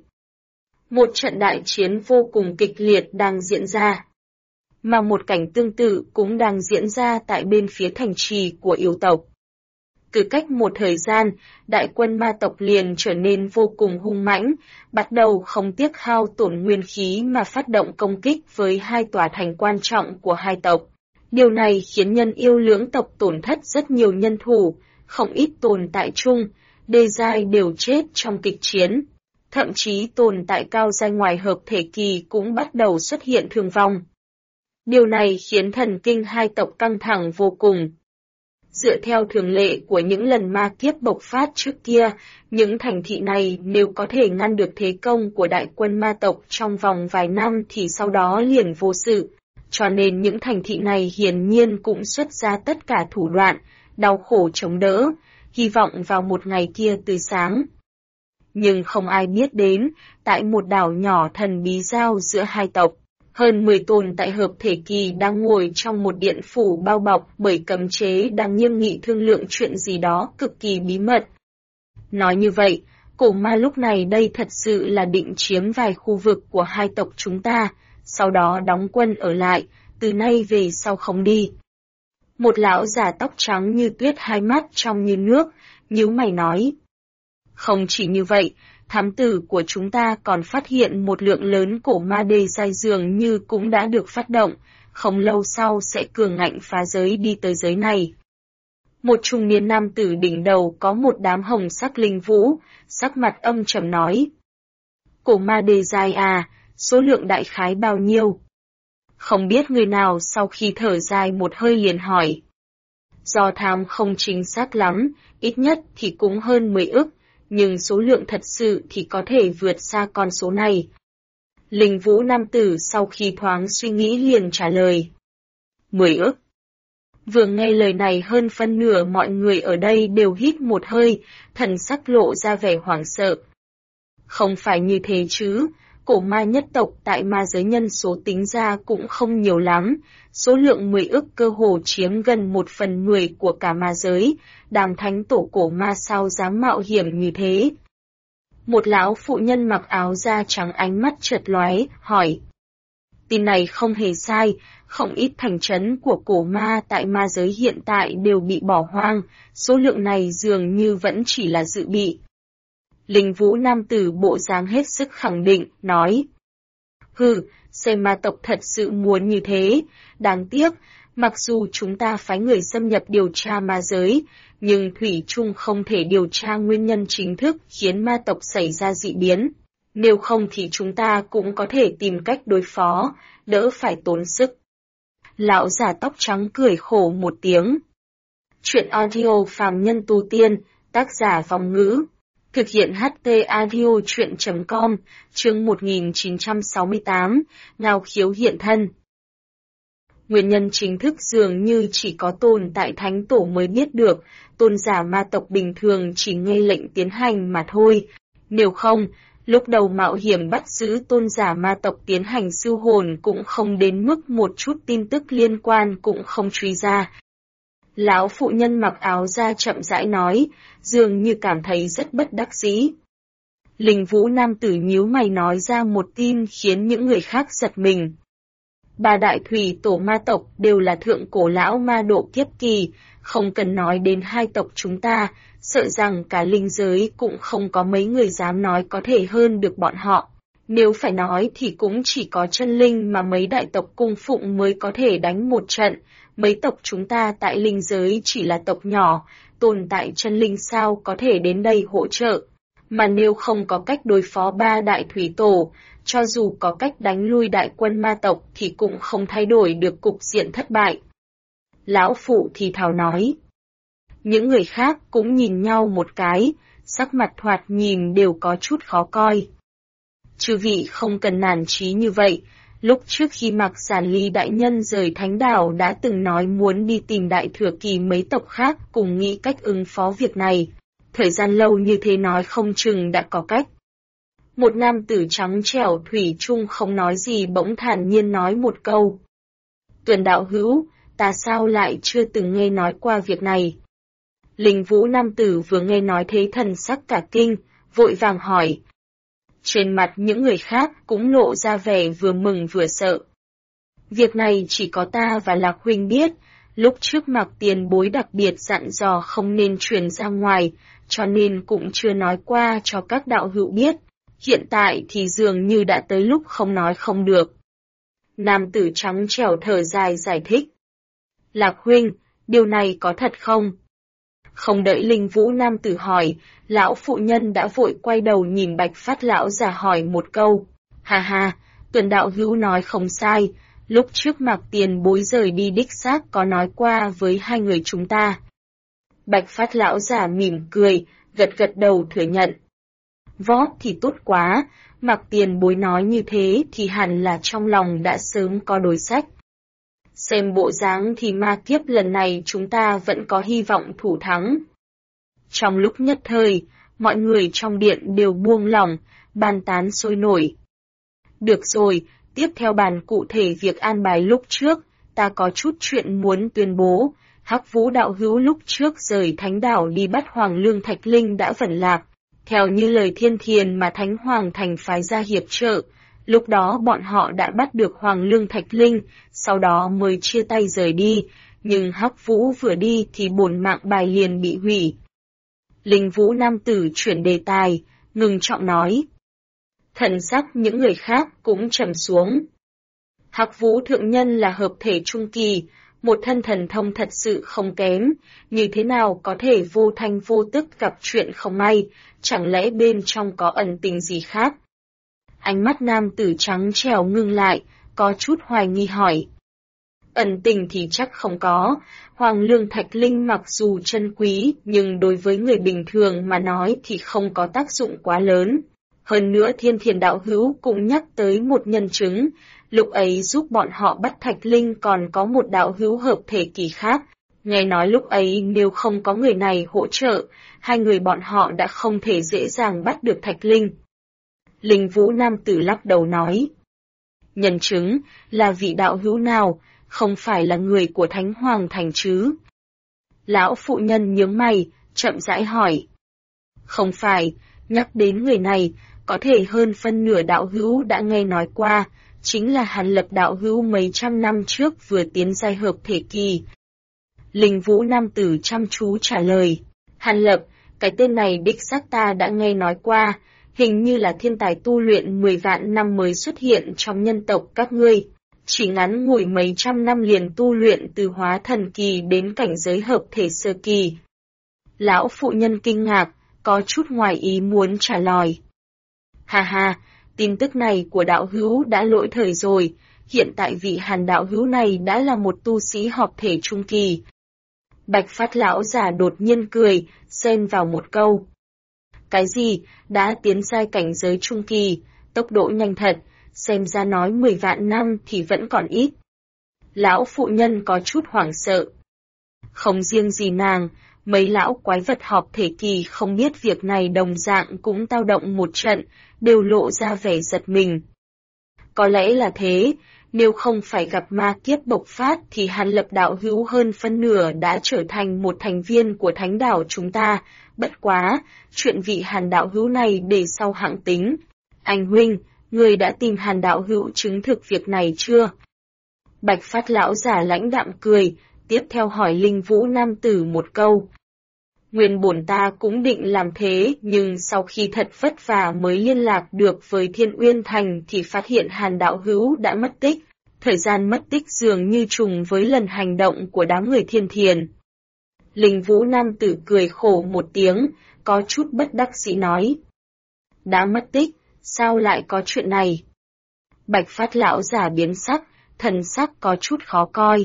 Một trận đại chiến vô cùng kịch liệt đang diễn ra. Mà một cảnh tương tự cũng đang diễn ra tại bên phía thành trì của yêu tộc. Cứ cách một thời gian, đại quân ma tộc liền trở nên vô cùng hung mãnh, bắt đầu không tiếc hao tổn nguyên khí mà phát động công kích với hai tòa thành quan trọng của hai tộc. Điều này khiến nhân yêu lưỡng tộc tổn thất rất nhiều nhân thủ, không ít tồn tại chung, đê giai đều chết trong kịch chiến. Thậm chí tồn tại cao giai ngoài hợp thể kỳ cũng bắt đầu xuất hiện thương vong. Điều này khiến thần kinh hai tộc căng thẳng vô cùng. Dựa theo thường lệ của những lần ma kiếp bộc phát trước kia, những thành thị này nếu có thể ngăn được thế công của đại quân ma tộc trong vòng vài năm thì sau đó liền vô sự. Cho nên những thành thị này hiển nhiên cũng xuất ra tất cả thủ đoạn, đau khổ chống đỡ, hy vọng vào một ngày kia tươi sáng. Nhưng không ai biết đến, tại một đảo nhỏ thần bí giao giữa hai tộc, hơn 10 tồn tại hợp thể kỳ đang ngồi trong một điện phủ bao bọc bởi cấm chế đang nghiêm nghị thương lượng chuyện gì đó cực kỳ bí mật. Nói như vậy, cổ ma lúc này đây thật sự là định chiếm vài khu vực của hai tộc chúng ta, sau đó đóng quân ở lại, từ nay về sau không đi. Một lão già tóc trắng như tuyết, hai mắt trong như nước, nhíu mày nói. Không chỉ như vậy, thám tử của chúng ta còn phát hiện một lượng lớn cổ ma đê giai dường như cũng đã được phát động, không lâu sau sẽ cường ngạnh phá giới đi tới giới này. Một trung niên nam tử đỉnh đầu có một đám hồng sắc linh vũ, sắc mặt âm trầm nói. Cổ ma đê giai à, số lượng đại khái bao nhiêu? Không biết người nào sau khi thở dài một hơi liền hỏi. Do thám không chính xác lắm, ít nhất thì cũng hơn 10 ức, nhưng số lượng thật sự thì có thể vượt xa con số này. Linh vũ nam tử sau khi thoáng suy nghĩ liền trả lời. 10 ức. Vừa nghe lời này hơn phân nửa mọi người ở đây đều hít một hơi, thần sắc lộ ra vẻ hoảng sợ. Không phải như thế chứ, cổ ma nhất tộc tại ma giới nhân số tính ra cũng không nhiều lắm, số lượng 10 ức cơ hồ chiếm gần 1/10 của cả ma giới, đàm thánh tổ cổ ma sao dám mạo hiểm như thế. Một lão phụ nhân mặc áo da trắng ánh mắt chợt lóe, hỏi. Tin này không hề sai, không ít thành trấn của cổ ma tại ma giới hiện tại đều bị bỏ hoang, số lượng này dường như vẫn chỉ là dự bị. Linh vũ nam tử bộ dáng hết sức khẳng định, nói. Hừ, xem ma tộc thật sự muốn như thế, đáng tiếc, mặc dù chúng ta phái người xâm nhập điều tra ma giới, nhưng thủy chung không thể điều tra nguyên nhân chính thức khiến ma tộc xảy ra dị biến. Nếu không thì chúng ta cũng có thể tìm cách đối phó, đỡ phải tốn sức. Lão già tóc trắng cười khổ một tiếng. Chuyện audio phàm nhân tu tiên, tác giả Vong Ngữ. Thực hiện HT Audio Chuyện.com, chương 1968, Ngao khiếu hiện thân. Nguyên nhân chính thức dường như chỉ có tồn tại thánh tổ mới biết được, tôn giả ma tộc bình thường chỉ nghe lệnh tiến hành mà thôi. Nếu không, lúc đầu mạo hiểm bắt giữ tôn giả ma tộc tiến hành siêu hồn cũng không đến mức một chút tin tức liên quan cũng không truy ra. Lão phụ nhân mặc áo da chậm rãi nói, dường như cảm thấy rất bất đắc dĩ. Linh vũ nam tử nhíu mày nói ra một tin khiến những người khác giật mình. Ba đại thủy tổ ma tộc đều là thượng cổ lão ma độ kiếp kỳ, không cần nói đến hai tộc chúng ta, sợ rằng cả linh giới cũng không có mấy người dám nói có thể hơn được bọn họ. Nếu phải nói thì cũng chỉ có chân linh mà mấy đại tộc cung phụng mới có thể đánh một trận, mấy tộc chúng ta tại linh giới chỉ là tộc nhỏ, tồn tại chân linh sao có thể đến đây hỗ trợ. Mà nếu không có cách đối phó ba đại thủy tổ, cho dù có cách đánh lui đại quân ma tộc thì cũng không thay đổi được cục diện thất bại. Lão phụ thì thào nói. Những người khác cũng nhìn nhau một cái, sắc mặt thoạt nhìn đều có chút khó coi. Chư vị không cần nản chí như vậy, lúc trước khi Mạc Giản Ly đại nhân rời thánh đảo đã từng nói muốn đi tìm đại thừa kỳ mấy tộc khác cùng nghĩ cách ứng phó việc này. Thời gian lâu như thế nói không chừng đã có cách. Một nam tử trắng trẻo thủy chung không nói gì bỗng thản nhiên nói một câu. Tuần đạo hữu, ta sao lại chưa từng nghe nói qua việc này? Linh vũ nam tử vừa nghe nói thế thần sắc cả kinh, vội vàng hỏi. Trên mặt những người khác cũng lộ ra vẻ vừa mừng vừa sợ. Việc này chỉ có ta và Lạc huynh biết, Lúc trước Mạc Tiền Bối đặc biệt dặn dò không nên truyền ra ngoài, cho nên cũng chưa nói qua cho các đạo hữu biết. Hiện tại thì dường như đã tới lúc không nói không được. Nam tử trắng trẻo thở dài giải thích. Lạc huynh, điều này có thật không? Không đợi Linh Vũ nam tử hỏi, lão phụ nhân đã vội quay đầu nhìn Bạch Phát lão già hỏi một câu. Ha ha, Tuần đạo hữu nói không sai, lúc trước Mạc Tiền Bối rời đi đích xác có nói qua với hai người chúng ta. Bạch Phát lão già mỉm cười, gật gật đầu thừa nhận. Vót thì tốt quá, Mạc Tiền Bối nói như thế thì hẳn là trong lòng đã sớm có đối sách. Xem bộ dáng thì ma kiếp lần này chúng ta vẫn có hy vọng thủ thắng. Trong lúc nhất thời, mọi người trong điện đều buông lỏng, bàn tán sôi nổi. Được rồi, tiếp theo bàn cụ thể việc an bài lúc trước, ta có chút chuyện muốn tuyên bố. Hắc Vũ đạo hữu lúc trước rời Thánh Đảo đi bắt Hoàng Lương Thạch Linh đã vẩn lạc. Theo như lời Thiên Thiền mà Thánh Hoàng Thành phái ra hiệp trợ, lúc đó bọn họ đã bắt được Hoàng Lương Thạch Linh, sau đó mới chia tay rời đi, nhưng Hắc Vũ vừa đi thì bổn mạng bài liền bị hủy. Linh Vũ nam tử chuyển đề tài, ngừng trọng nói. Thần sắc những người khác cũng trầm xuống. Hắc Vũ thượng nhân là hợp thể trung kỳ, một thân thần thông thật sự không kém, như thế nào có thể vô thanh vô tức gặp chuyện không may, chẳng lẽ bên trong có ẩn tình gì khác? Ánh mắt nam tử trắng trẻo ngưng lại, có chút hoài nghi hỏi. Ẩn tình thì chắc không có, Hoàng Lương Thạch Linh mặc dù chân quý nhưng đối với người bình thường mà nói thì không có tác dụng quá lớn. Hơn nữa Thiên Thiền đạo hữu cũng nhắc tới một nhân chứng, lúc ấy giúp bọn họ bắt Thạch Linh còn có một đạo hữu hợp thể kỳ khác. Nghe nói lúc ấy nếu không có người này hỗ trợ, hai người bọn họ đã không thể dễ dàng bắt được Thạch Linh. Linh Vũ nam tử lắc đầu nói. Nhân chứng là vị đạo hữu nào, không phải là người của Thánh Hoàng Thành chứ? Lão phụ nhân nhướng mày, chậm rãi hỏi. Không phải, nhắc đến người này, có thể hơn phân nửa đạo hữu đã nghe nói qua, chính là Hàn Lập đạo hữu mấy trăm năm trước vừa tiến giai hợp thể kỳ. Linh Vũ nam tử chăm chú trả lời. Hàn Lập, cái tên này đích xác ta đã nghe nói qua, hình như là thiên tài tu luyện 10 vạn năm mới xuất hiện trong nhân tộc các ngươi. Chỉ ngắn ngủi mấy trăm năm liền tu luyện từ hóa thần kỳ đến cảnh giới hợp thể sơ kỳ. Lão phụ nhân kinh ngạc, có chút ngoài ý muốn trả lời. Ha ha, tin tức này của đạo hữu đã lỗi thời rồi, hiện tại vị Hàn đạo hữu này đã là một tu sĩ hợp thể trung kỳ. Bạch Phát lão giả đột nhiên cười, xen vào một câu. Cái gì, đã tiến giai cảnh giới trung kỳ, tốc độ nhanh thật, xem ra nói 10 vạn năm thì vẫn còn ít. Lão phụ nhân có chút hoảng sợ. Không riêng gì nàng, mấy lão quái vật hợp thể kỳ không biết việc này đồng dạng cũng tao động một trận, đều lộ ra vẻ giật mình. Có lẽ là thế, nếu không phải gặp ma kiếp bộc phát thì Hàn Lập đạo hữu hơn phân nửa đã trở thành một thành viên của Thánh Đảo chúng ta, bất quá, chuyện vị Hàn đạo hữu này để sau hạng tính. Anh huynh, người đã tìm Hàn đạo hữu chứng thực việc này chưa? Bạch Phát lão giả lãnh đạm cười, tiếp theo hỏi Linh Vũ nam tử một câu. Nguyên bổn ta cũng định làm thế, nhưng sau khi thật vất vả mới liên lạc được với Thiên Uyên Thành thì phát hiện Hàn đạo hữu đã mất tích. Thời gian mất tích dường như trùng với lần hành động của đám người Thiên Thiền. Linh Vũ nam tử cười khổ một tiếng, có chút bất đắc dĩ nói. Đã mất tích, sao lại có chuyện này? Bạch Phát lão giả biến sắc, thần sắc có chút khó coi.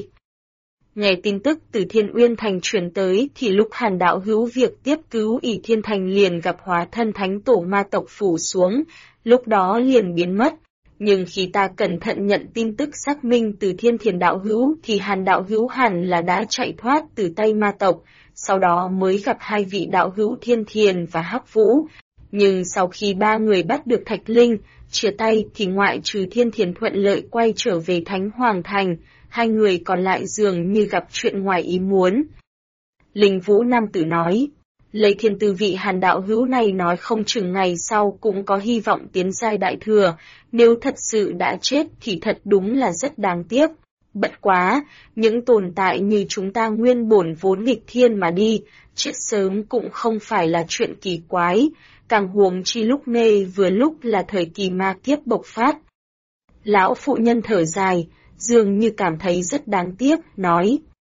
Nghe tin tức từ Thiên Uyên Thành truyền tới thì lúc Hàn đạo hữu việc tiếp cứu ỷ Thiên Thành liền gặp hóa thân thánh tổ ma tộc phủ xuống, lúc đó liền biến mất. Nhưng khi ta cẩn thận nhận tin tức xác minh từ Thiên Thiền đạo hữu thì Hàn đạo hữu hẳn là đã chạy thoát từ tay ma tộc, sau đó mới gặp hai vị đạo hữu Thiên Thiền và Hắc Vũ. Nhưng sau khi ba người bắt được Thạch Linh, chia tay thì ngoại trừ Thiên Thiền thuận lợi quay trở về Thánh Hoàng Thành, hai người còn lại dường như gặp chuyện ngoài ý muốn. Linh Vũ nam tử nói, lấy thiên tư vị Hàn đạo hữu này nói không chừng ngày sau cũng có hy vọng tiến giai đại thừa, nếu thật sự đã chết thì thật đúng là rất đáng tiếc. Bất quá, những tồn tại như chúng ta nguyên bổn vốn nghịch thiên mà đi, chết sớm cũng không phải là chuyện kỳ quái, càng huống chi lúc này vừa lúc là thời kỳ ma kiếp bộc phát. Lão phụ nhân thở dài, dường như cảm thấy rất đáng tiếc, nói.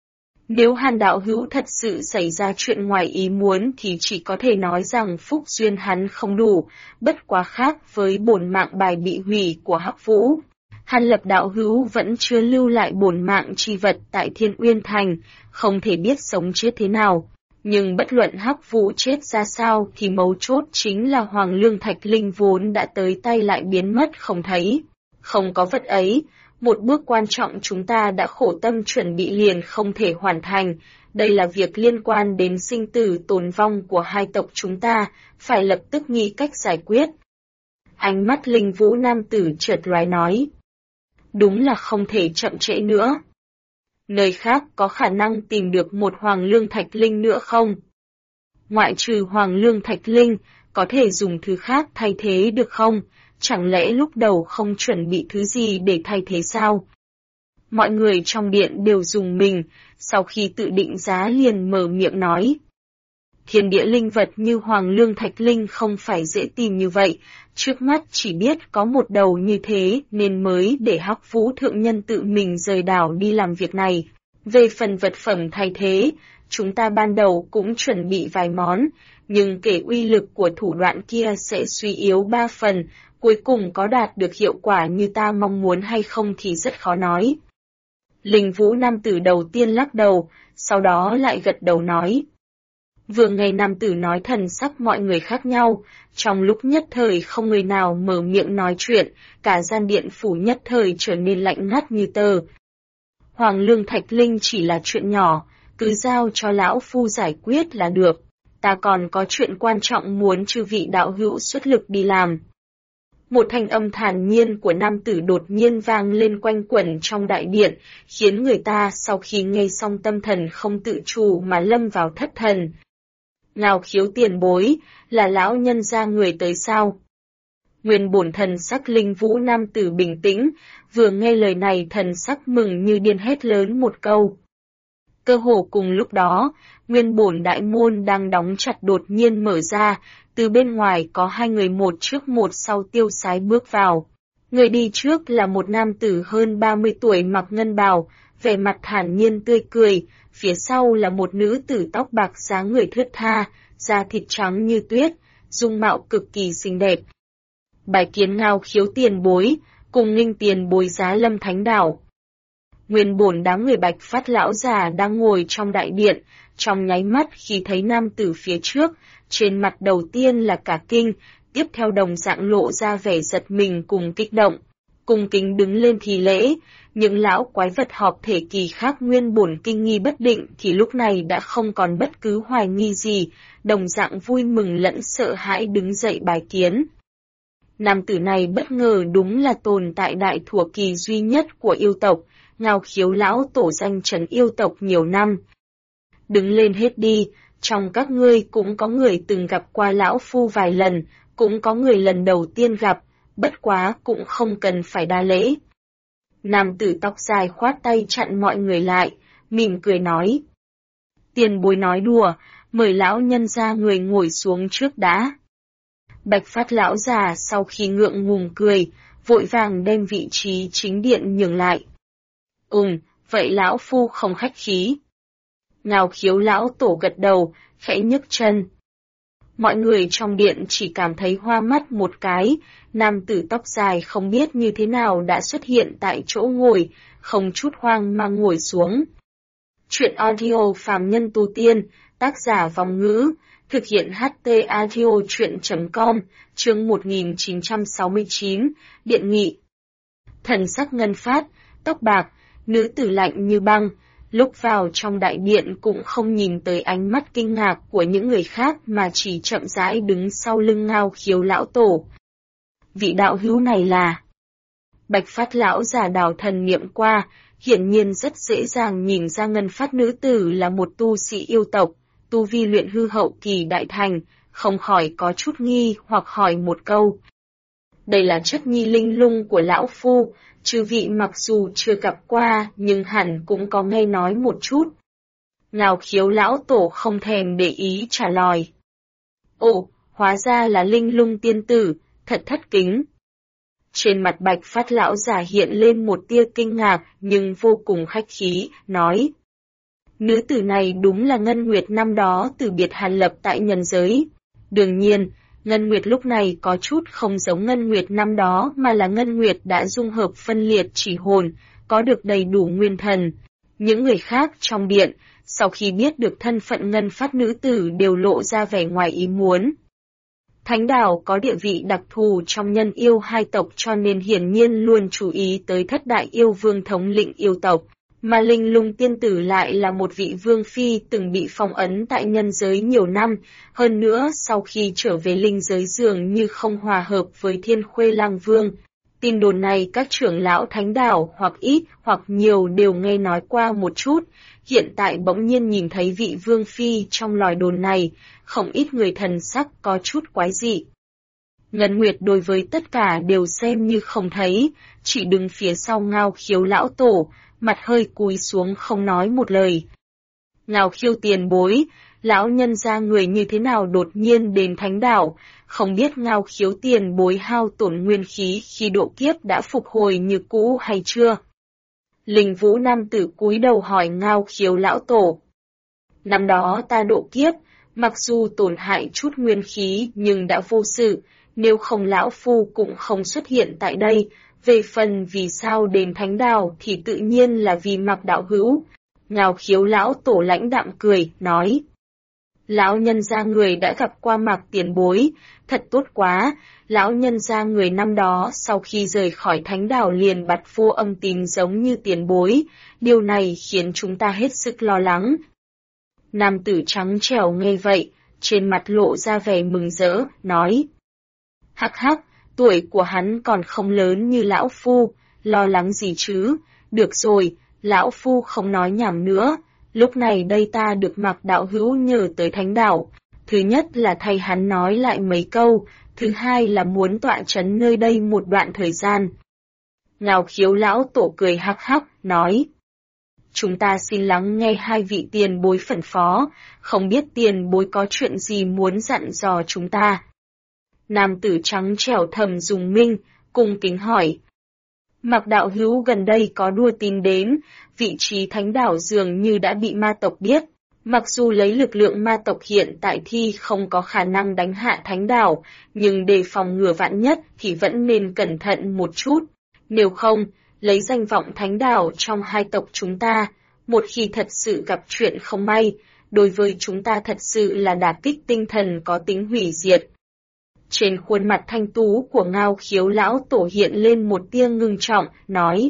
Nếu Hàn đạo hữu thật sự xảy ra chuyện ngoài ý muốn thì chỉ có thể nói rằng phúc duyên hắn không đủ, bất quá khác với bổn mạng bài bị hủy của Hắc Vũ. Hàn Lập đạo hữu vẫn chưa lưu lại bổn mạng chi vật tại Thiên Uyên Thành, không thể biết sống chết thế nào. Nhưng bất luận Hắc Vũ chết ra sao thì mấu chốt chính là Hoàng Lương Thạch Linh vốn đã tới tay lại biến mất không thấy. Không có vật ấy, một bước quan trọng chúng ta đã khổ tâm chuẩn bị liền không thể hoàn thành. Đây là việc liên quan đến sinh tử tồn vong của hai tộc chúng ta, phải lập tức nghĩ cách giải quyết. Ánh mắt Linh Vũ nam tử chợt lóe nói. Đúng là không thể chậm trễ nữa. Nơi khác có khả năng tìm được một Hoàng Lương Thạch Linh nữa không? Ngoại trừ Hoàng Lương Thạch Linh, có thể dùng thứ khác thay thế được không? Chẳng lẽ lúc đầu không chuẩn bị thứ gì để thay thế sao? Mọi người trong điện đều dùng mình, sau khi tự định giá liền mở miệng nói. Thiên địa linh vật như Hoàng Lương Thạch Linh không phải dễ tìm như vậy, trước mắt chỉ biết có một đầu như thế nên mới để Hắc Vũ thượng nhân tự mình rời đảo đi làm việc này. Về phần vật phẩm thay thế, chúng ta ban đầu cũng chuẩn bị vài món, nhưng kể uy lực của thủ đoạn kia sẽ suy yếu 3 phần, cuối cùng có đạt được hiệu quả như ta mong muốn hay không thì rất khó nói. Linh Vũ nam tử đầu tiên lắc đầu, sau đó lại gật đầu nói. Vừa nghe nam tử nói thần sắc mọi người khác nhau, trong lúc nhất thời không người nào mở miệng nói chuyện, cả gian điện phủ nhất thời trở nên lạnh ngắt như tờ. Hoàng Lương Thạch Linh chỉ là chuyện nhỏ, cứ giao cho lão phu giải quyết là được, ta còn có chuyện quan trọng muốn chư vị đạo hữu xuất lực đi làm. Một thanh âm thản nhiên của nam tử đột nhiên vang lên quanh quẩn trong đại điện, khiến người ta sau khi nghe xong tâm thần không tự chủ mà lâm vào thất thần. Ngao Khiếu tiền bối, là lão nhân gia người tới sao? Nguyên bổn thần sắc Linh Vũ nam tử bình tĩnh, vừa nghe lời này thần sắc mừng như điên hét lớn một câu. Cơ hồ cùng lúc đó, nguyên bổn đại môn đang đóng chặt đột nhiên mở ra, từ bên ngoài có hai người một trước một sau tiêu sái bước vào. Người đi trước là một nam tử hơn 30 tuổi mặc ngân bào, vẻ mặt thản nhiên tươi cười, phía sau là một nữ tử tóc bạc dáng người thướt tha, da thịt trắng như tuyết, dung mạo cực kỳ xinh đẹp. Bái kiến Ngao Khiếu tiền bối, cùng nghinh tiền bối giá Lâm Thánh Đảo. Nguyên bổn đám người Bạch Phát lão già đang ngồi trong đại điện, trong nháy mắt khi thấy nam tử phía trước, trên mặt đầu tiên là cả kinh, tiếp theo đồng dạng lộ ra vẻ giật mình cùng kích động. Cung kính đứng lên thì lễ, những lão quái vật họp thể kỳ khác nguyên bổn kinh nghi bất định thì lúc này đã không còn bất cứ hoài nghi gì, đồng dạng vui mừng lẫn sợ hãi đứng dậy bài kiến. Nam tử này bất ngờ đúng là tồn tại đại thủa kỳ duy nhất của yêu tộc, Ngao Khiếu lão tổ danh trấn yêu tộc nhiều năm. Đứng lên hết đi, trong các ngươi cũng có người từng gặp qua lão phu vài lần, cũng có người lần đầu tiên gặp, bất quá cũng không cần phải đa lễ. Nam tử tóc dài khoát tay chặn mọi người lại, mỉm cười nói. Tiền bối nói đùa, mời lão nhân ra người ngồi xuống trước đã. Bạch Phát lão già sau khi ngượng ngùng cười, vội vàng đem vị trí chính điện nhường lại. Vậy lão phu không khách khí. Ngao Khiếu lão tổ gật đầu, khẽ nhấc chân. Mọi người trong điện chỉ cảm thấy hoa mắt một cái, nam tử tóc dài không biết như thế nào đã xuất hiện tại chỗ ngồi, không chút hoang mang ngồi xuống. Chuyện audio phàm nhân tu tiên, tác giả Vòng Ngữ, thực hiện HT audio chuyện.com, chương 1969, điện nghị. Thần sắc ngân phát, tóc bạc, nữ tử lạnh như băng, lúc vào trong đại điện cũng không nhìn tới ánh mắt kinh ngạc của những người khác mà chỉ chậm rãi đứng sau lưng Ngao Khiếu lão tổ. Vị đạo hữu này là... Bạch Phát lão giả đào thần niệm qua, hiển nhiên rất dễ dàng nhìn ra ngân phát nữ tử là một tu sĩ yêu tộc, tu vi luyện hư hậu kỳ đại thành, không khỏi có chút nghi hoặc hỏi một câu. Đây là chất nhi linh lung của lão phu, chư vị mặc dù chưa gặp qua nhưng hẳn cũng có nghe nói một chút. Ngao Khiếu lão tổ không thèm để ý trả lời. Ồ, hóa ra là linh lung tiên tử, thật thất kính. Trên mặt Bạch Phát lão già hiện lên một tia kinh ngạc nhưng vô cùng khách khí, nói. Nữ tử này đúng là Ngân Nguyệt năm đó từ biệt Hàn Lập tại nhân giới. Đương nhiên, Ngân Nguyệt lúc này có chút không giống Ngân Nguyệt năm đó mà là Ngân Nguyệt đã dung hợp phân liệt chỉ hồn, có được đầy đủ nguyên thần. Những người khác trong điện, sau khi biết được thân phận Ngân Phát nữ tử đều lộ ra vẻ ngoài ý muốn. Thánh đảo có địa vị đặc thù trong nhân yêu hai tộc cho nên hiển nhiên luôn chú ý tới thất đại yêu vương thống lĩnh yêu tộc, mà linh lung tiên tử lại là một vị vương phi từng bị phong ấn tại nhân giới nhiều năm, hơn nữa sau khi trở về linh giới dường như không hòa hợp với Thiên Khuê Lang Vương. Tin đồn này các trưởng lão thánh đảo hoặc ít hoặc nhiều đều nghe nói qua một chút, hiện tại bỗng nhiên nhìn thấy vị vương phi trong lời đồn này, không ít người thần sắc có chút quái dị. Ngân Nguyệt đối với tất cả đều xem như không thấy, chỉ đứng phía sau Ngao Khiếu lão tổ, mặt hơi cúi xuống không nói một lời. Ngao Khiếu tiền bối, lão nhân gia người như thế nào đột nhiên đến thánh đảo, không biết Ngao Khiếu tiền bối hao tổn nguyên khí khi độ kiếp đã phục hồi như cũ hay chưa? Linh Vũ nam tử cúi đầu hỏi Ngao Khiếu lão tổ. Năm đó ta độ kiếp, mặc dù tổn hại chút nguyên khí nhưng đã vô sự, nếu không lão phu cũng không xuất hiện tại đây. Về phần vì sao đến thánh đảo thì tự nhiên là vì Mạc đạo hữu. Ngao Khiếu lão tổ lãnh đạm cười, nói. Lão nhân gia người đã gặp qua Mạc tiền bối, thật tốt quá, lão nhân gia người năm đó sau khi rời khỏi thánh đảo liền bặt vô âm tín giống như tiền bối, điều này khiến chúng ta hết sức lo lắng. Nam tử trắng trẻo nghe vậy, trên mặt lộ ra vẻ mừng rỡ, nói. Hắc hắc, tuổi của hắn còn không lớn như lão phu, lo lắng gì chứ, được rồi, lão phu không nói nhảm nữa, lúc này đây ta được Mạc đạo hữu nhờ tới thánh đảo, thứ nhất là thay hắn nói lại mấy câu, thứ hai là muốn tọa trấn nơi đây một đoạn thời gian. Ngao Khiếu lão tổ cười hắc hắc, nói. Chúng ta xin lắng nghe hai vị tiền bối phân phó, không biết tiền bối có chuyện gì muốn dặn dò chúng ta. Nam tử trắng trẻo thầm dùng minh, cung kính hỏi. Mạc đạo hữu gần đây có đưa tin đến, vị trí thánh đảo dường như đã bị ma tộc biết. Mặc dù lấy lực lượng ma tộc hiện tại thì không có khả năng đánh hạ thánh đảo, nhưng để phòng ngừa vạn nhất thì vẫn nên cẩn thận một chút. Nếu không, lấy danh vọng thánh đảo trong hai tộc chúng ta, một khi thật sự gặp chuyện không may, đối với chúng ta thật sự là đả kích tinh thần có tính hủy diệt. Trên khuôn mặt thanh tú của Ngao Khiếu lão tổ hiện lên một tia ngưng trọng, nói.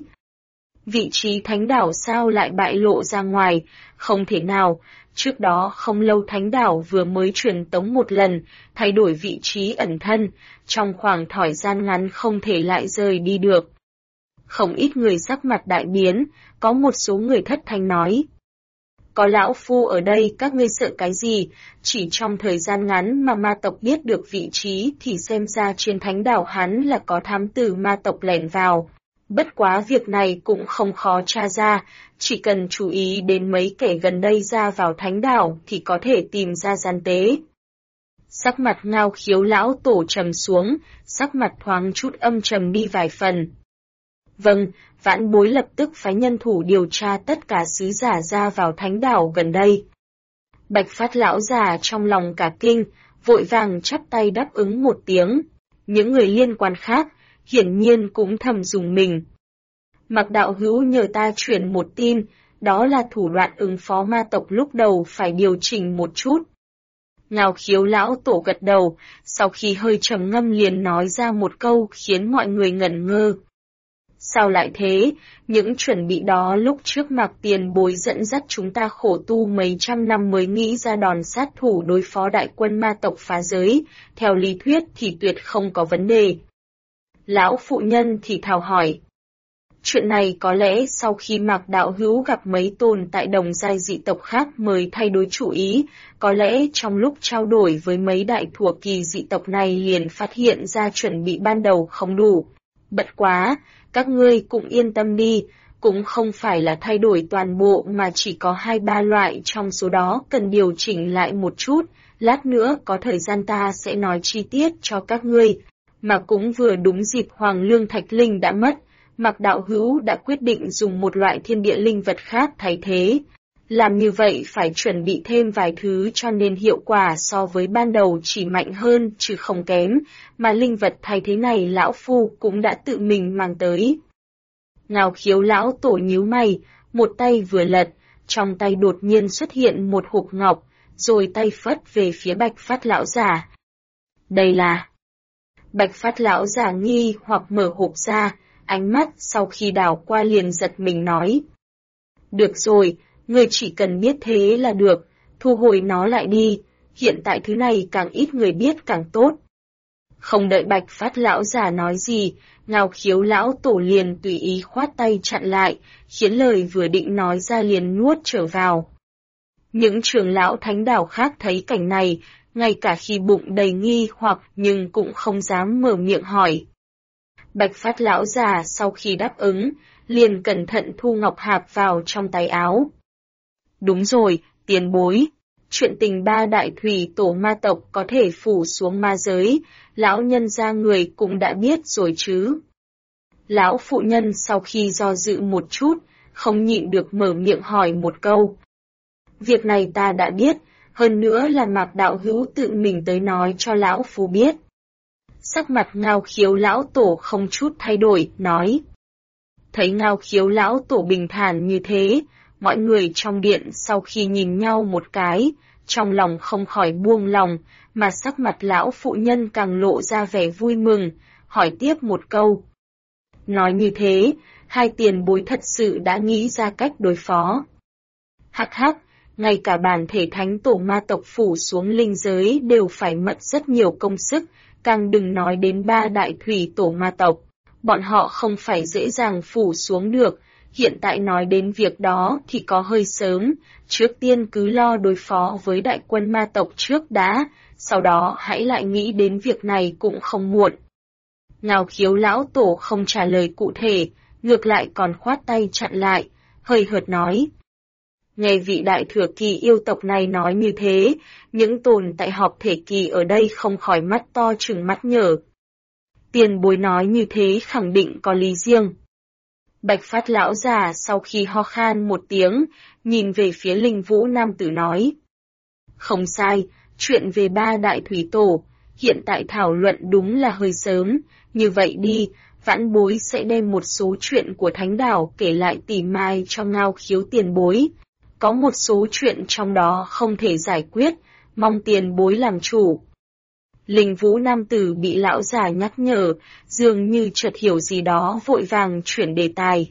Vị trí thánh đảo sao lại bại lộ ra ngoài, không thể nào, trước đó không lâu thánh đảo vừa mới truyền tống một lần, thay đổi vị trí ẩn thân, trong khoảng thời gian ngắn không thể lại rời đi được. Không ít người sắc mặt đại biến, có một số người thất thanh nói. Có lão phu ở đây các ngươi sợ cái gì, chỉ trong thời gian ngắn mà ma tộc biết được vị trí thì xem ra trên thánh đảo hắn là có thám tử ma tộc lẻn vào. Bất quá việc này cũng không khó tra ra, chỉ cần chú ý đến mấy kẻ gần đây ra vào thánh đảo thì có thể tìm ra gian tế. Sắc mặt Ngao Khiếu lão tổ trầm xuống, sắc mặt thoáng chút âm trầm đi vài phần. Vâng, vãn bối lập tức phái nhân thủ điều tra tất cả sứ giả ra vào thánh đảo gần đây. Bạch Phát lão già trong lòng cả kinh, vội vàng chắp tay đáp ứng một tiếng. Những người liên quan khác, hiển nhiên cũng thầm dùng mình. Mạc đạo hữu nhờ ta chuyển một tin, đó là thủ đoạn ứng phó ma tộc lúc đầu phải điều chỉnh một chút. Ngao Khiếu lão tổ gật đầu, sau khi hơi trầm ngâm liền nói ra một câu khiến mọi người ngẩn ngơ. Sao lại thế, những chuẩn bị đó lúc trước Mạc tiền bối dẫn dắt chúng ta khổ tu mấy trăm năm mới nghĩ ra đòn sát thủ đối phó đại quân ma tộc phá giới, theo lý thuyết thì tuyệt không có vấn đề. Lão phụ nhân thì thào hỏi. Chuyện này có lẽ sau khi Mạc đạo hữu gặp mấy tồn tại đồng giai dị tộc khác mới thay đổi chủ ý, có lẽ trong lúc trao đổi với mấy đại thuộc kỳ dị tộc này liền phát hiện ra chuẩn bị ban đầu không đủ. Bất quá, các ngươi cũng yên tâm đi, cũng không phải là thay đổi toàn bộ mà chỉ có 2-3 loại trong số đó cần điều chỉnh lại một chút, lát nữa có thời gian ta sẽ nói chi tiết cho các ngươi. Mà cũng vừa đúng dịp Hoàng Lương Thạch Linh đã mất, Mạc đạo hữu đã quyết định dùng một loại thiên địa linh vật khác thay thế. Làm như vậy phải chuẩn bị thêm vài thứ cho nên hiệu quả so với ban đầu chỉ mạnh hơn chứ không kém, mà linh vật thay thế này lão phu cũng đã tự mình mang tới. Ngao Khiếu lão tổ nhíu mày, một tay vừa lật, trong tay đột nhiên xuất hiện một hộp ngọc, rồi tay phất về phía Bạch Phát lão giả. Đây là... Bạch Phát lão giả nghi hoặc mở hộp ra, ánh mắt sau khi đảo qua liền giật mình nói. Được rồi, người chỉ cần biết thế là được, thu hồi nó lại đi, hiện tại thứ này càng ít người biết càng tốt. Không đợi Bạch Phát lão giả nói gì, Ngao Khiếu lão tổ liền tùy ý khoát tay chặn lại, khiến lời vừa định nói ra liền nuốt trở vào. Những trưởng lão thánh đảo khác thấy cảnh này, ngay cả khi bụng đầy nghi hoặc nhưng cũng không dám mở miệng hỏi. Bạch Phát lão già sau khi đáp ứng, liền cẩn thận thu ngọc hạp vào trong tay áo. Đúng rồi, tiền bối, chuyện tình 3 đại thủy tổ ma tộc có thể phủ xuống ma giới, lão nhân gia người cũng đã biết rồi chứ. Lão phụ nhân sau khi do dự một chút, không nhịn được mở miệng hỏi một câu. Việc này ta đã biết, hơn nữa là Mạc đạo hữu tự mình tới nói cho lão phu biết. Sắc mặt Ngao Khiếu lão tổ không chút thay đổi, nói. Thấy Ngao Khiếu lão tổ bình thản như thế, mọi người trong điện sau khi nhìn nhau một cái, trong lòng không khỏi buông lòng, mà sắc mặt lão phụ nhân càng lộ ra vẻ vui mừng, hỏi tiếp một câu. Nói như thế, hai tiền bối thật sự đã nghĩ ra cách đối phó. Hắc hắc, ngay cả bản thể thánh tổ ma tộc phủ xuống linh giới đều phải mất rất nhiều công sức, càng đừng nói đến 3 đại thủy tổ ma tộc. Bọn họ không phải dễ dàng phủ xuống được, hiện tại nói đến việc đó thì có hơi sớm, trước tiên cứ lo đối phó với đại quân ma tộc trước đã, sau đó hãy lại nghĩ đến việc này cũng không muộn. Ngao Khiếu lão tổ không trả lời cụ thể, ngược lại còn khoát tay chặn lại, hơi hợt nói. Nghe vị đại thừa kỳ yêu tộc này nói như thế, những tồn tại họp thể kỳ ở đây không khỏi mắt to trừng mắt nhở. Tiền bối nói như thế khẳng định có lý riêng. Bạch Phát lão già sau khi ho khan một tiếng, nhìn về phía Linh Vũ nam tử nói. Không sai, chuyện về 3 đại thủy tổ, hiện tại thảo luận đúng là hơi sớm, như vậy đi, vãn bối sẽ đem một số chuyện của thánh đảo kể lại tỉ mai cho Ngao Khiếu tiền bối. Có một số chuyện trong đó không thể giải quyết, mong tiền bối làm chủ. Linh Vũ nam tử bị lão già nhắc nhở, dường như chợt hiểu gì đó vội vàng chuyển đề tài.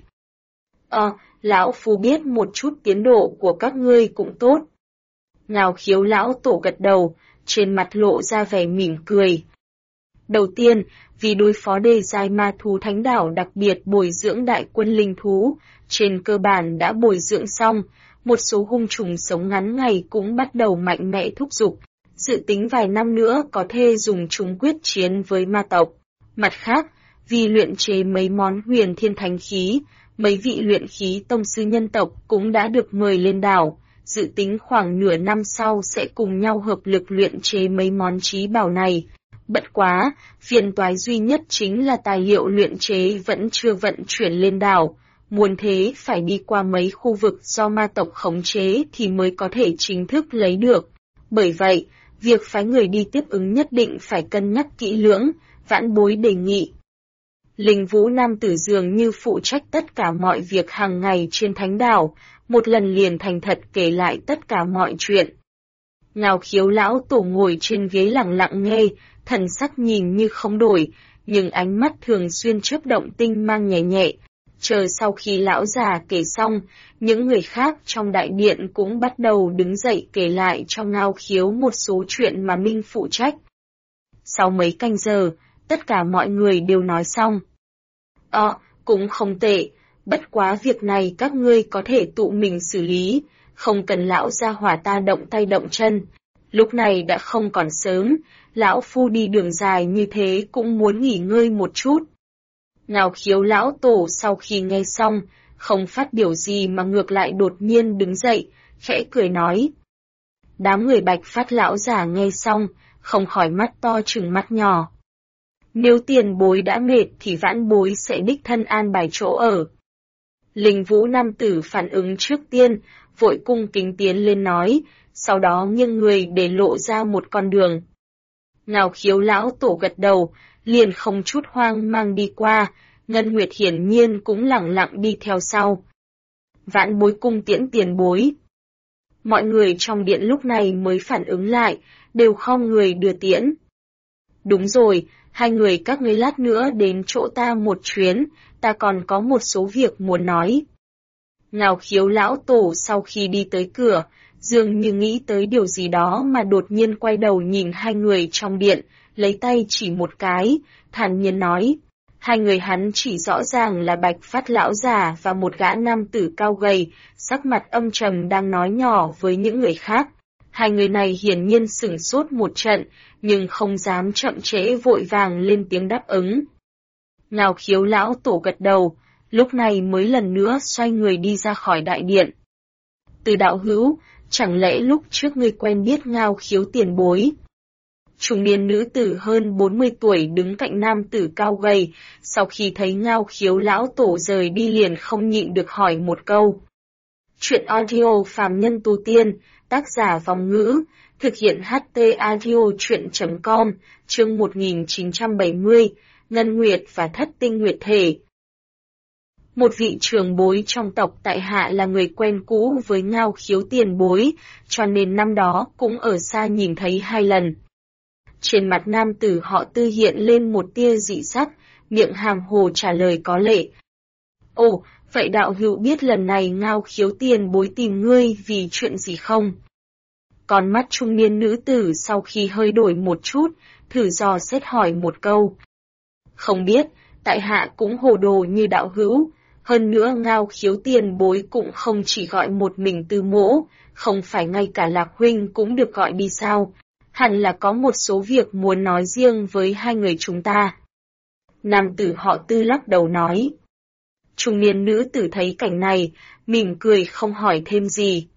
Lão phu biết một chút tiến độ của các ngươi cũng tốt. Ngao Khiếu lão tổ gật đầu, trên mặt lộ ra vẻ mỉm cười. Đầu tiên, vì đối phó đê giai ma thú thánh đảo đặc biệt bồi dưỡng đại quân linh thú, trên cơ bản đã bồi dưỡng xong, một số hung trùng sống ngắn ngày cũng bắt đầu mạnh mẽ thúc giục, dự tính vài năm nữa có thể dùng chúng quyết chiến với ma tộc. Mặt khác, vì luyện chế mấy món huyền thiên thánh khí, mấy vị luyện khí tông sư nhân tộc cũng đã được mời lên đảo, dự tính khoảng nửa năm sau sẽ cùng nhau hợp lực luyện chế mấy món chí bảo này. Bất quá, phiền toái duy nhất chính là tài liệu luyện chế vẫn chưa vận chuyển lên đảo. Muốn thế phải đi qua mấy khu vực do ma tộc khống chế thì mới có thể chính thức lấy được. Bởi vậy, việc phái người đi tiếp ứng nhất định phải cân nhắc kỹ lưỡng, vãn bối đề nghị. Linh Vũ nam tử dường như phụ trách tất cả mọi việc hàng ngày trên thánh đảo, một lần liền thành thật kể lại tất cả mọi chuyện. Ngao Khiếu lão tổ ngồi trên ghế lặng lặng nghe, thần sắc nhìn như không đổi, nhưng ánh mắt thường xuyên chớp động tinh mang nhẹ nhẹ. Chờ sau khi lão già kể xong, những người khác trong đại điện cũng bắt đầu đứng dậy kể lại cho Ngao Khiếu một số chuyện mà Minh phụ trách. Sau mấy canh giờ, tất cả mọi người đều nói xong. Cũng không tệ, Bất quá việc này các ngươi có thể tự mình xử lý, không cần lão gia hỏa ta động tay động chân. Lúc này đã không còn sớm, lão phu đi đường dài như thế cũng muốn nghỉ ngơi một chút. Ngao Khiếu lão tổ sau khi nghe xong, không phát biểu gì mà ngược lại đột nhiên đứng dậy, khẽ cười nói. Đám người Bạch Phát lão giả nghe xong, không khỏi mắt to trừng mắt nhỏ. Nếu tiền bối đã mệt thì vãn bối sẽ đích thân an bài chỗ ở. Linh Vũ nam tử phản ứng trước tiên, vội cung kính tiến lên nói, sau đó nghiêng người để lộ ra một con đường. Ngao Khiếu lão tổ gật đầu, liền không chút hoang mang đi qua, Ngân Nguyệt hiển nhiên cũng lẳng lặng đi theo sau. Vãn bối cung tiễn tiền bối. Mọi người trong điện lúc này mới phản ứng lại, đều khom người đưa tiễn. Đúng rồi, hai người các ngươi lát nữa đến chỗ ta một chuyến, ta còn có một số việc muốn nói. Ngao Khiếu lão tổ sau khi đi tới cửa, dường như nghĩ tới điều gì đó mà đột nhiên quay đầu nhìn hai người trong điện, lấy tay chỉ một cái, thản nhiên nói. Hai người hắn chỉ rõ ràng là Bạch Phát lão già và một gã nam tử cao gầy, sắc mặt âm trầm đang nói nhỏ với những người khác. Hai người này hiển nhiên sửng sốt một trận, nhưng không dám chậm trễ vội vàng lên tiếng đáp ứng. Ngao Khiếu lão tổ gật đầu, lúc này mới lần nữa xoay người đi ra khỏi đại điện. Từ đạo hữu, chẳng lẽ lúc trước ngươi quen biết Ngao Khiếu tiền bối? Trung niên nữ tử hơn 40 tuổi đứng cạnh nam tử cao gầy, sau khi thấy Ngao Khiếu lão tổ rời đi liền không nhịn được hỏi một câu. Chuyện audio phàm nhân tu tiên, tác giả Vòng Ngữ, thực hiện HT audio chuyện.com, chương 1970, Ngân Nguyệt và Thất Tinh Nguyệt Thể. Một vị trưởng bối trong tộc tại hạ là người quen cũ với Ngao Khiếu tiền bối, cho nên năm đó cũng ở xa nhìn thấy hai lần. Trên mặt nam tử họ Tư hiện lên một tia dị sắc, miệng hàm hồ trả lời có lệ. Ồ, vậy đạo hữu biết lần này Ngao Khiếu tiền bối tìm ngươi vì chuyện gì không? Con mắt trung niên nữ tử sau khi hơi đổi một chút, thử dò xét hỏi một câu. Không biết, tại hạ cũng hồ đồ như đạo hữu, hơn nữa Ngao Khiếu tiền bối cũng không chỉ gọi một mình Tư mỗ, không phải ngay cả Lạc huynh cũng được gọi đi sao? Hẳn là có một số việc muốn nói riêng với hai người chúng ta. Nam tử họ Tư lắc đầu nói. Trung niên nữ tử thấy cảnh này, mỉm cười không hỏi thêm gì.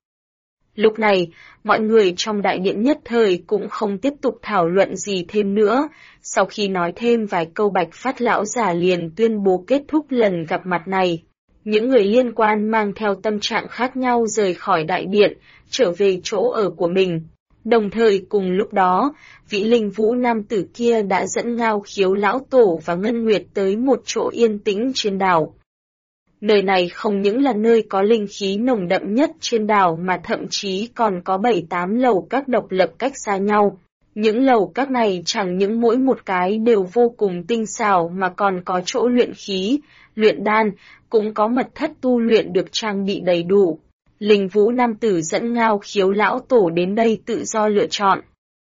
Lúc này, mọi người trong đại điện nhất thời cũng không tiếp tục thảo luận gì thêm nữa, sau khi nói thêm vài câu Bạch Phát lão giả liền tuyên bố kết thúc lần gặp mặt này. Những người liên quan mang theo tâm trạng khác nhau rời khỏi đại điện, trở về chỗ ở của mình. Đồng thời cùng lúc đó, vị Linh Vũ nam tử kia đã dẫn Ngao Khiếu lão tổ và Ngân Nguyệt tới một chỗ yên tĩnh trên đảo. Nơi này không những là nơi có linh khí nồng đậm nhất trên đảo mà thậm chí còn có 7-8 lầu các độc lập cách xa nhau. Những lầu các này chẳng những mỗi một cái đều vô cùng tinh xảo mà còn có chỗ luyện khí, luyện đan, cũng có mật thất tu luyện được trang bị đầy đủ. Linh Vũ nam tử dẫn Ngao Khiếu lão tổ đến đây tự do lựa chọn.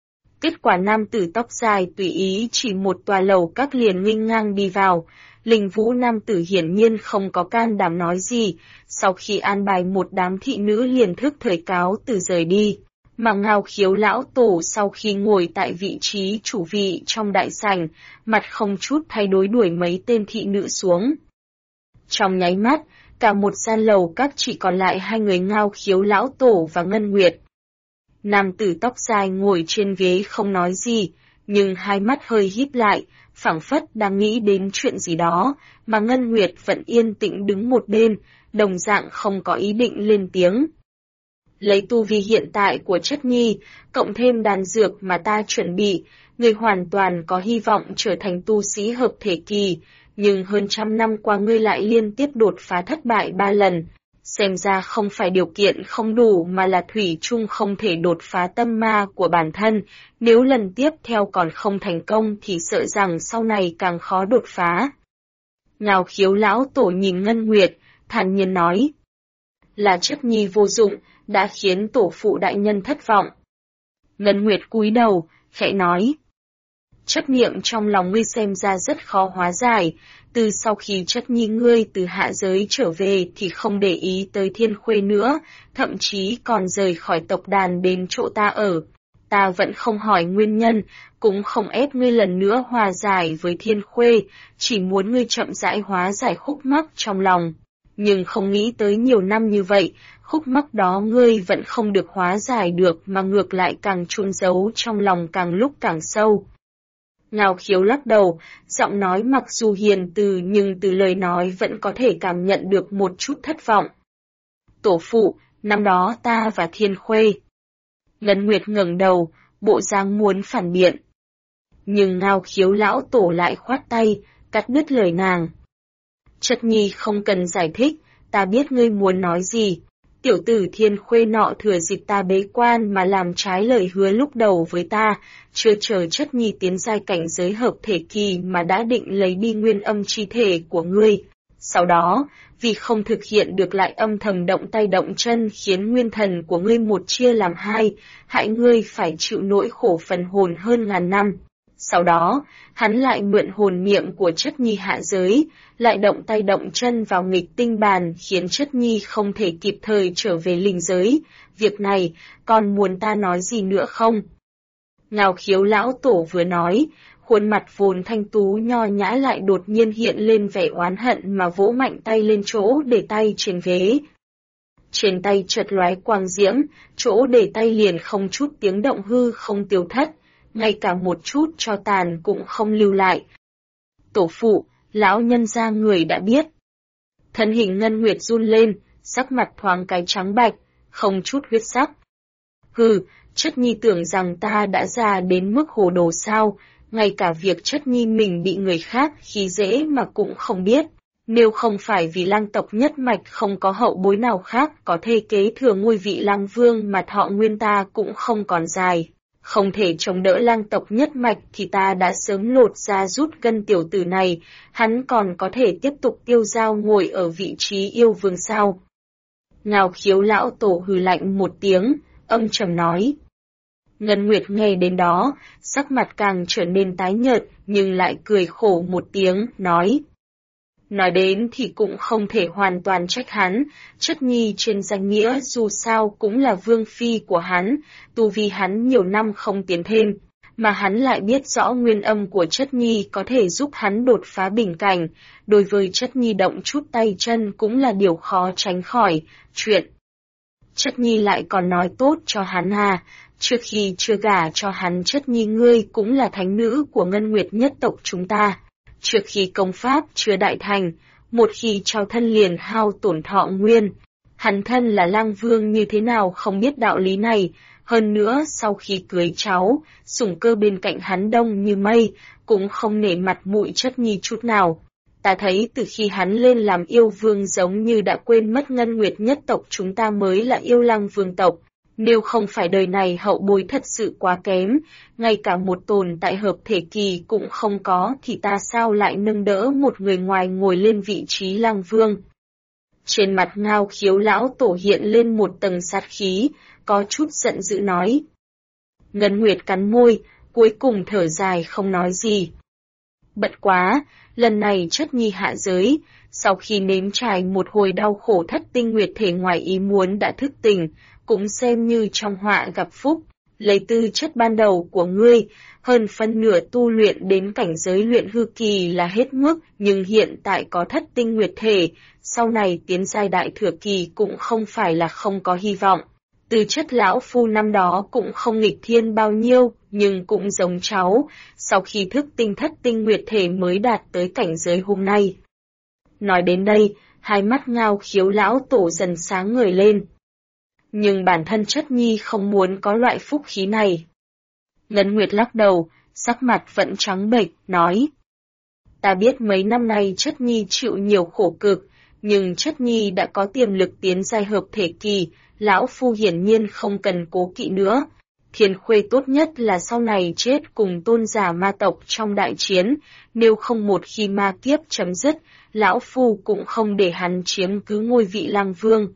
Kết quả nam tử tóc dài tùy ý chỉ một tòa lầu các liền nghênh ngang đi vào. Linh Vũ nam tử hiển nhiên không có can đảm nói gì, sau khi an bài một đám thị nữ liền thức thời cáo từ rời đi. Mà Ngao Khiếu lão tổ sau khi ngồi tại vị trí chủ vị trong đại sảnh, mặt không chút thay đổi đuổi mấy tên thị nữ xuống. Trong nháy mắt, cả một gian lầu các chỉ còn lại hai người Ngao Khiếu lão tổ và Ngân Nguyệt. Nam tử tóc dài ngồi trên ghế không nói gì, nhưng hai mắt hơi híp lại, phảng phất đang nghĩ đến chuyện gì đó, mà Ngân Nguyệt vẫn yên tĩnh đứng một bên, đồng dạng không có ý định lên tiếng. Lấy tu vi hiện tại của chất nhi, cộng thêm đan dược mà ta chuẩn bị, người hoàn toàn có hy vọng trở thành tu sĩ hợp thể kỳ, nhưng hơn 100 năm qua ngươi lại liên tiếp đột phá thất bại 3 lần. Xem ra không phải điều kiện không đủ mà là thủy chung không thể đột phá tâm ma của bản thân, nếu lần tiếp theo còn không thành công thì sợ rằng sau này càng khó đột phá. Ngao Khiếu lão tổ nhìn Ngân Nguyệt, thản nhiên nói. Là chất nhi vô dụng, đã khiến tổ phụ đại nhân thất vọng. Ngân Nguyệt cúi đầu, khẽ nói. Chấp niệm trong lòng ngươi xem ra rất khó hóa giải, từ sau khi Chất Nhi ngươi từ hạ giới trở về thì không để ý tới Thiên Khuê nữa, thậm chí còn rời khỏi tộc đàn đến chỗ ta ở. Ta vẫn không hỏi nguyên nhân, cũng không ép ngươi lần nữa hòa giải với Thiên Khuê, chỉ muốn ngươi chậm rãi hóa giải khúc mắc trong lòng. Nhưng không nghĩ tới nhiều năm như vậy, khúc mắc đó ngươi vẫn không được hóa giải được mà ngược lại càng chôn giấu trong lòng càng lúc càng sâu. Ngao Khiếu lắc đầu, giọng nói mặc dù hiền từ nhưng từ lời nói vẫn có thể cảm nhận được một chút thất vọng. Tổ phụ, năm đó ta và Thiên Khuê. Ngân Nguyệt ngẩng đầu, bộ dáng muốn phản biện. Nhưng Ngao Khiếu lão tổ lại khoát tay, cắt đứt lời nàng. Chất Nhi không cần giải thích, ta biết ngươi muốn nói gì. Tiểu tử Thiên Khuê nọ thừa dịp ta bế quan mà làm trái lời hứa lúc đầu với ta, chưa chờ Chất Nhi tiến giai cảnh giới hợp thể kỳ mà đã định lấy đi nguyên âm chi thể của ngươi. Sau đó, vì không thực hiện được lại âm thầm động tay động chân khiến nguyên thần của ngươi một chia làm hai, hại ngươi phải chịu nỗi khổ phần hồn hơn ngàn năm. Sau đó, hắn lại mượn hồn miệng của Chất Nhi hạ giới, lại động tay động chân vào nghịch tinh bàn khiến Chất Nhi không thể kịp thời trở về linh giới. Việc này, còn muốn ta nói gì nữa không? Ngao Khiếu lão tổ vừa nói, khuôn mặt vốn thanh tú nho nhã lại đột nhiên hiện lên vẻ oán hận mà vỗ mạnh tay lên chỗ để tay trên ghế. Trên tay chợt lóe quang diễm, chỗ để tay liền không chút tiếng động hư không tiêu thất, ngay cả một chút tro tàn cũng không lưu lại. Tổ phụ, lão nhân gia người đã biết. Thân hình Ngân Nguyệt run lên, sắc mặt thoáng cái trắng bạch, không chút huyết sắc. Hừ, Chất Nhi tưởng rằng ta đã già đến mức hồ đồ sao, ngay cả việc Chất Nhi mình bị người khác khi dễ mà cũng không biết. Nếu không phải vì lang tộc nhất mạch không có hậu bối nào khác có thể kế thừa ngôi vị lang vương mà thọ nguyên ta cũng không còn dài. Không thể chống đỡ lang tộc nhất mạch thì ta đã sớm lột ra rút gân tiểu tử này, hắn còn có thể tiếp tục tiêu dao ngồi ở vị trí yêu vương sao. Ngao Khiếu lão tổ hừ lạnh một tiếng, âm trầm nói. Ngân Nguyệt nghe đến đó, sắc mặt càng trở nên tái nhợt nhưng lại cười khổ một tiếng, nói. Nói đến thì cũng không thể hoàn toàn trách hắn, Chất Nhi trên danh nghĩa dù sao cũng là vương phi của hắn, tu vi hắn nhiều năm không tiến thêm, mà hắn lại biết rõ nguyên âm của Chất Nhi có thể giúp hắn đột phá bình cảnh, đối với Chất Nhi động chút tay chân cũng là điều khó tránh khỏi, chuyện. Chất Nhi lại còn nói tốt cho hắn à, trước khi chưa gả cho hắn Chất Nhi ngươi cũng là thánh nữ của Ngân Nguyệt nhất tộc chúng ta. Trước khi công pháp chưa đại thành, một khi trao thân liền hao tổn thọ nguyên. Hắn thân là lang vương như thế nào không biết đạo lý này, hơn nữa sau khi cưới cháu, sủng cơ bên cạnh hắn đông như mây, cũng không nể mặt mũi Chất Nhi chút nào. Ta thấy từ khi hắn lên làm yêu vương giống như đã quên mất Ngân Nguyệt nhất tộc chúng ta mới là yêu lang vương tộc. Nếu không phải đời này hậu bối thật sự quá kém, ngay cả một tồn tại hợp thể kỳ cũng không có thì ta sao lại nâng đỡ một người ngoài ngồi lên vị trí lang vương. Trên mặt Ngao Khiếu lão tổ hiện lên một tầng sát khí, có chút giận dữ nói. Ngân Nguyệt cắn môi, cuối cùng thở dài không nói gì. Bận quá, lần này Chất Nhi hạ giới, sau khi nếm trải một hồi đau khổ thất tinh nguyệt thể ngoài ý muốn đã thức tỉnh, cũng xem như trong họa gặp phúc, lấy tư chất ban đầu của ngươi, hơn phân nửa tu luyện đến cảnh giới luyện hư kỳ là hết mức, nhưng hiện tại có thất tinh nguyệt thể, sau này tiến giai đại thừa kỳ cũng không phải là không có hy vọng. Tư chất lão phu năm đó cũng không nghịch thiên bao nhiêu, nhưng cũng giống cháu, sau khi thức tinh thất tinh nguyệt thể mới đạt tới cảnh giới hôm nay. Nói đến đây, hai mắt Ngao Khiếu lão tổ dần sáng ngời lên. Nhưng bản thân Chất Nhi không muốn có loại phúc khí này. Ngân Nguyệt lắc đầu, sắc mặt vẫn trắng bệch, nói. Ta biết mấy năm nay Chất Nhi chịu nhiều khổ cực, nhưng Chất Nhi đã có tiềm lực tiến giai hợp thể kỳ, lão phu hiển nhiên không cần cố kỵ nữa. Thiên Khuê tốt nhất là sau này chết cùng tôn giả ma tộc trong đại chiến, nếu không một khi ma kiếp chấm dứt, lão phu cũng không để hắn chiếm cứ ngôi vị lang vương.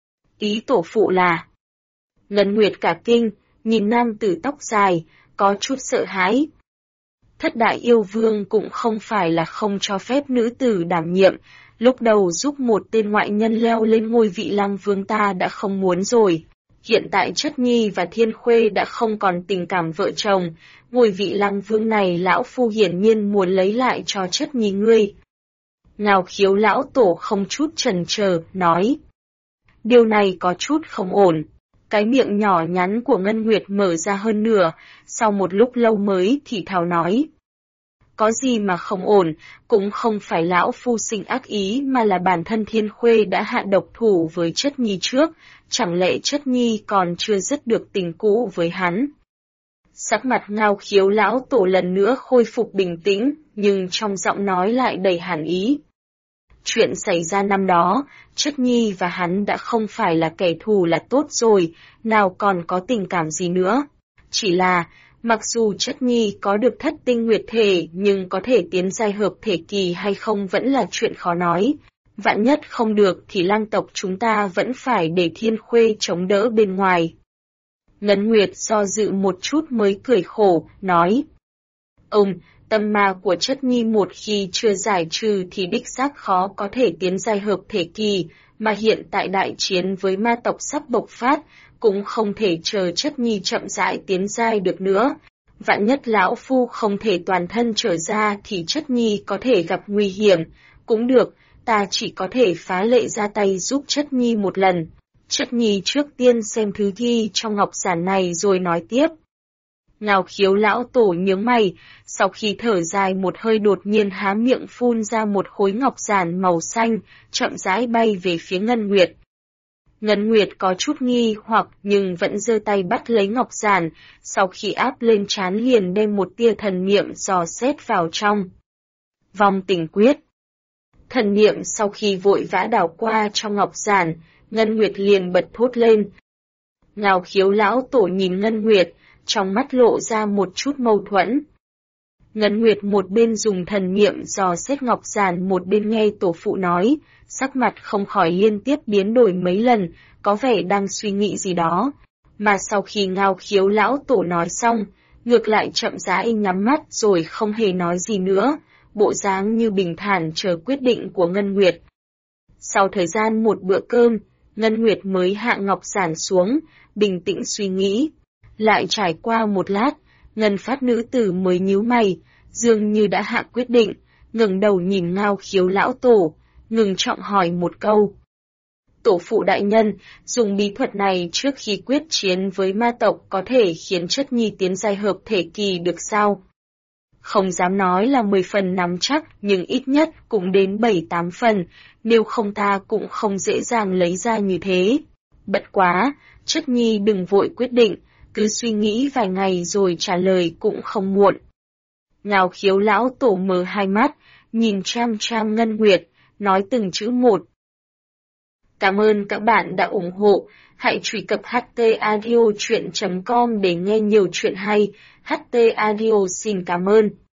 Ý tổ phụ là... Ngân Nguyệt cả kinh, nhìn nam tử tóc dài, có chút sợ hãi. Thất đại yêu vương cũng không phải là không cho phép nữ tử đảm nhiệm, lúc đầu giúp một tên ngoại nhân leo lên ngôi vị lăng vương ta đã không muốn rồi. Hiện tại Chất Nhi và Thiên Khuê đã không còn tình cảm vợ chồng, ngôi vị lăng vương này lão phu hiển nhiên muốn lấy lại cho Chất Nhi ngươi. Ngao Khiếu lão tổ không chút chần chờ, nói. Điều này có chút không ổn. Cái miệng nhỏ nhắn của Ngân Nguyệt mở ra hơn nửa, sau một lúc lâu mới thì thào nói. Có gì mà không ổn, cũng không phải lão phu sinh ác ý mà là bản thân Thiên Khuê đã hạ độc thủ với Chất Nhi trước, chẳng lẽ Chất Nhi còn chưa dứt được tình cũ với hắn. Sắc mặt Ngao Khiếu lão tổ lần nữa khôi phục bình tĩnh, nhưng trong giọng nói lại đầy hàn ý. Chuyện xảy ra năm đó, Chất Nhi và hắn đã không phải là kẻ thù là tốt rồi, nào còn có tình cảm gì nữa. Chỉ là, mặc dù Chất Nhi có được thất tinh nguyệt thể nhưng có thể tiến giai hợp thể kỳ hay không vẫn là chuyện khó nói. Vạn nhất không được thì lang tộc chúng ta vẫn phải để Thiên Khuê chống đỡ bên ngoài. Ngân Nguyệt do dự một chút mới cười khổ, nói. Tâm ma của Chất Nhi một khi chưa giải trừ thì đích xác khó có thể tiến giai hợp thể kỳ, mà hiện tại đại chiến với ma tộc sắp bộc phát, cũng không thể chờ Chất Nhi chậm rãi tiến giai được nữa. Vạn nhất lão phu không thể toàn thân trở ra thì Chất Nhi có thể gặp nguy hiểm, cũng được, ta chỉ có thể phá lệ ra tay giúp Chất Nhi một lần. Chất Nhi trước tiên xem thứ ghi trong ngọc giản này rồi nói tiếp. Ngao Khiếu lão tổ nhướng mày, sau khi thở dài một hơi đột nhiên há miệng phun ra một khối ngọc giản màu xanh, chậm rãi bay về phía Ngân Nguyệt. Ngân Nguyệt có chút nghi hoặc nhưng vẫn giơ tay bắt lấy ngọc giản, sau khi áp lên trán liền đem một tia thần niệm dò xét vào trong. Vòng tình quyết. Thần niệm sau khi vội vã đảo qua trong ngọc giản, Ngân Nguyệt liền bật thốt lên. Ngao Khiếu lão tổ nhìn Ngân Nguyệt, trong mắt lộ ra một chút mâu thuẫn. Ngân Nguyệt một bên dùng thần niệm dò xét ngọc giản một bên nghe tổ phụ nói, sắc mặt không khỏi liên tiếp biến đổi mấy lần, có vẻ đang suy nghĩ gì đó. Mà sau khi Ngao Khiếu lão tổ nói xong, ngược lại chậm rãi nhắm mắt rồi không hề nói gì nữa, bộ dáng như bình thản chờ quyết định của Ngân Nguyệt. Sau thời gian một bữa cơm, Ngân Nguyệt mới hạ ngọc giản xuống, bình tĩnh suy nghĩ. Lại trải qua một lát, Ngân Phát nữ tử mới nhíu mày, dường như đã hạ quyết định, ngẩng đầu nhìn Ngao Khiếu lão tổ, ngừng trọng hỏi một câu. Tổ phụ đại nhân, dùng bí thuật này trước khi quyết chiến với ma tộc có thể khiến Chất Nhi tiến giai hợp thể kỳ được sao? Không dám nói là 10 phần nắm chắc, nhưng ít nhất cũng đến 7-8 phần, nếu không ta cũng không dễ dàng lấy ra như thế. Bất quá, Chất Nhi đừng vội quyết định, cứ suy nghĩ vài ngày rồi trả lời cũng không muộn. Ngao Khiếu lão tổ mở hai mắt, nhìn chăm chăm Ngân Nguyệt, nói từng chữ một. Cảm ơn các bạn đã ủng hộ, hãy truy cập htaudio.com để nghe nhiều chuyện hay. HT Audio xin cảm ơn.